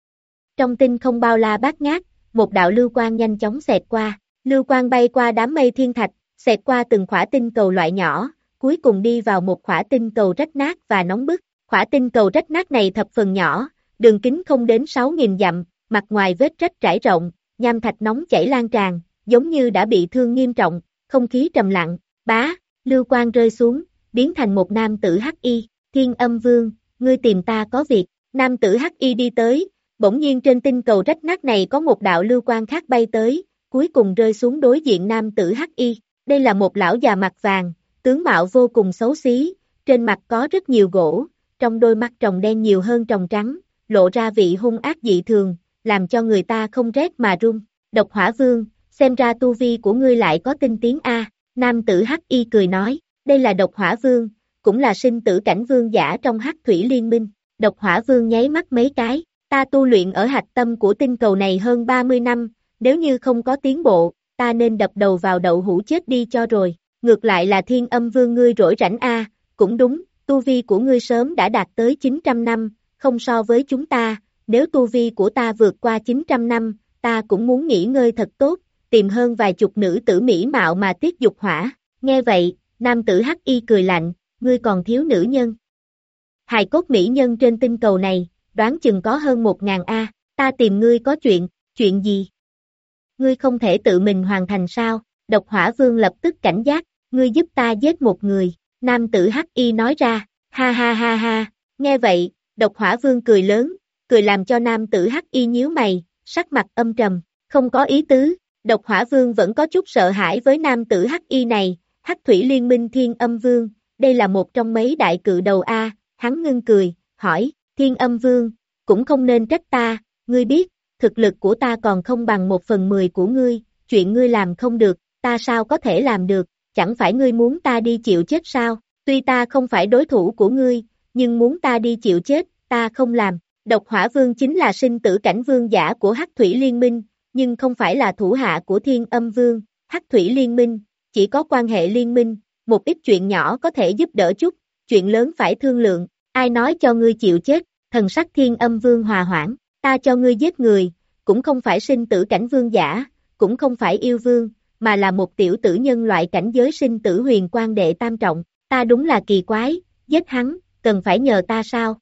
Trong tinh không bao la bát ngát, một đạo lưu quang nhanh chóng xẹt qua, lưu quang bay qua đám mây thiên thạch, xẹt qua từng khỏa tinh cầu loại nhỏ, cuối cùng đi vào một khỏa tinh cầu rách nát và nóng bức, khỏa tinh cầu rách nát này thập phần nhỏ, đường kính không đến sáu nghìn dặm, mặt ngoài vết rách trải rộng, nham thạch nóng chảy lan tràn, giống như đã bị thương nghiêm trọng, không khí trầm lặng, bá, lưu quang rơi xuống, biến thành một nam tử hắc y, Thiên Âm Vương, ngươi tìm ta có việc, nam tử hắc y đi tới, bỗng nhiên trên tinh cầu rách nát này có một đạo lưu quang khác bay tới, cuối cùng rơi xuống đối diện nam tử hắc y, đây là một lão già mặt vàng, tướng mạo vô cùng xấu xí, trên mặt có rất nhiều gỗ, trong đôi mắt tròng đen nhiều hơn tròng trắng, lộ ra vị hung ác dị thường, làm cho người ta không rét mà run. Độc Hỏa Vương, xem ra tu vi của ngươi lại có tinh tiến a. Nam tử Hắc Y cười nói, đây là Độc Hỏa Vương, cũng là sinh tử cảnh vương giả trong Hắc Thủy Liên Minh. Độc Hỏa Vương nháy mắt mấy cái, ta tu luyện ở hạch tâm của tinh cầu này hơn ba mươi năm, nếu như không có tiến bộ, ta nên đập đầu vào đậu hũ chết đi cho rồi. Ngược lại là Thiên Âm Vương ngươi rỗi rảnh a, cũng đúng, tu vi của ngươi sớm đã đạt tới chín trăm năm, không so với chúng ta, nếu tu vi của ta vượt qua chín trăm năm, ta cũng muốn nghỉ ngơi thật tốt, tìm hơn vài chục nữ tử mỹ mạo mà tiết dục hỏa. Nghe vậy, nam tử Hắc Y cười lạnh, ngươi còn thiếu nữ nhân. Hài cốt mỹ nhân trên tinh cầu này, đoán chừng có hơn một ngàn a, ta tìm ngươi có chuyện, chuyện gì? Ngươi không thể tự mình hoàn thành sao? Độc Hỏa Vương lập tức cảnh giác, ngươi giúp ta giết một người, nam tử Hắc Y nói ra, ha ha ha ha, nghe vậy, Độc Hỏa Vương cười lớn, cười làm cho nam tử Hắc Y nhíu mày, sắc mặt âm trầm, không có ý tứ. Độc Hỏa Vương vẫn có chút sợ hãi với nam tử Hắc Y này, Hắc Thủy Liên Minh Thiên Âm Vương, đây là một trong mấy đại cự đầu a. Hắn ngưng cười, hỏi, Thiên Âm Vương, cũng không nên trách ta, ngươi biết, thực lực của ta còn không bằng một phần mười của ngươi, chuyện ngươi làm không được, ta sao có thể làm được, chẳng phải ngươi muốn ta đi chịu chết sao, tuy ta không phải đối thủ của ngươi, nhưng muốn ta đi chịu chết, ta không làm. Độc Hỏa Vương chính là sinh tử cảnh vương giả của Hắc Thủy Liên Minh, nhưng không phải là thủ hạ của Thiên Âm Vương. Hắc Thủy Liên Minh, chỉ có quan hệ liên minh, một ít chuyện nhỏ có thể giúp đỡ chút, chuyện lớn phải thương lượng, ai nói cho ngươi chịu chết, thần sắc Thiên Âm Vương hòa hoãn, ta cho ngươi giết người, cũng không phải sinh tử cảnh vương giả, cũng không phải yêu vương, mà là một tiểu tử nhân loại cảnh giới sinh tử huyền quan đệ tam trọng, ta đúng là kỳ quái, giết hắn, cần phải nhờ ta sao?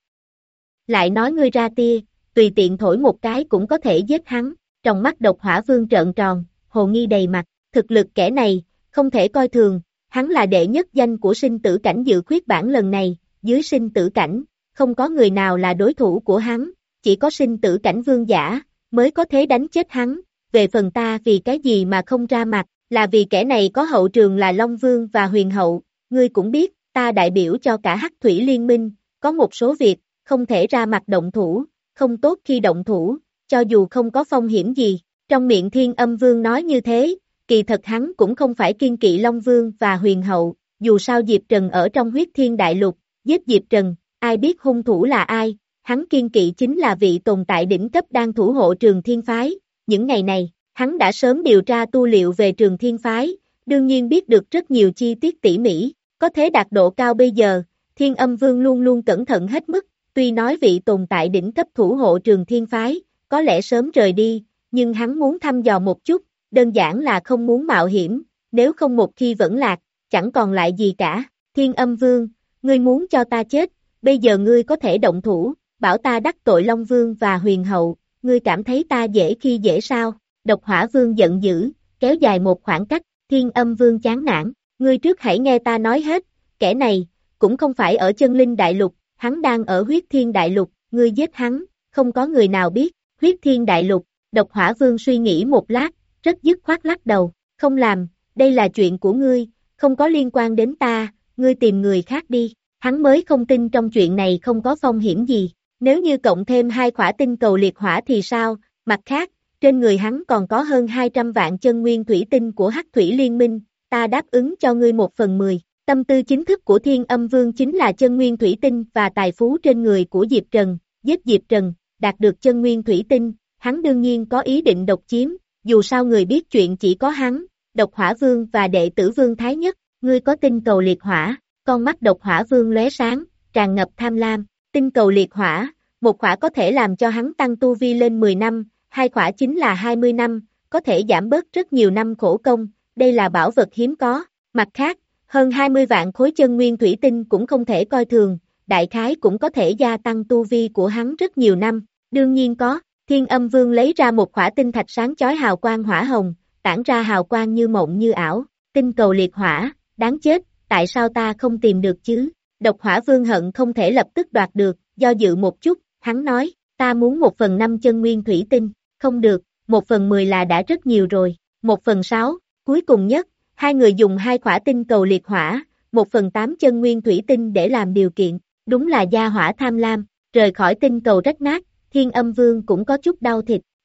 Lại nói ngươi ra tia, tùy tiện thổi một cái cũng có thể giết hắn, trong mắt Độc Hỏa Vương trợn tròn, hồ nghi đầy mặt, thực lực kẻ này, không thể coi thường, hắn là đệ nhất danh của sinh tử cảnh dự khuyết bản lần này, dưới sinh tử cảnh, không có người nào là đối thủ của hắn, chỉ có sinh tử cảnh vương giả, mới có thể đánh chết hắn, về phần ta vì cái gì mà không ra mặt, là vì kẻ này có hậu trường là Long Vương và Huyền Hậu, ngươi cũng biết, ta đại biểu cho cả Hắc Thủy Liên Minh, có một số việc, không thể ra mặt động thủ, không tốt khi động thủ, cho dù không có phong hiểm gì, trong miệng Thiên Âm Vương nói như thế, kỳ thật hắn cũng không phải kiên kỵ Long Vương và Huyền Hậu, dù sao Diệp Trần ở trong huyết thiên đại lục, giết Diệp Trần, ai biết hung thủ là ai, hắn kiên kỵ chính là vị tồn tại đỉnh cấp đang thủ hộ Trường Thiên Phái, những ngày này, hắn đã sớm điều tra tu liệu về Trường Thiên Phái, đương nhiên biết được rất nhiều chi tiết tỉ mỉ, có thế đạt độ cao bây giờ, Thiên Âm Vương luôn luôn cẩn thận hết mức, tuy nói vị tồn tại đỉnh cấp thủ hộ Trường Thiên Phái, có lẽ sớm rời đi, nhưng hắn muốn thăm dò một chút, đơn giản là không muốn mạo hiểm, nếu không một khi vẫn lạc, chẳng còn lại gì cả. Thiên Âm Vương, ngươi muốn cho ta chết, bây giờ ngươi có thể động thủ, bảo ta đắc tội Long Vương và Huyền Hậu, ngươi cảm thấy ta dễ khi dễ sao? Độc Hỏa Vương giận dữ, kéo dài một khoảng cách, Thiên Âm Vương chán nản, ngươi trước hãy nghe ta nói hết, kẻ này, cũng không phải ở Chân Linh Đại Lục, hắn đang ở Huyết Thiên Đại Lục, ngươi giết hắn, không có người nào biết, Huyết Thiên Đại Lục. Độc Hỏa Vương suy nghĩ một lát, rất dứt khoát lắc đầu, không làm, đây là chuyện của ngươi, không có liên quan đến ta, ngươi tìm người khác đi, hắn mới không tin trong chuyện này không có phong hiểm gì, nếu như cộng thêm hai khỏa tinh cầu liệt hỏa thì sao, mặt khác, trên người hắn còn có hơn hai trăm vạn chân nguyên thủy tinh của Hắc Thủy Liên Minh, ta đáp ứng cho ngươi một phần mười, tâm tư chính thức của Thiên Âm Vương chính là chân nguyên thủy tinh và tài phú trên người của Diệp Trần, giết Diệp Trần, đạt được chân nguyên thủy tinh, hắn đương nhiên có ý định độc chiếm, dù sao người biết chuyện chỉ có hắn, Độc Hỏa Vương và đệ tử Vương Thái Nhất, ngươi có tinh cầu liệt hỏa, con mắt Độc Hỏa Vương lóe sáng, tràn ngập tham lam, tinh cầu liệt hỏa, một khỏa có thể làm cho hắn tăng tu vi lên mười năm, hai khỏa chính là hai mươi năm, có thể giảm bớt rất nhiều năm khổ công, đây là bảo vật hiếm có, mặt khác, hơn hai mươi vạn khối chân nguyên thủy tinh cũng không thể coi thường, đại khái cũng có thể gia tăng tu vi của hắn rất nhiều năm, đương nhiên có. Thiên Âm Vương lấy ra một khỏa tinh thạch sáng chói hào quang hỏa hồng, tản ra hào quang như mộng như ảo, tinh cầu liệt hỏa, đáng chết, tại sao ta không tìm được chứ? Độc Hỏa Vương hận không thể lập tức đoạt được, do dự một chút, hắn nói, ta muốn một phần năm chân nguyên thủy tinh, không được, một phần mười là đã rất nhiều rồi, một phần sáu, cuối cùng nhất, hai người dùng hai khỏa tinh cầu liệt hỏa, một phần tám chân nguyên thủy tinh để làm điều kiện, đúng là gia hỏa tham lam, rời khỏi tinh cầu rách nát. Thiên Âm Vương cũng có chút đau thịt,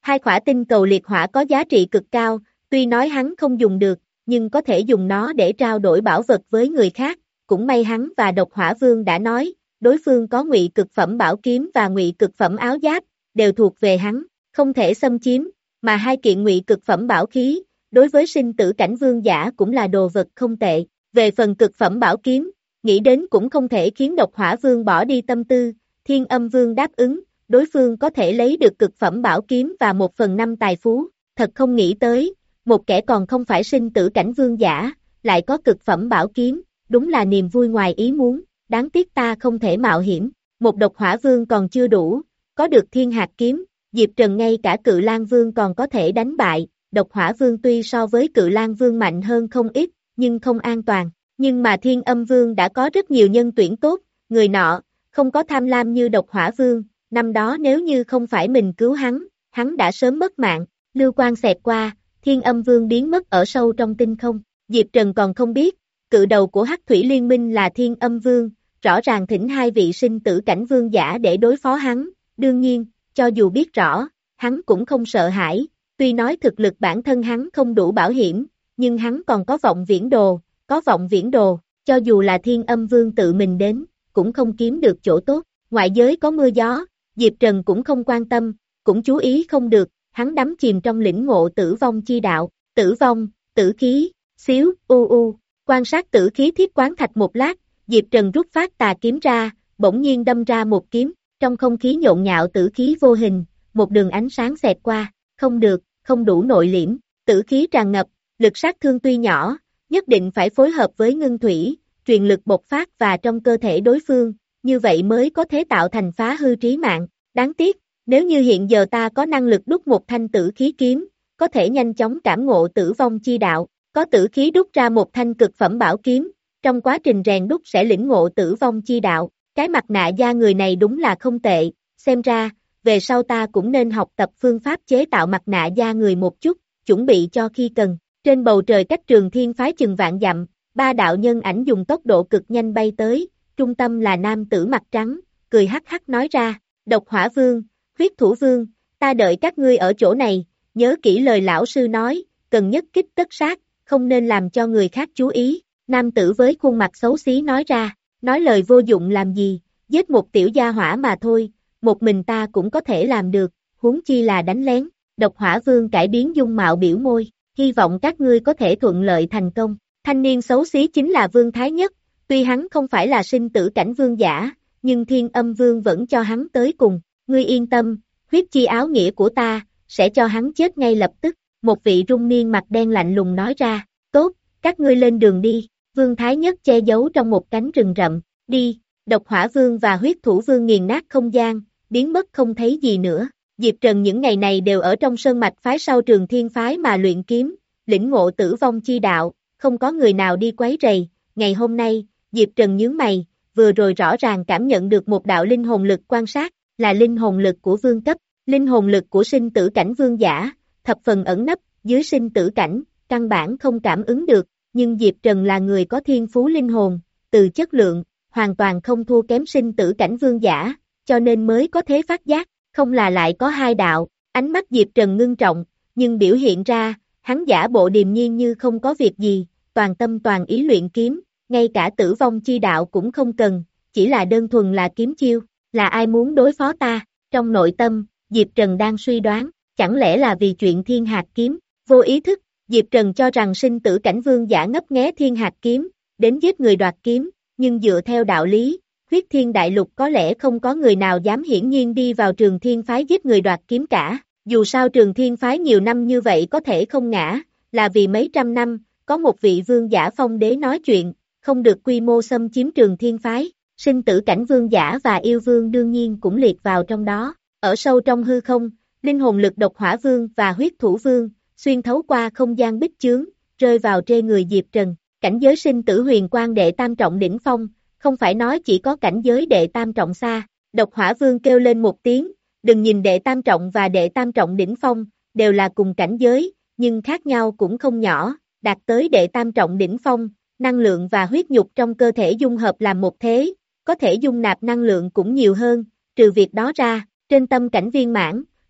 Hai khỏa tinh cầu liệt hỏa có giá trị cực cao, tuy nói hắn không dùng được, nhưng có thể dùng nó để trao đổi bảo vật với người khác, cũng may hắn và Độc Hỏa Vương đã nói, đối phương có ngụy cực phẩm bảo kiếm và ngụy cực phẩm áo giáp, đều thuộc về hắn, không thể xâm chiếm, mà hai kiện ngụy cực phẩm bảo khí, đối với sinh tử cảnh vương giả cũng là đồ vật không tệ, về phần cực phẩm bảo kiếm, nghĩ đến cũng không thể khiến Độc Hỏa Vương bỏ đi tâm tư, Thiên Âm Vương đáp ứng, đối phương có thể lấy được cực phẩm bảo kiếm và một phần năm tài phú, thật không nghĩ tới, một kẻ còn không phải sinh tử cảnh vương giả, lại có cực phẩm bảo kiếm, đúng là niềm vui ngoài ý muốn, đáng tiếc ta không thể mạo hiểm, một Độc Hỏa Vương còn chưa đủ, có được Thiên Hạt kiếm, Diệp Trần ngay cả Cự Lang Vương còn có thể đánh bại, Độc Hỏa Vương tuy so với Cự Lang Vương mạnh hơn không ít, nhưng không an toàn, nhưng mà Thiên Âm Vương đã có rất nhiều nhân tuyển tốt, người nọ, không có tham lam như Độc Hỏa Vương, năm đó nếu như không phải mình cứu hắn, hắn đã sớm mất mạng, lưu quang xẹt qua, Thiên Âm Vương biến mất ở sâu trong tinh không, Diệp Trần còn không biết, cự đầu của Hắc Thủy Liên Minh là Thiên Âm Vương, rõ ràng thỉnh hai vị sinh tử cảnh vương giả để đối phó hắn, đương nhiên, cho dù biết rõ, hắn cũng không sợ hãi, tuy nói thực lực bản thân hắn không đủ bảo hiểm, nhưng hắn còn có vọng viễn đồ, có vọng viễn đồ, cho dù là Thiên Âm Vương tự mình đến, cũng không kiếm được chỗ tốt, ngoại giới có mưa gió, Diệp Trần cũng không quan tâm, cũng chú ý không được, hắn đắm chìm trong lĩnh ngộ tử vong chi đạo, tử vong, tử khí, xíu, u u, quan sát tử khí thiết quán thạch một lát, Diệp Trần rút phát tà kiếm ra, bỗng nhiên đâm ra một kiếm, trong không khí nhộn nhạo tử khí vô hình, một đường ánh sáng xẹt qua, không được, không đủ nội liễm, tử khí tràn ngập, lực sát thương tuy nhỏ, nhất định phải phối hợp với ngưng thủy, truyền lực bộc phát và trong cơ thể đối phương, như vậy mới có thể tạo thành phá hư trí mạng, đáng tiếc, nếu như hiện giờ ta có năng lực đúc một thanh tử khí kiếm, có thể nhanh chóng cảm ngộ tử vong chi đạo, có tử khí đúc ra một thanh cực phẩm bảo kiếm, trong quá trình rèn đúc sẽ lĩnh ngộ tử vong chi đạo, cái mặt nạ da người này đúng là không tệ, xem ra, về sau ta cũng nên học tập phương pháp chế tạo mặt nạ da người một chút, chuẩn bị cho khi cần, trên bầu trời cách Trường Thiên phái chừng vạn dặm, ba đạo nhân ảnh dùng tốc độ cực nhanh bay tới, trung tâm là nam tử mặt trắng, cười hắc hắc nói ra, Độc Hỏa Vương, Huyết Thủ Vương, ta đợi các ngươi ở chỗ này, nhớ kỹ lời lão sư nói, cần nhất kích tất sát, không nên làm cho người khác chú ý, nam tử với khuôn mặt xấu xí nói ra, nói lời vô dụng làm gì, giết một tiểu gia hỏa mà thôi, một mình ta cũng có thể làm được, huống chi là đánh lén, Độc Hỏa Vương cải biến dung mạo biểu môi, hy vọng các ngươi có thể thuận lợi thành công, thanh niên xấu xí chính là Vương Thái Nhất, tuy hắn không phải là sinh tử cảnh vương giả, nhưng Thiên Âm Vương vẫn cho hắn tới cùng, ngươi yên tâm, huyết chi áo nghĩa của ta, sẽ cho hắn chết ngay lập tức, một vị trung niên mặt đen lạnh lùng nói ra, tốt, các ngươi lên đường đi, Vương Thái Nhất che giấu trong một cánh rừng rậm, đi, Độc Hỏa Vương và Huyết Thủ Vương nghiền nát không gian, biến mất không thấy gì nữa, Diệp Trần những ngày này đều ở trong sơn mạch phái sau Trường Thiên phái mà luyện kiếm, lĩnh ngộ tử vong chi đạo, không có người nào đi quấy rầy, ngày hôm nay, Diệp Trần nhướng mày, vừa rồi rõ ràng cảm nhận được một đạo linh hồn lực quan sát, là linh hồn lực của vương cấp, linh hồn lực của sinh tử cảnh vương giả, thập phần ẩn nấp, dưới sinh tử cảnh, căn bản không cảm ứng được, nhưng Diệp Trần là người có thiên phú linh hồn, từ chất lượng, hoàn toàn không thua kém sinh tử cảnh vương giả, cho nên mới có thế phát giác, không là lại có hai đạo, ánh mắt Diệp Trần ngưng trọng, nhưng biểu hiện ra, hắn giả bộ điềm nhiên như không có việc gì, toàn tâm toàn ý luyện kiếm, ngay cả tử vong chi đạo cũng không cần, chỉ là đơn thuần là kiếm chiêu, là ai muốn đối phó ta, trong nội tâm, Diệp Trần đang suy đoán, chẳng lẽ là vì chuyện Thiên Hạt kiếm, vô ý thức, Diệp Trần cho rằng sinh tử cảnh vương giả ngấp nghé Thiên Hạt kiếm, đến giết người đoạt kiếm, nhưng dựa theo đạo lý, huyết thiên đại lục có lẽ không có người nào dám hiển nhiên đi vào Trường Thiên phái giết người đoạt kiếm cả, dù sao Trường Thiên phái nhiều năm như vậy có thể không ngã, là vì mấy trăm năm, có một vị vương giả phong đế nói chuyện, không được quy mô xâm chiếm Trường Thiên phái, sinh tử cảnh vương giả và yêu vương đương nhiên cũng liệt vào trong đó, ở sâu trong hư không, linh hồn lực Độc Hỏa Vương và Huyết Thủ Vương, xuyên thấu qua không gian bích chướng, rơi vào trên người Diệp Trần, cảnh giới sinh tử huyền quang đệ tam trọng đỉnh phong, không phải nói chỉ có cảnh giới đệ tam trọng xa, Độc Hỏa Vương kêu lên một tiếng, đừng nhìn đệ tam trọng và đệ tam trọng đỉnh phong, đều là cùng cảnh giới, nhưng khác nhau cũng không nhỏ, đạt tới đệ tam trọng đỉnh phong, năng lượng và huyết nhục trong cơ thể dung hợp làm một thế, có thể dung nạp năng lượng cũng nhiều hơn, trừ việc đó ra, trên tâm cảnh viên mãn,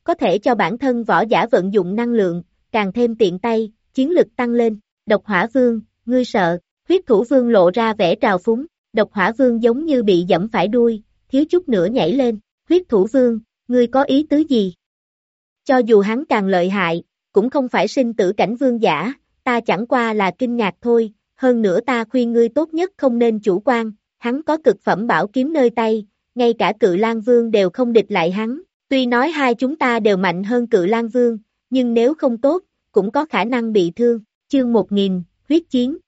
có thể cho bản thân võ giả vận dụng năng lượng, càng thêm tiện tay, chiến lực tăng lên. Độc Hỏa Vương, ngươi sợ, huyết thủ vương lộ ra vẻ trào phúng, Độc Hỏa Vương giống như bị dẫm phải đuôi, thiếu chút nữa nhảy lên, huyết thủ vương, ngươi có ý tứ gì? Cho dù hắn càng lợi hại, cũng không phải sinh tử cảnh vương giả, ta chẳng qua là kinh ngạc thôi, hơn nữa ta khuyên ngươi tốt nhất không nên chủ quan, hắn có cực phẩm bảo kiếm nơi tay, ngay cả Cự Lang Vương đều không địch lại hắn, tuy nói hai chúng ta đều mạnh hơn Cự Lang Vương, nhưng nếu không tốt, cũng có khả năng bị thương, chương một nghìn, huyết chiến.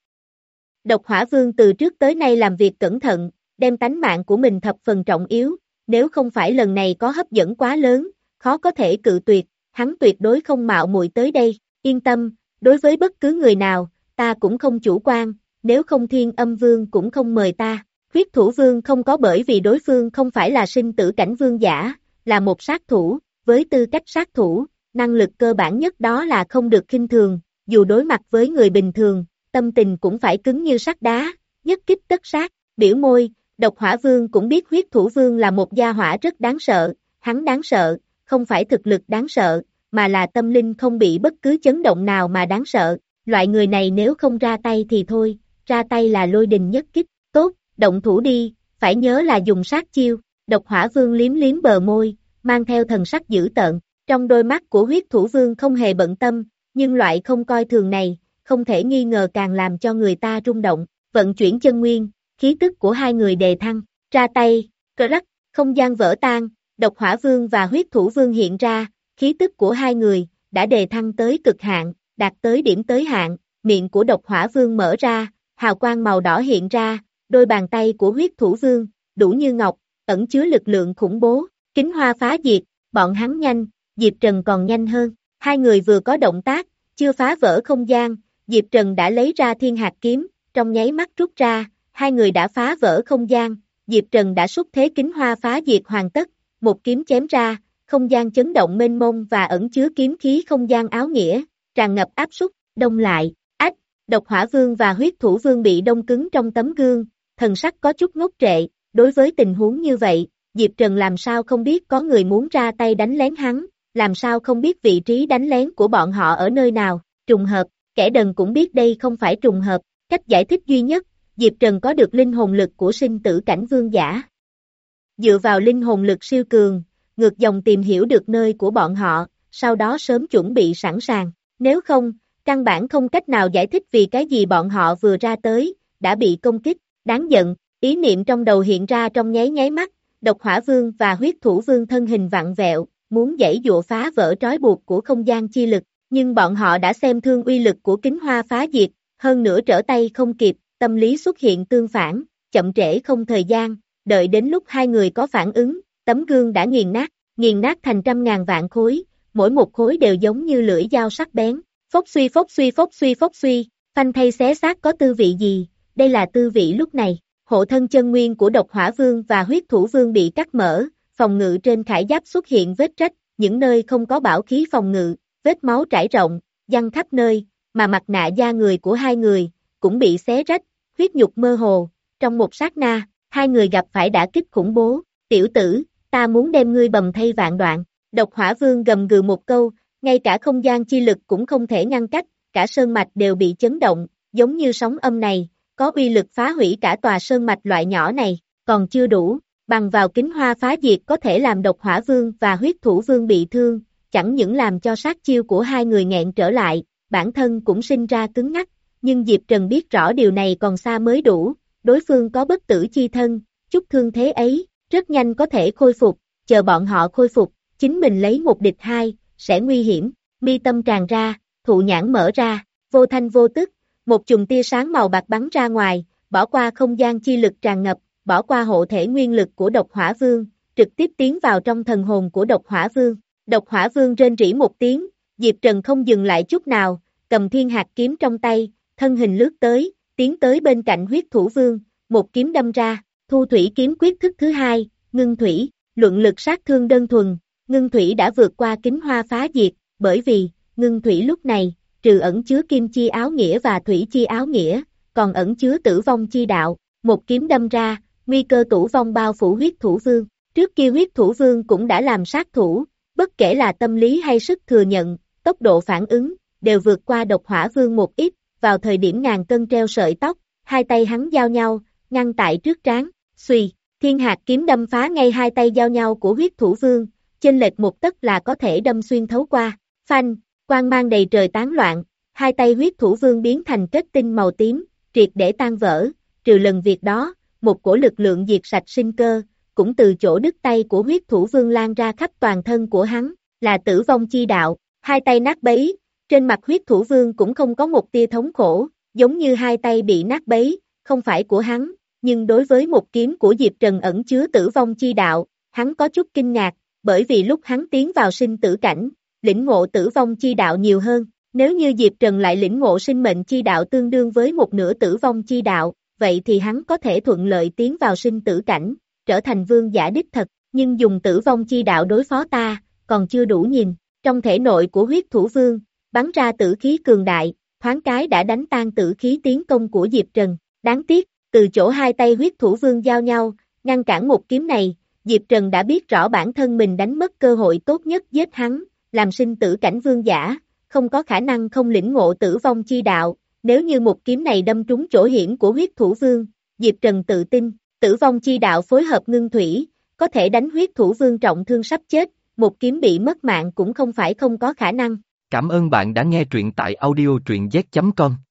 Độc Hỏa Vương từ trước tới nay làm việc cẩn thận, đem tánh mạng của mình thập phần trọng yếu, nếu không phải lần này có hấp dẫn quá lớn, khó có thể cự tuyệt, hắn tuyệt đối không mạo muội tới đây, yên tâm, đối với bất cứ người nào, ta cũng không chủ quan, nếu không Thiên Âm Vương cũng không mời ta. Huyết thủ vương không có bởi vì đối phương không phải là sinh tử cảnh vương giả, là một sát thủ, với tư cách sát thủ, năng lực cơ bản nhất đó là không được khinh thường, dù đối mặt với người bình thường, tâm tình cũng phải cứng như sắt đá, nhất kích tất sát, biểu môi, Độc Hỏa Vương cũng biết huyết thủ vương là một gia hỏa rất đáng sợ, hắn đáng sợ, không phải thực lực đáng sợ, mà là tâm linh không bị bất cứ chấn động nào mà đáng sợ, loại người này nếu không ra tay thì thôi, ra tay là lôi đình nhất kích, tốt. Động thủ đi, phải nhớ là dùng sát chiêu, Độc Hỏa Vương liếm liếm bờ môi, mang theo thần sắc dữ tợn, trong đôi mắt của huyết thủ vương không hề bận tâm, nhưng loại không coi thường này, không thể nghi ngờ càng làm cho người ta rung động, vận chuyển chân nguyên, khí tức của hai người đề thăng, ra tay, cờ rắc, không gian vỡ tan, Độc Hỏa Vương và huyết thủ vương hiện ra, khí tức của hai người, đã đề thăng tới cực hạn, đạt tới điểm tới hạn, miệng của Độc Hỏa Vương mở ra, hào quang màu đỏ hiện ra, đôi bàn tay của huyết thủ vương, đủ như ngọc, ẩn chứa lực lượng khủng bố, kính hoa phá diệt, bọn hắn nhanh, Diệp Trần còn nhanh hơn, hai người vừa có động tác, chưa phá vỡ không gian, Diệp Trần đã lấy ra thiên hạt kiếm, trong nháy mắt rút ra, hai người đã phá vỡ không gian, Diệp Trần đã xúc thế kính hoa phá diệt hoàn tất, một kiếm chém ra, không gian chấn động mênh mông và ẩn chứa kiếm khí không gian áo nghĩa, tràn ngập áp suất, đông lại, ách, Độc Hỏa Vương và huyết thủ vương bị đông cứng trong tấm gương, thần sắc có chút ngốc trệ, đối với tình huống như vậy, Diệp Trần làm sao không biết có người muốn ra tay đánh lén hắn, làm sao không biết vị trí đánh lén của bọn họ ở nơi nào, trùng hợp, kẻ đần cũng biết đây không phải trùng hợp, cách giải thích duy nhất, Diệp Trần có được linh hồn lực của sinh tử cảnh vương giả. Dựa vào linh hồn lực siêu cường, ngược dòng tìm hiểu được nơi của bọn họ, sau đó sớm chuẩn bị sẵn sàng, nếu không, căn bản không cách nào giải thích vì cái gì bọn họ vừa ra tới, đã bị công kích. Đáng giận, ý niệm trong đầu hiện ra trong nháy nháy mắt, Độc Hỏa Vương và huyết thủ vương thân hình vặn vẹo, muốn giãy dụa phá vỡ trói buộc của không gian chi lực, nhưng bọn họ đã xem thương uy lực của kính hoa phá diệt, hơn nữa trở tay không kịp, tâm lý xuất hiện tương phản, chậm trễ không thời gian, đợi đến lúc hai người có phản ứng, tấm gương đã nghiền nát, nghiền nát thành trăm ngàn vạn khối, mỗi một khối đều giống như lưỡi dao sắc bén, phốc suy phốc suy phốc suy phốc suy, phanh thay xé xác có tư vị gì? Đây là tư vị lúc này, hộ thân chân nguyên của Độc Hỏa Vương và huyết thủ vương bị cắt mở, phòng ngự trên khải giáp xuất hiện vết rách, những nơi không có bảo khí phòng ngự, vết máu trải rộng, văng khắp nơi, mà mặt nạ da người của hai người, cũng bị xé rách, huyết nhục mơ hồ, trong một sát na, hai người gặp phải đả kích khủng bố, tiểu tử, ta muốn đem ngươi bầm thay vạn đoạn, Độc Hỏa Vương gầm gừ một câu, ngay cả không gian chi lực cũng không thể ngăn cách, cả sơn mạch đều bị chấn động, giống như sóng âm này, có uy lực phá hủy cả tòa sơn mạch loại nhỏ này, còn chưa đủ, bằng vào kính hoa phá diệt có thể làm Độc Hỏa Vương và huyết thủ vương bị thương, chẳng những làm cho sát chiêu của hai người nghẹn trở lại, bản thân cũng sinh ra cứng ngắc, nhưng Diệp Trần biết rõ điều này còn xa mới đủ, đối phương có bất tử chi thân, chút thương thế ấy, rất nhanh có thể khôi phục, chờ bọn họ khôi phục, chính mình lấy một địch hai, sẽ nguy hiểm, mi tâm tràn ra, thụ nhãn mở ra, vô thanh vô tức, một chùm tia sáng màu bạc bắn ra ngoài, bỏ qua không gian chi lực tràn ngập, bỏ qua hộ thể nguyên lực của Độc Hỏa Vương, trực tiếp tiến vào trong thần hồn của Độc Hỏa Vương. Độc Hỏa Vương rên rỉ một tiếng, Diệp Trần không dừng lại chút nào, cầm thiên hạt kiếm trong tay, thân hình lướt tới, tiến tới bên cạnh huyết thủ vương, một kiếm đâm ra, thu thủy kiếm quyết thức thứ hai, ngưng thủy, luận lực sát thương đơn thuần, ngưng thủy đã vượt qua kính hoa phá diệt, bởi vì, ngưng thủy lúc này, trừ ẩn chứa kim chi áo nghĩa và thủy chi áo nghĩa, còn ẩn chứa tử vong chi đạo, một kiếm đâm ra, nguy cơ tử vong bao phủ huyết thủ vương, trước kia huyết thủ vương cũng đã làm sát thủ, Bất kể là tâm lý hay sức thừa nhận, tốc độ phản ứng, đều vượt qua độc hỏa vương một ít, vào thời điểm ngàn cân treo sợi tóc, hai tay hắn giao nhau, ngăn tại trước trán, xuy, thiên hạt kiếm đâm phá ngay hai tay giao nhau của huyết thủ vương, chênh lệch một tấc là có thể đâm xuyên thấu qua, phanh, quang mang đầy trời tán loạn, hai tay huyết thủ vương biến thành kết tinh màu tím, triệt để tan vỡ, trừ lần việc đó, một cổ lực lượng diệt sạch sinh cơ, cũng từ chỗ đứt tay của huyết thủ vương lan ra khắp toàn thân của hắn, là tử vong chi đạo, hai tay nát bấy, trên mặt huyết thủ vương cũng không có một tia thống khổ, giống như hai tay bị nát bấy, không phải của hắn, nhưng đối với một kiếm của Diệp Trần ẩn chứa tử vong chi đạo, hắn có chút kinh ngạc, bởi vì lúc hắn tiến vào sinh tử cảnh, lĩnh ngộ tử vong chi đạo nhiều hơn, nếu như Diệp Trần lại lĩnh ngộ sinh mệnh chi đạo tương đương với một nửa tử vong chi đạo, vậy thì hắn có thể thuận lợi tiến vào sinh tử cảnh, trở thành vương giả đích thật, nhưng dùng tử vong chi đạo đối phó ta, còn chưa đủ nhìn, trong thể nội của huyết thủ vương, bắn ra tử khí cường đại, thoáng cái đã đánh tan tử khí tiến công của Diệp Trần, đáng tiếc, từ chỗ hai tay huyết thủ vương giao nhau, ngăn cản một kiếm này, Diệp Trần đã biết rõ bản thân mình đánh mất cơ hội tốt nhất giết hắn, làm sinh tử cảnh vương giả, không có khả năng không lĩnh ngộ tử vong chi đạo, nếu như một kiếm này đâm trúng chỗ hiểm của huyết thủ vương, Diệp Trần tự tin, tử vong chi đạo phối hợp ngưng thủy, có thể đánh huyết thủ vương trọng thương sắp chết, một kiếm bị mất mạng cũng không phải không có khả năng. Cảm ơn bạn đã nghe truyện tại audio truyện z chấm com.